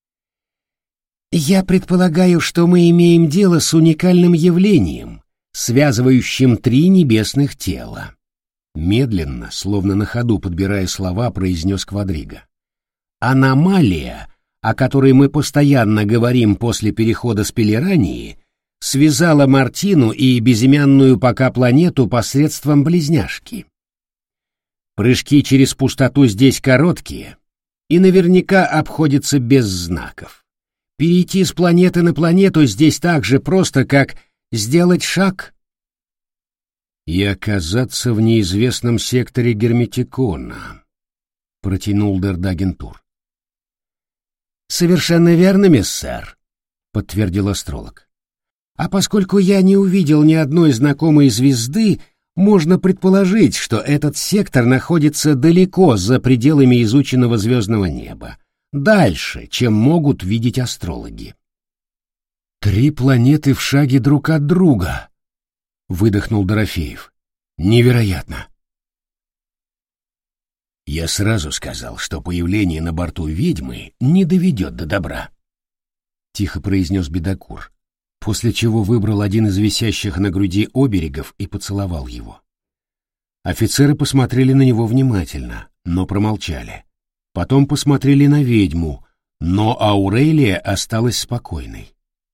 Я предполагаю, что мы имеем дело с уникальным явлением, связывающим 3 небесных тела. Медленно, словно на ходу подбирая слова, произнес Квадриго. Аномалия, о которой мы постоянно говорим после перехода с Пелерании, связала Мартину и безымянную пока планету посредством близняшки. Прыжки через пустоту здесь короткие и наверняка обходятся без знаков. Перейти с планеты на планету здесь так же просто, как сделать шаг. И оказаться в неизвестном секторе Герметикона, протянул Дердагентур. Совершенно верно, миссар, подтвердил астролог. А поскольку я не увидел ни одной знакомой звезды, можно предположить, что этот сектор находится далеко за пределами изученного звездного неба, дальше, чем могут видеть астрологи. 3 планеты в шаге друг от друга, выдохнул Дорофеев. Невероятно. Я сразу сказал, что появление на борту ведьмы не доведет до добра, тихо произнес Бедокур, после чего выбрал один из висящих на груди оберегов и поцеловал его. Офицеры посмотрели на него внимательно, но промолчали. Потом посмотрели на ведьму, но Аурелия осталась спокойной.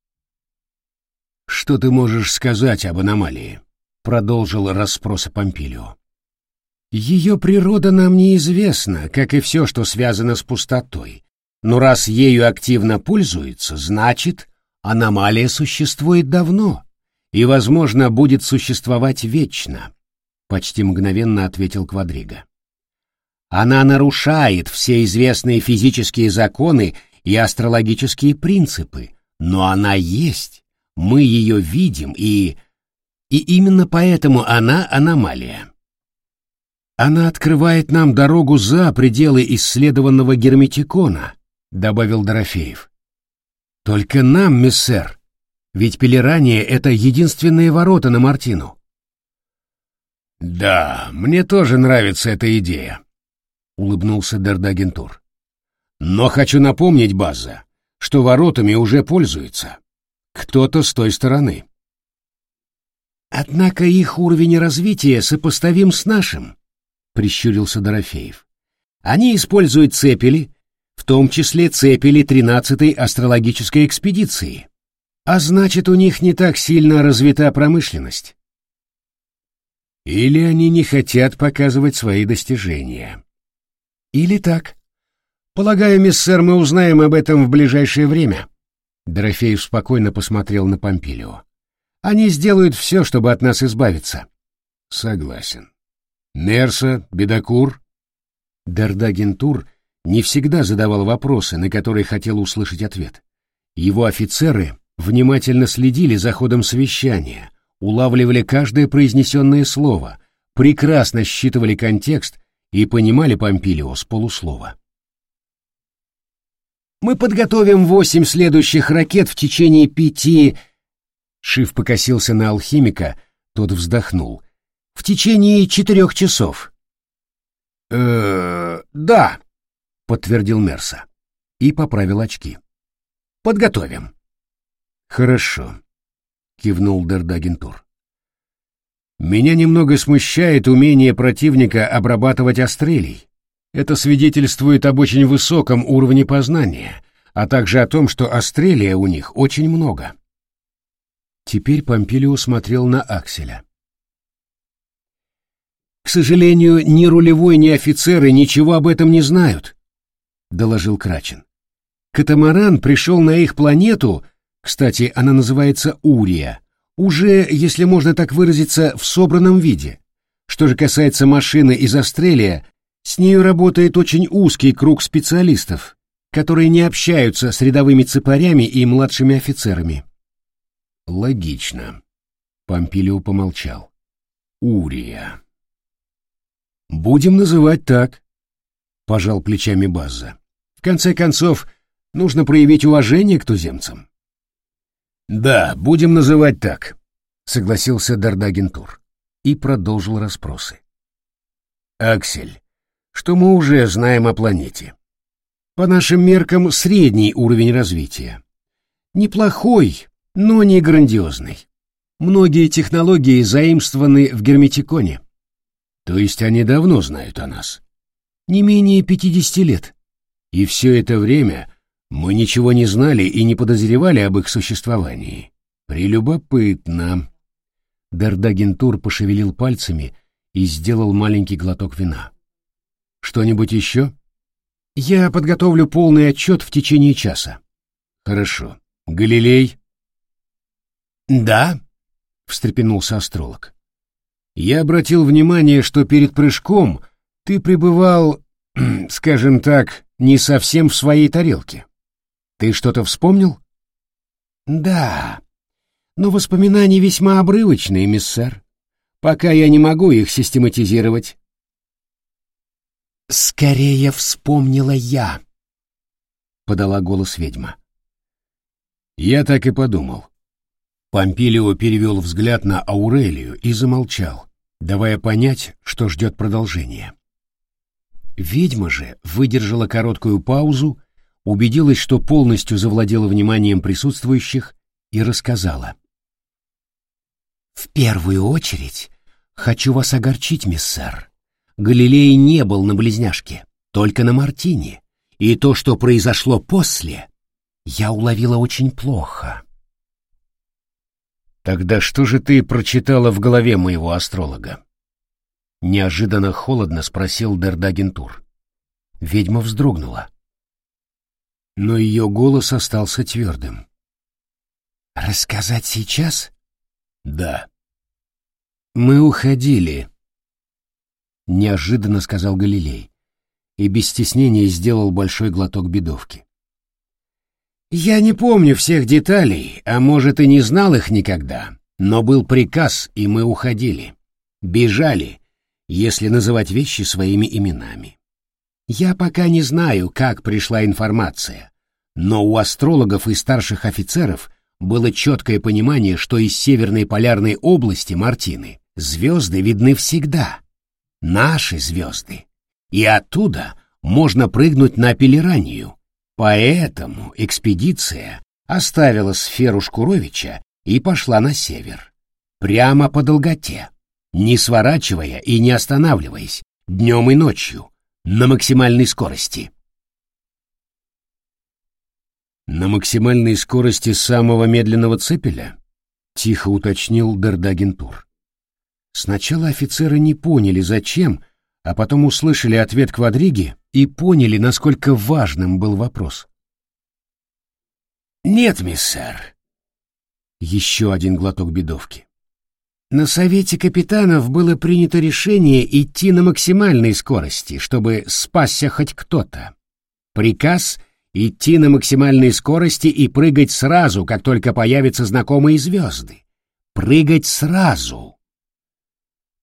«Что ты можешь сказать об аномалии?» — продолжил расспросы Помпилио. «Ее природа нам неизвестна, как и все, что связано с пустотой. Но раз ею активно пользуются, значит, аномалия существует давно и, возможно, будет существовать вечно», — почти мгновенно ответил Квадриго. «Она нарушает все известные физические законы и астрологические принципы, но она есть, мы ее видим, и именно поэтому она аномалия. Она открывает нам дорогу за пределы исследованного Герметикона», — добавил Дорофеев. «Только нам, миссер, ведь Пелерания — это единственные ворота на Мартину». «Да, мне тоже нравится эта идея», — улыбнулся Дердагентур. «Но хочу напомнить, База, что воротами уже пользуется кто-то с той стороны». «Однако их уровень развития сопоставим с нашим», — прищурился Дорофеев. «Они используют цепели, в том числе цепели 13-й астрологической экспедиции. А значит, у них не так сильно развита промышленность». «Или они не хотят показывать свои достижения». «Или так. Полагаю, миссер, мы узнаем об этом в ближайшее время». Дорофеев спокойно посмотрел на Помпилио. «Они сделают все, чтобы от нас избавиться». «Согласен. Нерса, Бедокур?» Дердагентур не всегда задавал вопросы, на которые хотел услышать ответ. Его офицеры внимательно следили за ходом совещания, улавливали каждое произнесенное слово, прекрасно считывали контекст и понимали Помпилио с полуслова. «Мы подготовим 8 следующих ракет в течение 5...» Шиф покосился на алхимика, тот вздохнул. «В течение 4 часов». Да», — подтвердил Мерса и поправил очки. «Подготовим». «Хорошо», — кивнул Дердагентур. «Меня немного смущает умение противника обрабатывать астрелей. Это свидетельствует об очень высоком уровне познания, а также о том, что астрелия у них очень много». Теперь Помпилио смотрел на Акселя. «К сожалению, ни рулевой, ни офицеры ничего об этом не знают», — доложил Крачин. «Катамаран пришел на их планету, кстати, она называется Урия, уже, если можно так выразиться, в собранном виде. Что же касается машины из Астрелия, с нею работает очень узкий круг специалистов, которые не общаются с рядовыми цепарями и младшими офицерами». «Логично», — Помпилио помолчал. «Урия». «Будем называть так», — пожал плечами Базза. «В конце концов, нужно проявить уважение к туземцам». «Да, будем называть так», — согласился Дердагентур и продолжил расспросы. «Аксель, что мы уже знаем о планете?» «По нашим меркам, средний уровень развития. Неплохой, но не грандиозный. Многие технологии заимствованы в Герметиконе». «То есть они давно знают о нас?» «Не менее 50 лет». «И все это время мы ничего не знали и не подозревали об их существовании. Прелюбопытно». Дердагентур пошевелил пальцами и сделал маленький глоток вина. «Что-нибудь еще?» «Я подготовлю полный отчет в течение часа». «Хорошо. Галилей?» «Да», — встрепенулся астролог. «Я обратил внимание, что перед прыжком ты пребывал, скажем так, не совсем в своей тарелке. Ты что-то вспомнил?» «Да, но воспоминания весьма обрывочные, миссэр. Пока я не могу их систематизировать». «Скорее вспомнила я», — подала голос ведьма. «Я так и подумал». Помпилио перевел взгляд на Аурелию и замолчал, давая понять, что ждет продолжения. Ведьма же выдержала короткую паузу, убедилась, что полностью завладела вниманием присутствующих, и рассказала. «В первую очередь хочу вас огорчить, миссэр. Галилей не был на Близняшке, только на Мартине, и то, что произошло после, я уловила очень плохо». «Тогда что же ты прочитала в голове моего астролога?» Неожиданно холодно спросил Дердагентур. Ведьма вздрогнула. Но ее голос остался твердым. «Рассказать сейчас?» «Да». «Мы уходили», — неожиданно сказал Галилей, и без стеснения сделал большой глоток бедовки. «Я не помню всех деталей, а может и не знал их никогда, но был приказ, и мы уходили. Бежали, если называть вещи своими именами. Я пока не знаю, как пришла информация, но у астрологов и старших офицеров было четкое понимание, что из северной полярной области Мартины звезды видны всегда. Наши звезды. И оттуда можно прыгнуть на Пелеранию. Поэтому экспедиция оставила сферу Шкуровича и пошла на север, прямо по долготе, не сворачивая и не останавливаясь, днем и ночью, на максимальной скорости. «На максимальной скорости самого медленного цепеля?» — тихо уточнил Дердагентур. Сначала офицеры не поняли, зачем, а потом услышали ответ Квадриги и поняли, насколько важным был вопрос. «Нет, миссэр». Еще один глоток бедовки. «На совете капитанов было принято решение идти на максимальной скорости, чтобы спасся хоть кто-то. Приказ — идти на максимальной скорости и прыгать сразу, как только появятся знакомые звезды. Прыгать сразу».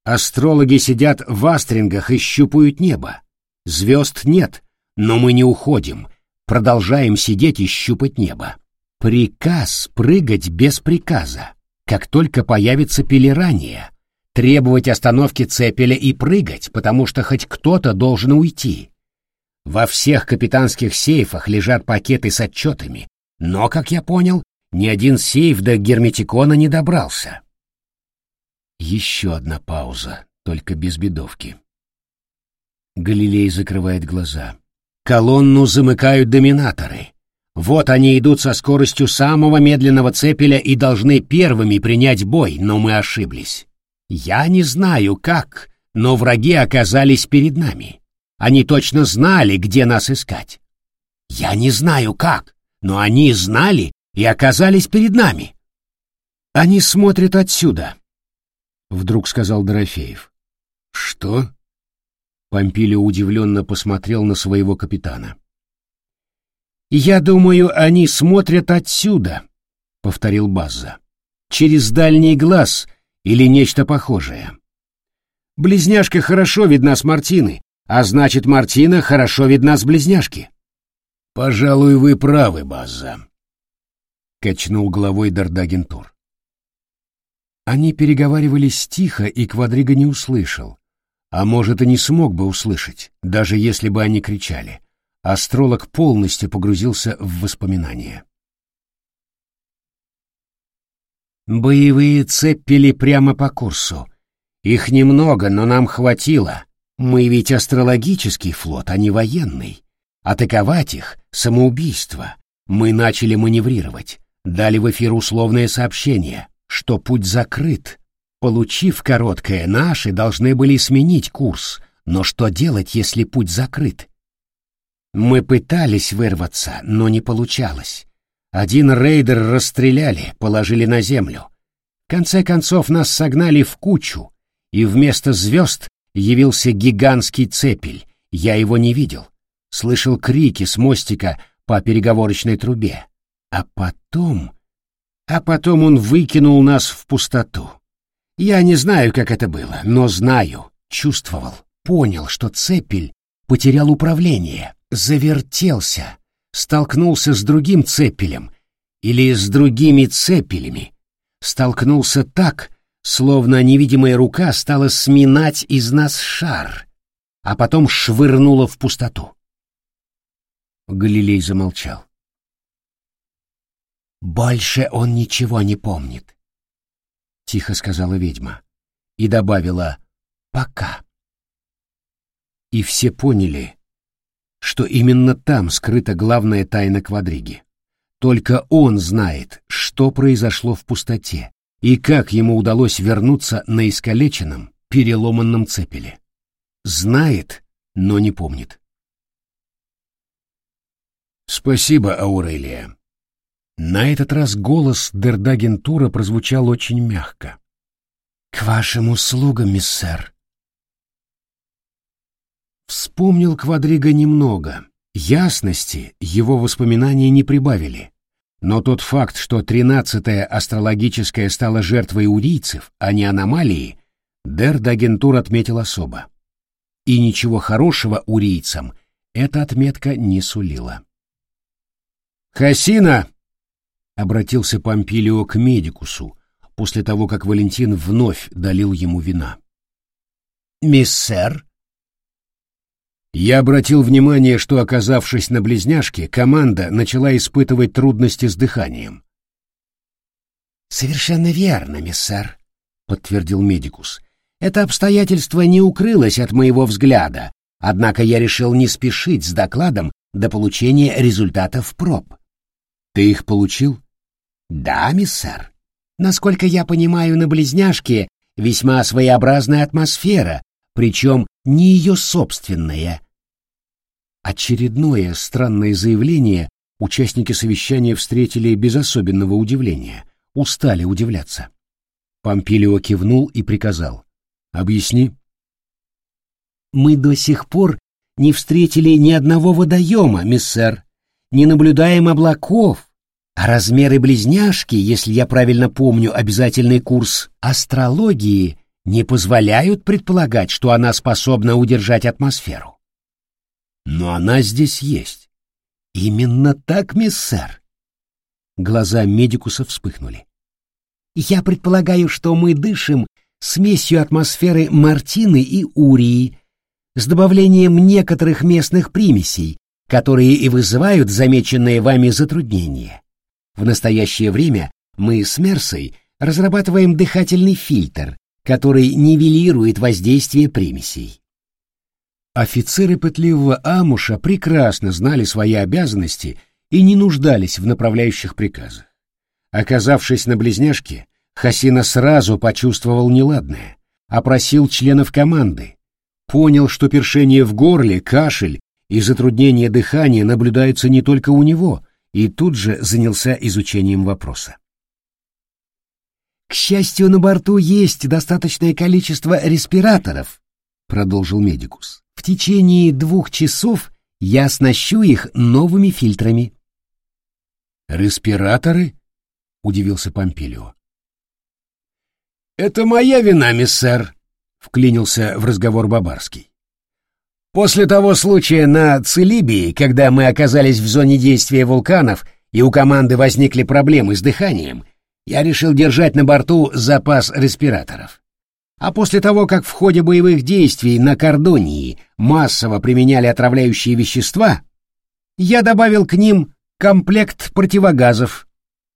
Астрологи сидят в астрингах и щупают небо. Звезд нет, но мы не уходим, продолжаем сидеть и щупать небо. Приказ прыгать без приказа. Как только появится пелерания, требовать остановки цепеля и прыгать, потому что хоть кто-то должен уйти. Во всех капитанских сейфах лежат пакеты с отчетами, но, как я понял, ни один сейф до герметикона не добрался. Еще одна пауза, только без бедовки. Галилей закрывает глаза. Колонну замыкают доминаторы. Вот они идут со скоростью самого медленного цепеля и должны первыми принять бой, но мы ошиблись. Я не знаю как, но враги оказались перед нами. Они точно знали, где нас искать. Я не знаю как, но они знали и оказались перед нами. Они смотрят отсюда, — вдруг сказал Дорофеев. Что? Помпилио удивленно посмотрел на своего капитана. «Я думаю, они смотрят отсюда», — повторил Базза. «Через дальний глаз или нечто похожее. Близняшка хорошо видна с Мартины, а значит, Мартина хорошо видна с близняшки». «Пожалуй, вы правы, Базза», — качнул головой Дердагентур. Они переговаривались тихо, и Квадриго не услышал, а может и не смог бы услышать, даже если бы они кричали. Астролог полностью погрузился в воспоминания. Боевые цепели прямо по курсу. Их немного, но нам хватило. Мы ведь астрологический флот, а не военный. Атаковать их — самоубийство. Мы начали маневрировать. Дали в эфир условное сообщение, что путь закрыт. Получив короткое, наши должны были сменить курс. Но что делать, если путь закрыт? Мы пытались вырваться, но не получалось. Один рейдер расстреляли, положили на землю. В конце концов нас согнали в кучу, и вместо звезд явился гигантский цепель. Я его не видел. Слышал крики с мостика по переговорочной трубе. А потом он выкинул нас в пустоту. Я не знаю, как это было, но знаю, чувствовал, понял, что цепель потерял управление, завертелся, столкнулся с другим цепелем или с другими цепелями, столкнулся так, словно невидимая рука стала сминать из нас шар, а потом швырнула в пустоту. Галилей замолчал. «Больше он ничего не помнит», — тихо сказала ведьма и добавила «пока». И все поняли, что именно там скрыта главная тайна Квадриги. Только он знает, что произошло в пустоте и как ему удалось вернуться на искалеченном, переломанном цепеле. Знает, но не помнит. «Спасибо, Аурелия». На этот раз голос Дердагентура прозвучал очень мягко. «К вашим услугам, миссер». Вспомнил Квадриго немного. Ясности его воспоминания не прибавили. Но тот факт, что 13-я астрологическая стала жертвой урийцев, а не аномалии, Дердагентур отметил особо. И ничего хорошего урийцам эта отметка не сулила. «Хасина!» — обратился Помпилио к медикусу, после того, как Валентин вновь долил ему вина. «Миссер?» Я обратил внимание, что, оказавшись на близняшке, команда начала испытывать трудности с дыханием. «Совершенно верно, миссер», — подтвердил медикус. «Это обстоятельство не укрылось от моего взгляда, однако я решил не спешить с докладом до получения результатов проб». «Ты их получил?» «Да, миссер. Насколько я понимаю, на близняшке весьма своеобразная атмосфера, причем не ее собственная». Очередное странное заявление участники совещания встретили без особенного удивления, устали удивляться. Помпилио кивнул и приказал: «Объясни». «Мы до сих пор не встретили ни одного водоема, миссер, не наблюдаем облаков, а размеры близняшки, если я правильно помню обязательный курс астрологии, не позволяют предполагать, что она способна удержать атмосферу. Но она здесь есть. Именно так, миссэр. Глаза медикуса вспыхнули. Я предполагаю, что мы дышим смесью атмосферы Мартины и Урии с добавлением некоторых местных примесей, которые и вызывают замеченные вами затруднения. В настоящее время мы с Мерсой разрабатываем дыхательный фильтр, который нивелирует воздействие примесей. Офицеры пытливого амуша прекрасно знали свои обязанности и не нуждались в направляющих приказах. Оказавшись на Близняшке, Хасина сразу почувствовал неладное, опросил членов команды, понял, что першение в горле, кашель и затруднение дыхания наблюдаются не только у него, и тут же занялся изучением вопроса. «К счастью, на борту есть достаточное количество респираторов», — продолжил медикус. «В течение 2 часов я оснащу их новыми фильтрами». «Респираторы?» — удивился Помпилио. «Это моя вина, миссэр», — вклинился в разговор Бабарский. «После того случая на Целибии, когда мы оказались в зоне действия вулканов и у команды возникли проблемы с дыханием, я решил держать на борту запас респираторов. А после того, как в ходе боевых действий на Кордонии массово применяли отравляющие вещества, я добавил к ним комплект противогазов».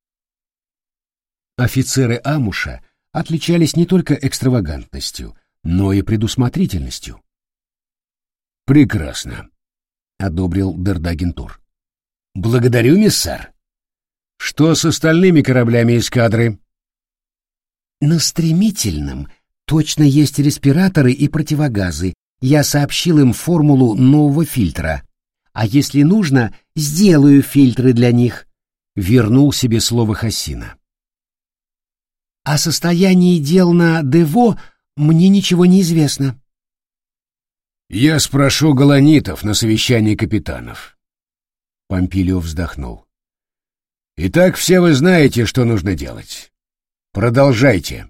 Офицеры амуша отличались не только экстравагантностью, но и предусмотрительностью. «Прекрасно», — одобрил Дердагентур. «Благодарю, миссар. Что с остальными кораблями эскадры?» «На стремительном точно есть респираторы и противогазы. Я сообщил им формулу нового фильтра. А если нужно, сделаю фильтры для них», — вернул себе слово Хасина. «О состоянии дел на Дево мне ничего не известно». «Я спрошу галанитов на совещании капитанов». Помпилио вздохнул. «Итак, все вы знаете, что нужно делать. Продолжайте».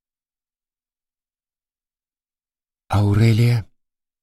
«Аурелия?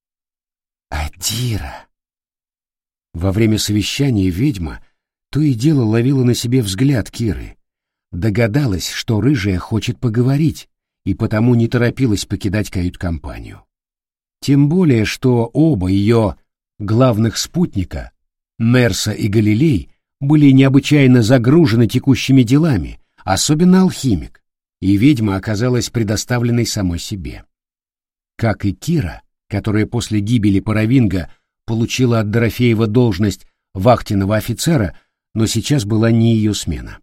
Адира?» Во время совещания ведьма то и дело ловила на себе взгляд Киры. Догадалась, что рыжая хочет поговорить, и потому не торопилась покидать кают-компанию. Тем более, что оба ее главных спутника, Мерса и Галилей, были необычайно загружены текущими делами, особенно алхимик, и ведьма оказалась предоставленной самой себе. Как и Кира, которая после гибели Паравинга получила от Дорофеева должность вахтенного офицера, но сейчас была не ее смена.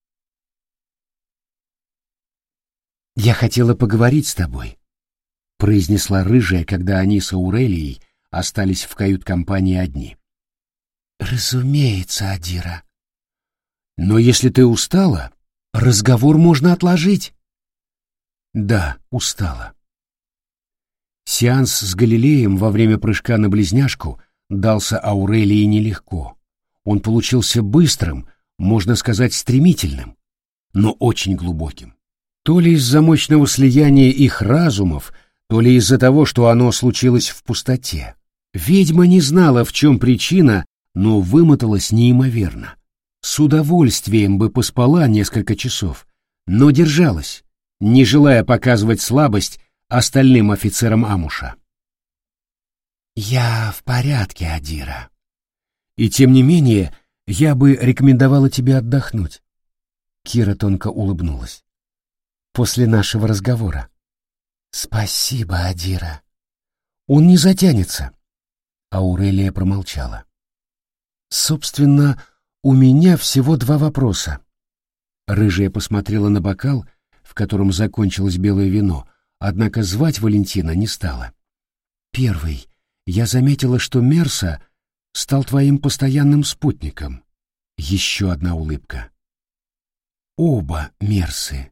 «Я хотела поговорить с тобой», — произнесла рыжая, когда они с Аурелией остались в кают-компании одни. «Разумеется, Адира. Но если ты устала, разговор можно отложить». «Да, устала». Сеанс с Галилеем во время прыжка на Близняшку дался Аурелии нелегко. Он получился быстрым, можно сказать, стремительным, но очень глубоким. То ли из-за мощного слияния их разумов, то ли из-за того, что оно случилось в пустоте. Ведьма не знала, в чем причина, но вымоталась неимоверно. С удовольствием бы поспала несколько часов, но держалась, не желая показывать слабость остальным офицерам амуша. «Я в порядке, Адира. И тем не менее, я бы рекомендовала тебе отдохнуть». Кира тонко улыбнулась. «После нашего разговора». «Спасибо, Адира». «Он не затянется». Аурелия промолчала. «Собственно, у меня всего 2 вопроса». Рыжая посмотрела на бокал, в котором закончилось белое вино, однако звать Валентина не стала. «Первый. Я заметила, что Мерса стал твоим постоянным спутником». Еще одна улыбка. «Оба Мерсы».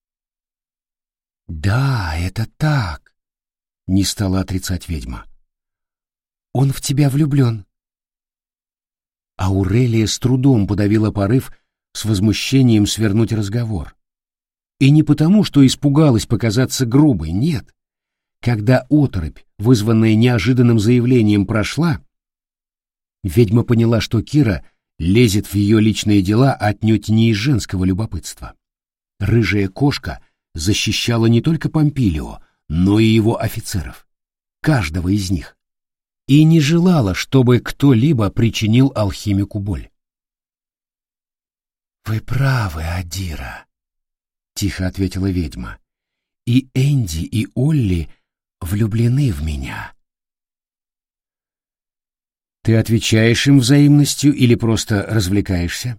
«Да, это так», — не стала отрицать ведьма. «Он в тебя влюблен». Аурелия с трудом подавила порыв с возмущением свернуть разговор. И не потому, что испугалась показаться грубой, нет. Когда оторопь, вызванная неожиданным заявлением, прошла, ведьма поняла, что Кира лезет в ее личные дела отнюдь не из женского любопытства. Рыжая кошка защищала не только Помпилио, но и его офицеров, каждого из них, и не желала, чтобы кто-либо причинил алхимику боль. «Вы правы, Адира», — тихо ответила ведьма, — «и Энди, и Олли влюблены в меня». «Ты отвечаешь им взаимностью или просто развлекаешься?»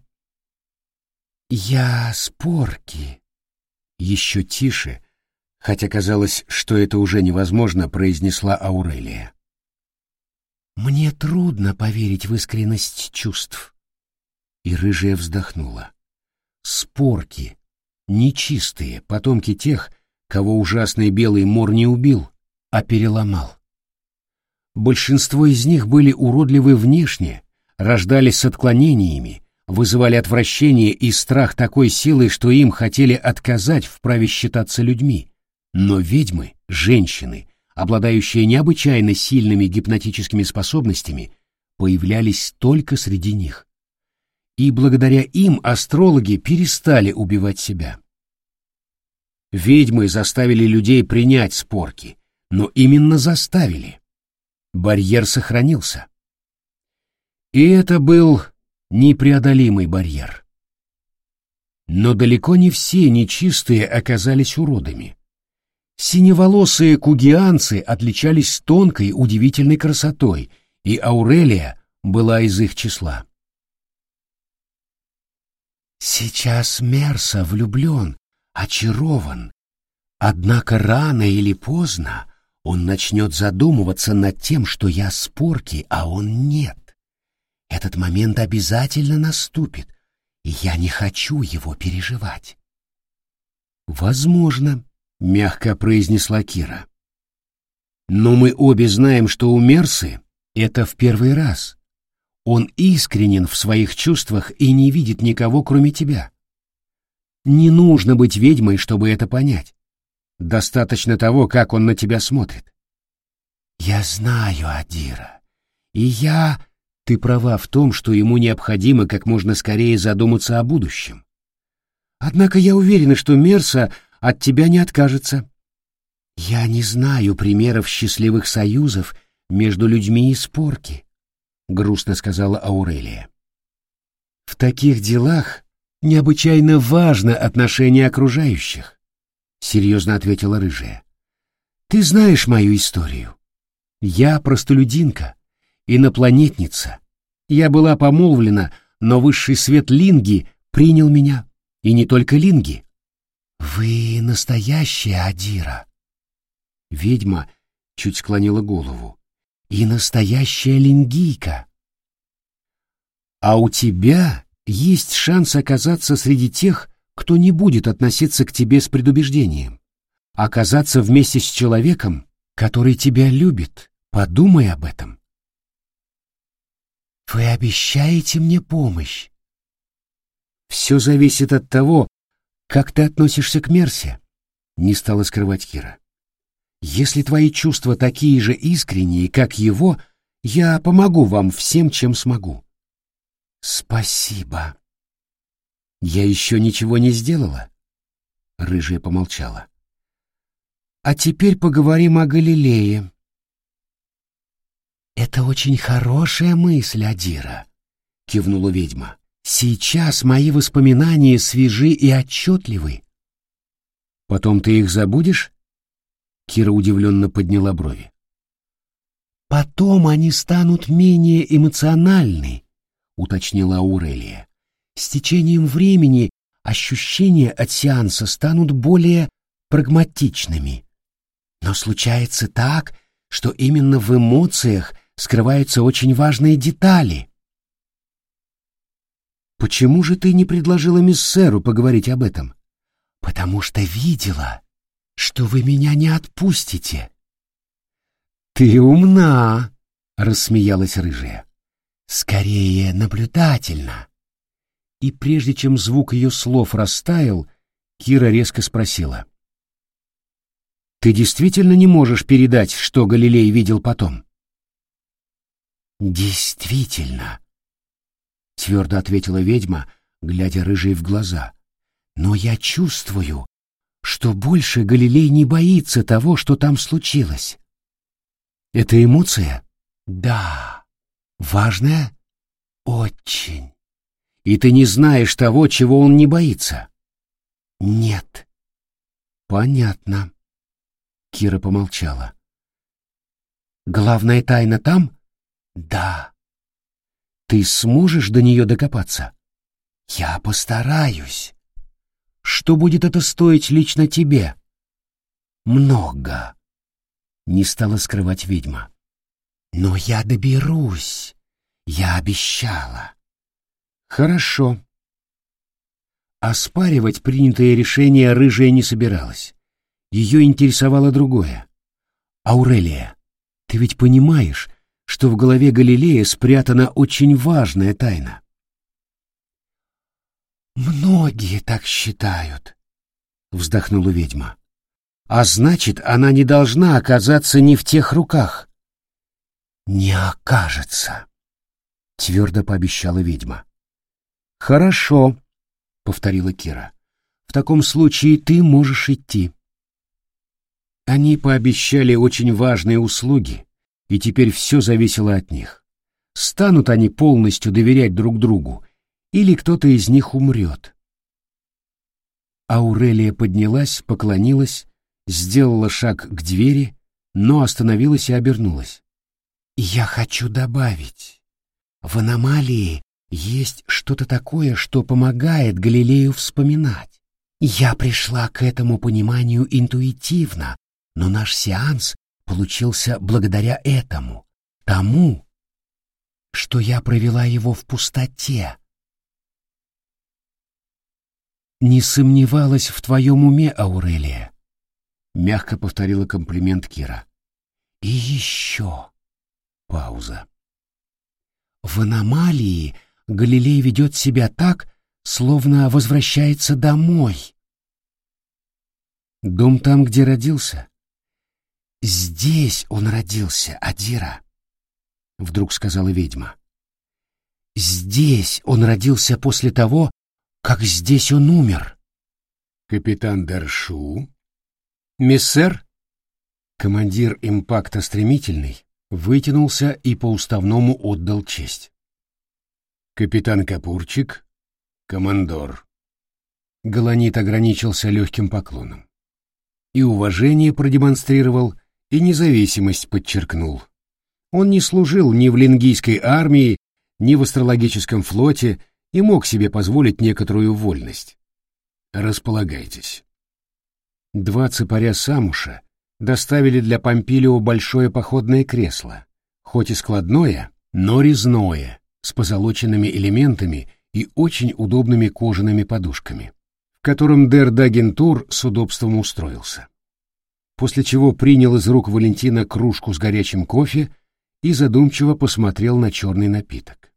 «Я спорки», — еще тише, хотя казалось, что это уже невозможно, произнесла Аурелия. «Мне трудно поверить в искренность чувств». И рыжая вздохнула. Спорки, нечистые, потомки тех, кого ужасный белый мор не убил, а переломал. Большинство из них были уродливы внешне, рождались с отклонениями, вызывали отвращение и страх такой силы, что им хотели отказать в праве считаться людьми. Но ведьмы, женщины, обладающие необычайно сильными гипнотическими способностями, появлялись только среди них. И благодаря им астрологи перестали убивать себя. Ведьмы заставили людей принять спорки, но именно заставили. Барьер сохранился. И это был непреодолимый барьер. Но далеко не все нечистые оказались уродами. Синеволосые кугианцы отличались тонкой, удивительной красотой, и Аурелия была из их числа. «Сейчас Мерса влюблен, очарован, однако рано или поздно он начнет задумываться над тем, что я спорки, а он нет. Этот момент обязательно наступит, и я не хочу его переживать». «Возможно», — мягко произнесла Кира. «Но мы обе знаем, что у Мерсы это в первый раз. Он искренен в своих чувствах и не видит никого, кроме тебя. Не нужно быть ведьмой, чтобы это понять. Достаточно того, как он на тебя смотрит». «Я знаю, Адира, и я...» «Ты права в том, что ему необходимо как можно скорее задуматься о будущем. Однако я уверена, что Мерса от тебя не откажется. Я не знаю примеров счастливых союзов между людьми и спорки», — грустно сказала Аурелия. «В таких делах необычайно важно отношение окружающих», — серьезно ответила рыжая. «Ты знаешь мою историю. Я простолюдинка, инопланетница. Я была помолвлена, но высший свет Линги принял меня. И не только Линги. Вы настоящая Адира». Ведьма чуть склонила голову. «И настоящая лингийка. А у тебя есть шанс оказаться среди тех, кто не будет относиться к тебе с предубеждением. Оказаться вместе с человеком, который тебя любит. Подумай об этом». «Вы обещаете мне помощь?» «Все зависит от того, как ты относишься к Мерсе», — не стала скрывать Кира. «Если твои чувства такие же искренние, как его, я помогу вам всем, чем смогу». «Спасибо». «Я еще ничего не сделала?» Рыжая помолчала. «А теперь поговорим о Галилее». «Это очень хорошая мысль, Адира», — кивнула ведьма. «Сейчас мои воспоминания свежи и отчетливы». «Потом ты их забудешь?» Кира удивленно подняла брови. «Потом они станут менее эмоциональны», — уточнила Аурелия. «С течением времени ощущения от сеанса станут более прагматичными. Но случается так, что именно в эмоциях скрываются очень важные детали». «Почему же ты не предложила миссеру поговорить об этом?» «Потому что видела, что вы меня не отпустите». «Ты умна», — рассмеялась рыжая. «Скорее наблюдательно». И прежде чем звук ее слов растаял, Кира резко спросила. «Ты действительно не можешь передать, что Галилей видел потом?» «Действительно», — твердо ответила ведьма, глядя Рыжей в глаза. «Но я чувствую, что больше Галилей не боится того, что там случилось». «Это эмоция?» «Да». «Важная?» «Очень». «И ты не знаешь того, чего он не боится?» «Нет». «Понятно». Кира помолчала. «Главная тайна там?» «Да». «Ты сможешь до нее докопаться?» «Я постараюсь». «Что будет это стоить лично тебе?» «Много», — не стала скрывать ведьма. «Но я доберусь. Я обещала». «Хорошо». Оспаривать принятое решение Рыжая не собиралась. Ее интересовало другое. «Аурелия, ты ведь понимаешь, что в голове Галилея спрятана очень важная тайна?» «Многие так считают», — вздохнула ведьма. «А значит, она не должна оказаться не в тех руках». «Не окажется», — твердо пообещала ведьма. «Хорошо», — повторила Кира. «В таком случае ты можешь идти». Они пообещали очень важные услуги, и теперь все зависело от них. Станут они полностью доверять друг другу, или кто-то из них умрет. Аурелия поднялась, поклонилась, сделала шаг к двери, но остановилась и обернулась. «Я хочу добавить. В аномалии есть что-то такое, что помогает Галилею вспоминать. Я пришла к этому пониманию интуитивно, но наш сеанс получился благодаря этому, тому, что я провела его в пустоте». «Не сомневалась в твоем уме, Аурелия», — мягко повторила комплимент Кира. «И еще...» Пауза. «В аномалии Галилей ведет себя так, словно возвращается домой». «Дом там, где родился?» «Здесь он родился, Адира», — вдруг сказала ведьма. «Здесь он родился после того, как здесь он умер». «Капитан Дершу?» «Мессер?» Командир импакта стремительный вытянулся и по-уставному отдал честь. «Капитан Капурчик?» «Командор». Галанит ограничился легким поклоном. И уважение продемонстрировал, и независимость подчеркнул. Он не служил ни в лингийской армии, ни в астрологическом флоте и мог себе позволить некоторую вольность. «Располагайтесь». Два цепаря Самуша доставили для Помпилио большое походное кресло, хоть и складное, но резное, с позолоченными элементами и очень удобными кожаными подушками, в котором дер Дагентур с удобством устроился. После чего принял из рук Валентина кружку с горячим кофе и задумчиво посмотрел на черный напиток.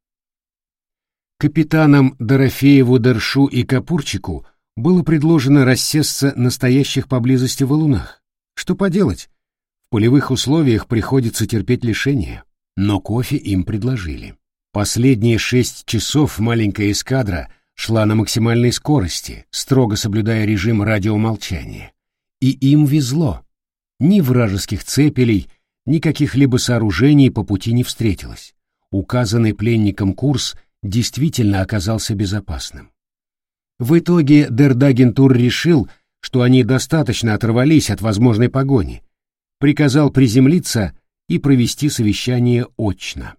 Капитанам Дорофееву, Дершу и Капурчику было предложено рассесться на стоящих поблизости валунах. Что поделать? В полевых условиях приходится терпеть лишения, но кофе им предложили. Последние 6 часов маленькая эскадра шла на максимальной скорости, строго соблюдая режим радиомолчания. И им везло. Ни вражеских цепелей, ни каких-либо сооружений по пути не встретилось. Указанный пленником курс действительно оказался безопасным. В итоге дер Дагентур решил, что они достаточно оторвались от возможной погони, приказал приземлиться и провести совещание очно.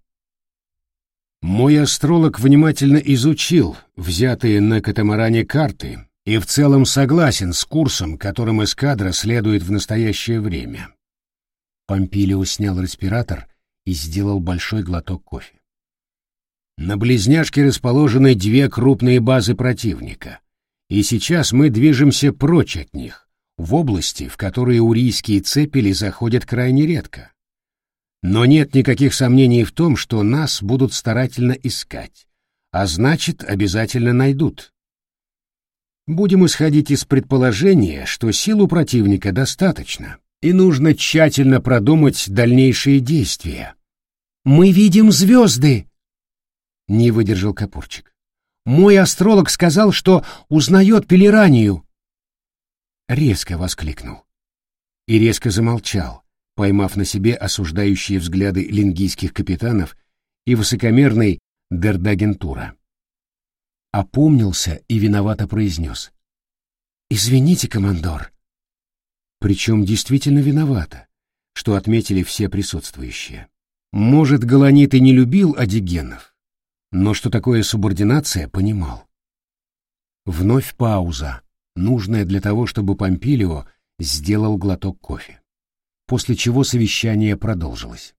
Мой астролог внимательно изучил взятые на катамаране карты и в целом согласен с курсом, которым эскадра следует в настоящее время. Помпилио снял респиратор и сделал большой глоток кофе. На Близняшке расположены 2 крупные базы противника, и сейчас мы движемся прочь от них, в области, в которые урийские цепели заходят крайне редко. Но нет никаких сомнений в том, что нас будут старательно искать, а значит, обязательно найдут. Будем исходить из предположения, что сил у противника достаточно, и нужно тщательно продумать дальнейшие действия. «Мы видим звезды!» — не выдержал Капурчик. «Мой астролог сказал, что узнает Пелеранию!» Резко воскликнул. И резко замолчал, поймав на себе осуждающие взгляды лингийских капитанов и высокомерный Дердагентура. Опомнился и виновато произнес: «Извините, командор». Причем действительно виновата, что отметили все присутствующие. Может, Галанит и не любил одигенов, но что такое субординация, понимал. Вновь пауза, нужная для того, чтобы Помпилио сделал глоток кофе, после чего совещание продолжилось.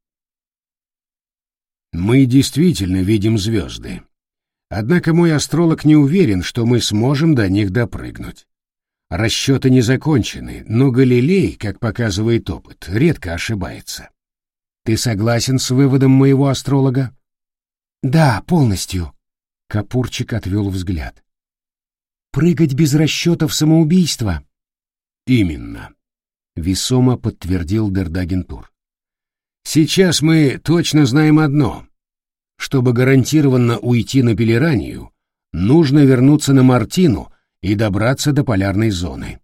«Мы действительно видим звезды. Однако мой астролог не уверен, что мы сможем до них допрыгнуть. Расчеты не закончены, но Галилей, как показывает опыт, редко ошибается. Ты согласен с выводом моего астролога?» «Да, полностью», — Капурчик отвел взгляд. «Прыгать без расчетов — самоубийство». «Именно», — весомо подтвердил Дердагентур. «Сейчас мы точно знаем одно. Чтобы гарантированно уйти на Пелеранию, нужно вернуться на Мартину и добраться до полярной зоны».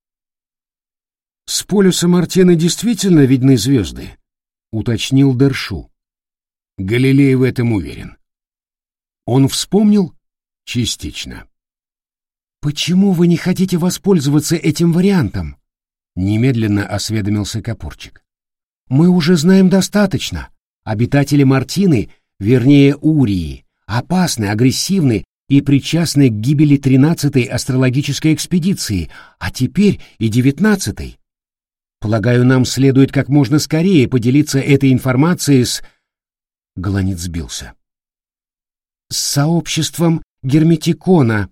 «С полюса Мартины действительно видны звезды?» — уточнил Дершу. Галилей в этом уверен. Он вспомнил? Частично. «Почему вы не хотите воспользоваться этим вариантом?» — немедленно осведомился Капурчик. «Мы уже знаем достаточно. Обитатели Мартины, вернее Урии, опасны, агрессивны и причастны к гибели 13-й астрологической экспедиции, а теперь и 19-й. Полагаю, нам следует как можно скорее поделиться этой информацией с...» Галанит сбился. «С сообществом Герметикона».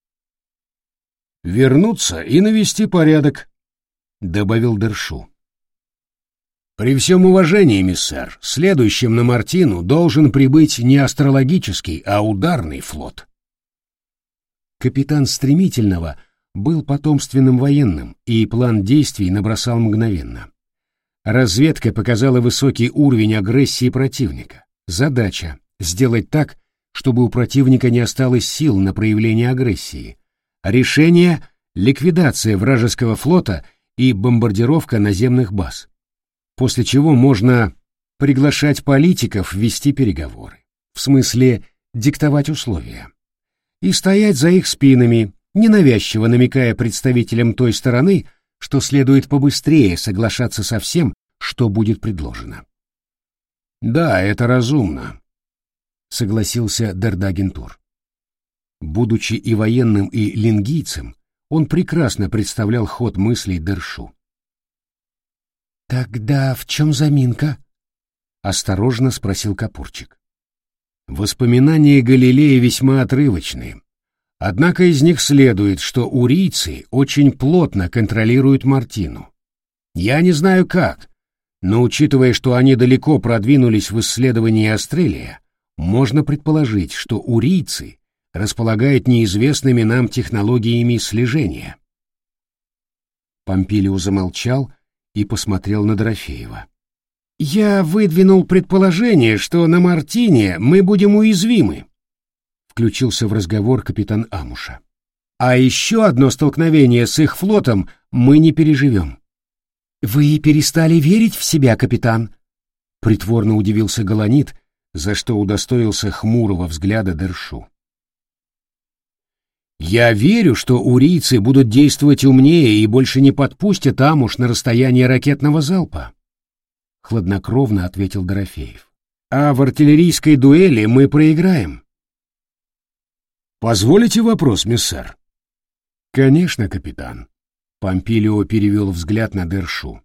«Вернуться и навести порядок», — добавил Дершу. «При всем уважении, миссэр, следующим на Мартину должен прибыть не астрологический, а ударный флот». Капитан Стремительного был потомственным военным, и план действий набросал мгновенно. Разведка показала высокий уровень агрессии противника. Задача — сделать так, чтобы у противника не осталось сил на проявление агрессии. Решение — ликвидация вражеского флота и бомбардировка наземных баз. После чего можно приглашать политиков вести переговоры. В смысле, диктовать условия. И стоять за их спинами, ненавязчиво намекая представителям той стороны, что следует побыстрее соглашаться со всем, что будет предложено. «Да, это разумно», — согласился Дердагентур. Будучи и военным, и лингийцем, он прекрасно представлял ход мыслей Дершу. «Тогда в чем заминка?» — осторожно спросил Капурчик. Воспоминания Галилея весьма отрывочные. Однако из них следует, что урийцы очень плотно контролируют Мартину. Я не знаю как, но учитывая, что они далеко продвинулись в исследовании Астрелия, можно предположить, что урийцы располагают неизвестными нам технологиями слежения. Помпилио замолчал и посмотрел на Дорофеева. «Я выдвинул предположение, что на Мартине мы будем уязвимы», — включился в разговор капитан Амуша. «А еще одно столкновение с их флотом мы не переживем». «Вы перестали верить в себя, капитан?» — притворно удивился Галанит, за что удостоился хмурого взгляда Дершу. «Я верю, что урийцы будут действовать умнее и больше не подпустят Амуш на расстояние ракетного залпа», — хладнокровно ответил Дорофеев. «А в артиллерийской дуэли мы проиграем». «Позволите вопрос, миссэр?» «Конечно, капитан». Помпилио перевел взгляд на Дершу.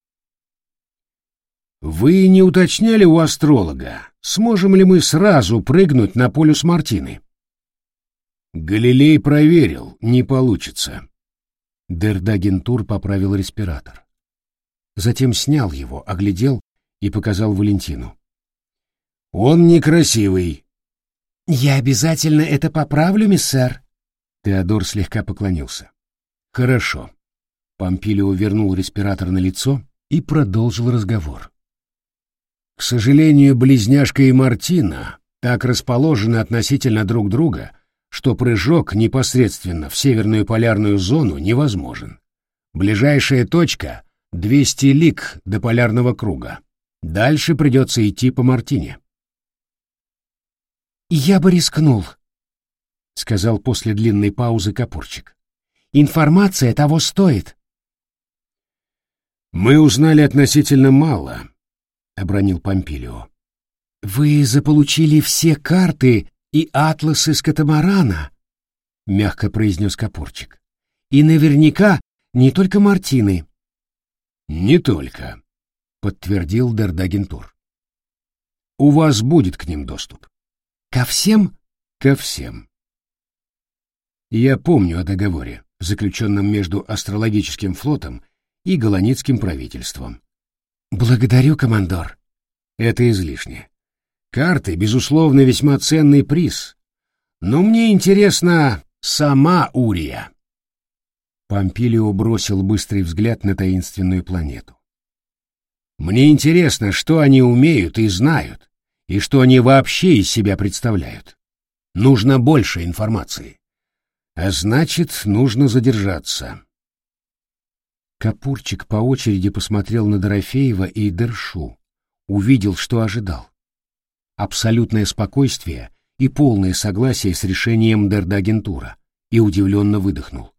«Вы не уточняли у астролога, сможем ли мы сразу прыгнуть на полюс Мартины?» «Галилей проверил, не получится». Дердагентур поправил респиратор. Затем снял его, оглядел и показал Валентину. «Он некрасивый». «Я обязательно это поправлю, миссэр», Теодор слегка поклонился. Хорошо. Помпилио вернул респиратор на лицо и продолжил разговор. К сожалению, близняшка и Мартина так расположены относительно друг друга, что прыжок непосредственно в северную полярную зону невозможен. Ближайшая точка — 200 лиг до полярного круга. Дальше придется идти по Мартине. «Я бы рискнул», — сказал после длинной паузы Капурчик. «Информация того стоит». «Мы узнали относительно мало», — обронил Помпилио. «Вы заполучили все карты и атласы с катамарана», — мягко произнес Капурчик. «И наверняка не только Мартины». «Не только», — подтвердил Дердагентур. «У вас будет к ним доступ». «Ко всем?» «Ко всем». Я помню о договоре, заключенном между астрологическим флотом и голландским правительством. «Благодарю, командор». Это излишне. Карты, безусловно, весьма ценный приз. Но мне интересна сама Урия. Помпилио бросил быстрый взгляд на таинственную планету. Мне интересно, что они умеют и знают, и что они вообще из себя представляют. Нужно больше информации. А значит, нужно задержаться. Капурчик по очереди посмотрел на Дорофеева и Дершу, увидел, что ожидал. Абсолютное спокойствие и полное согласие с решением Дердагентура, и удивленно выдохнул.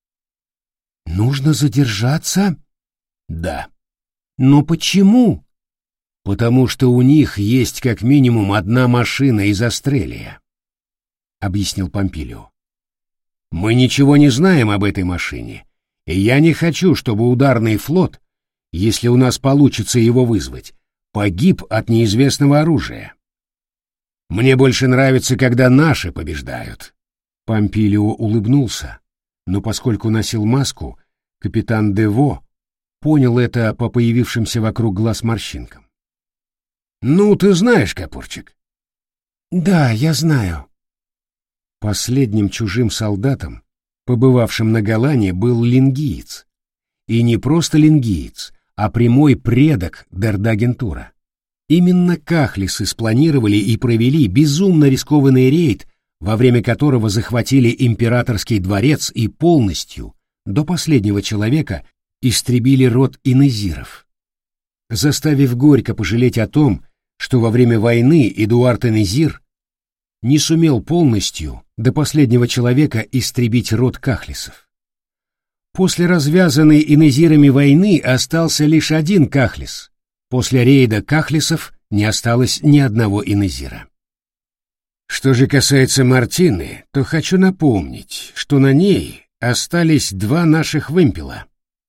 «Нужно задержаться?» «Да». «Но почему?» «Потому что у них есть как минимум одна машина из Астрелия», — объяснил Помпилио. «Мы ничего не знаем об этой машине, и я не хочу, чтобы ударный флот, если у нас получится его вызвать, погиб от неизвестного оружия. Мне больше нравится, когда наши побеждают». Помпилио улыбнулся, но поскольку носил маску, капитан Дево понял это по появившимся вокруг глаз морщинкам. «Ну, ты знаешь, Капурчик?» «Да, я знаю». Последним чужим солдатом, побывавшим на Голлане, был лингиец. И не просто лингиец, а прямой предок Дердагентура. Именно кахлисы спланировали и провели безумно рискованный рейд, во время которого захватили императорский дворец и полностью, до последнего человека, истребили род инезиров. Заставив горько пожалеть о том, что во время войны Эдуард Инезир не сумел полностью, до последнего человека, истребить род кахлисов. После развязанной инезирами войны остался лишь один кахлис. После рейда кахлисов не осталось ни одного инезира. Что же касается Мартины, то хочу напомнить, что на ней остались два наших вымпела.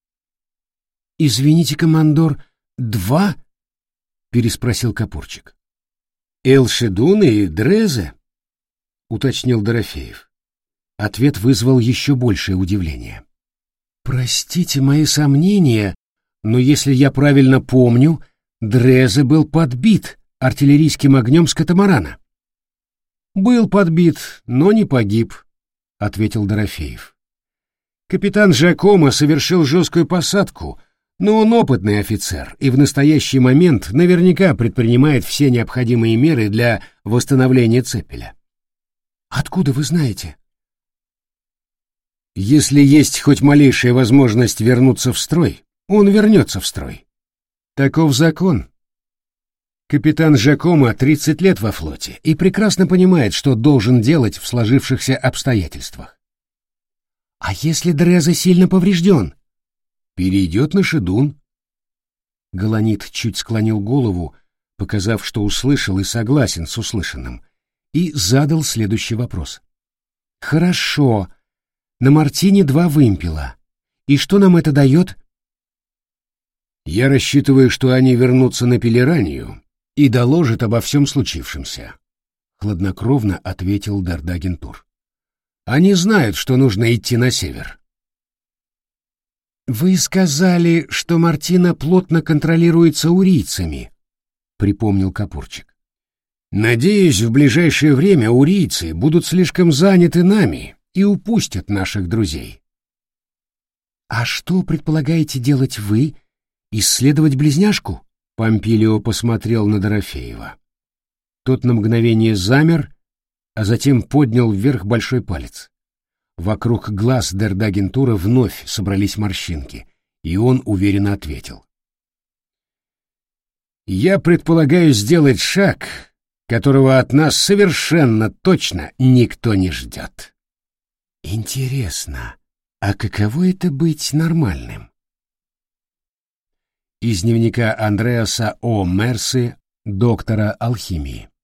«Извините, командор, два?» — переспросил Капурчик. «Элшедун и Дрезе?» — уточнил Дорофеев. Ответ вызвал еще большее удивление. «Простите мои сомнения, но если я правильно помню, Дрезе был подбит артиллерийским огнем с катамарана». «Был подбит, но не погиб», — ответил Дорофеев. «Капитан Жакомо совершил жесткую посадку, но он опытный офицер и в настоящий момент наверняка предпринимает все необходимые меры для восстановления цепеля». «Откуда вы знаете?» «Если есть хоть малейшая возможность вернуться в строй, он вернется в строй. Таков закон. Капитан Жакомо 30 лет во флоте и прекрасно понимает, что должен делать в сложившихся обстоятельствах». «А если Дрезе сильно поврежден?» «Перейдет на Шедун». Голланит чуть склонил голову, показав, что услышал и согласен с услышанным, и задал следующий вопрос. «Хорошо. На Мартине два вымпела. И что нам это дает?» «Я рассчитываю, что они вернутся на Пелеранию и доложат обо всем случившемся», — хладнокровно ответил Дердагентур. «Они знают, что нужно идти на север». «Вы сказали, что Мартина плотно контролируется урийцами», — припомнил Капурчик. «Надеюсь, в ближайшее время урийцы будут слишком заняты нами и упустят наших друзей. «А что предполагаете делать вы? Исследовать близняшку?» Помпилио посмотрел на Дорофеева. Тот на мгновение замер, а затем поднял вверх большой палец. Вокруг глаз Дердагентура вновь собрались морщинки, и он уверенно ответил. «Я предполагаю сделать шаг, которого от нас совершенно точно никто не ждет». «Интересно, а каково это быть нормальным?» Из дневника Андреаса О. Мерси, доктора алхимии.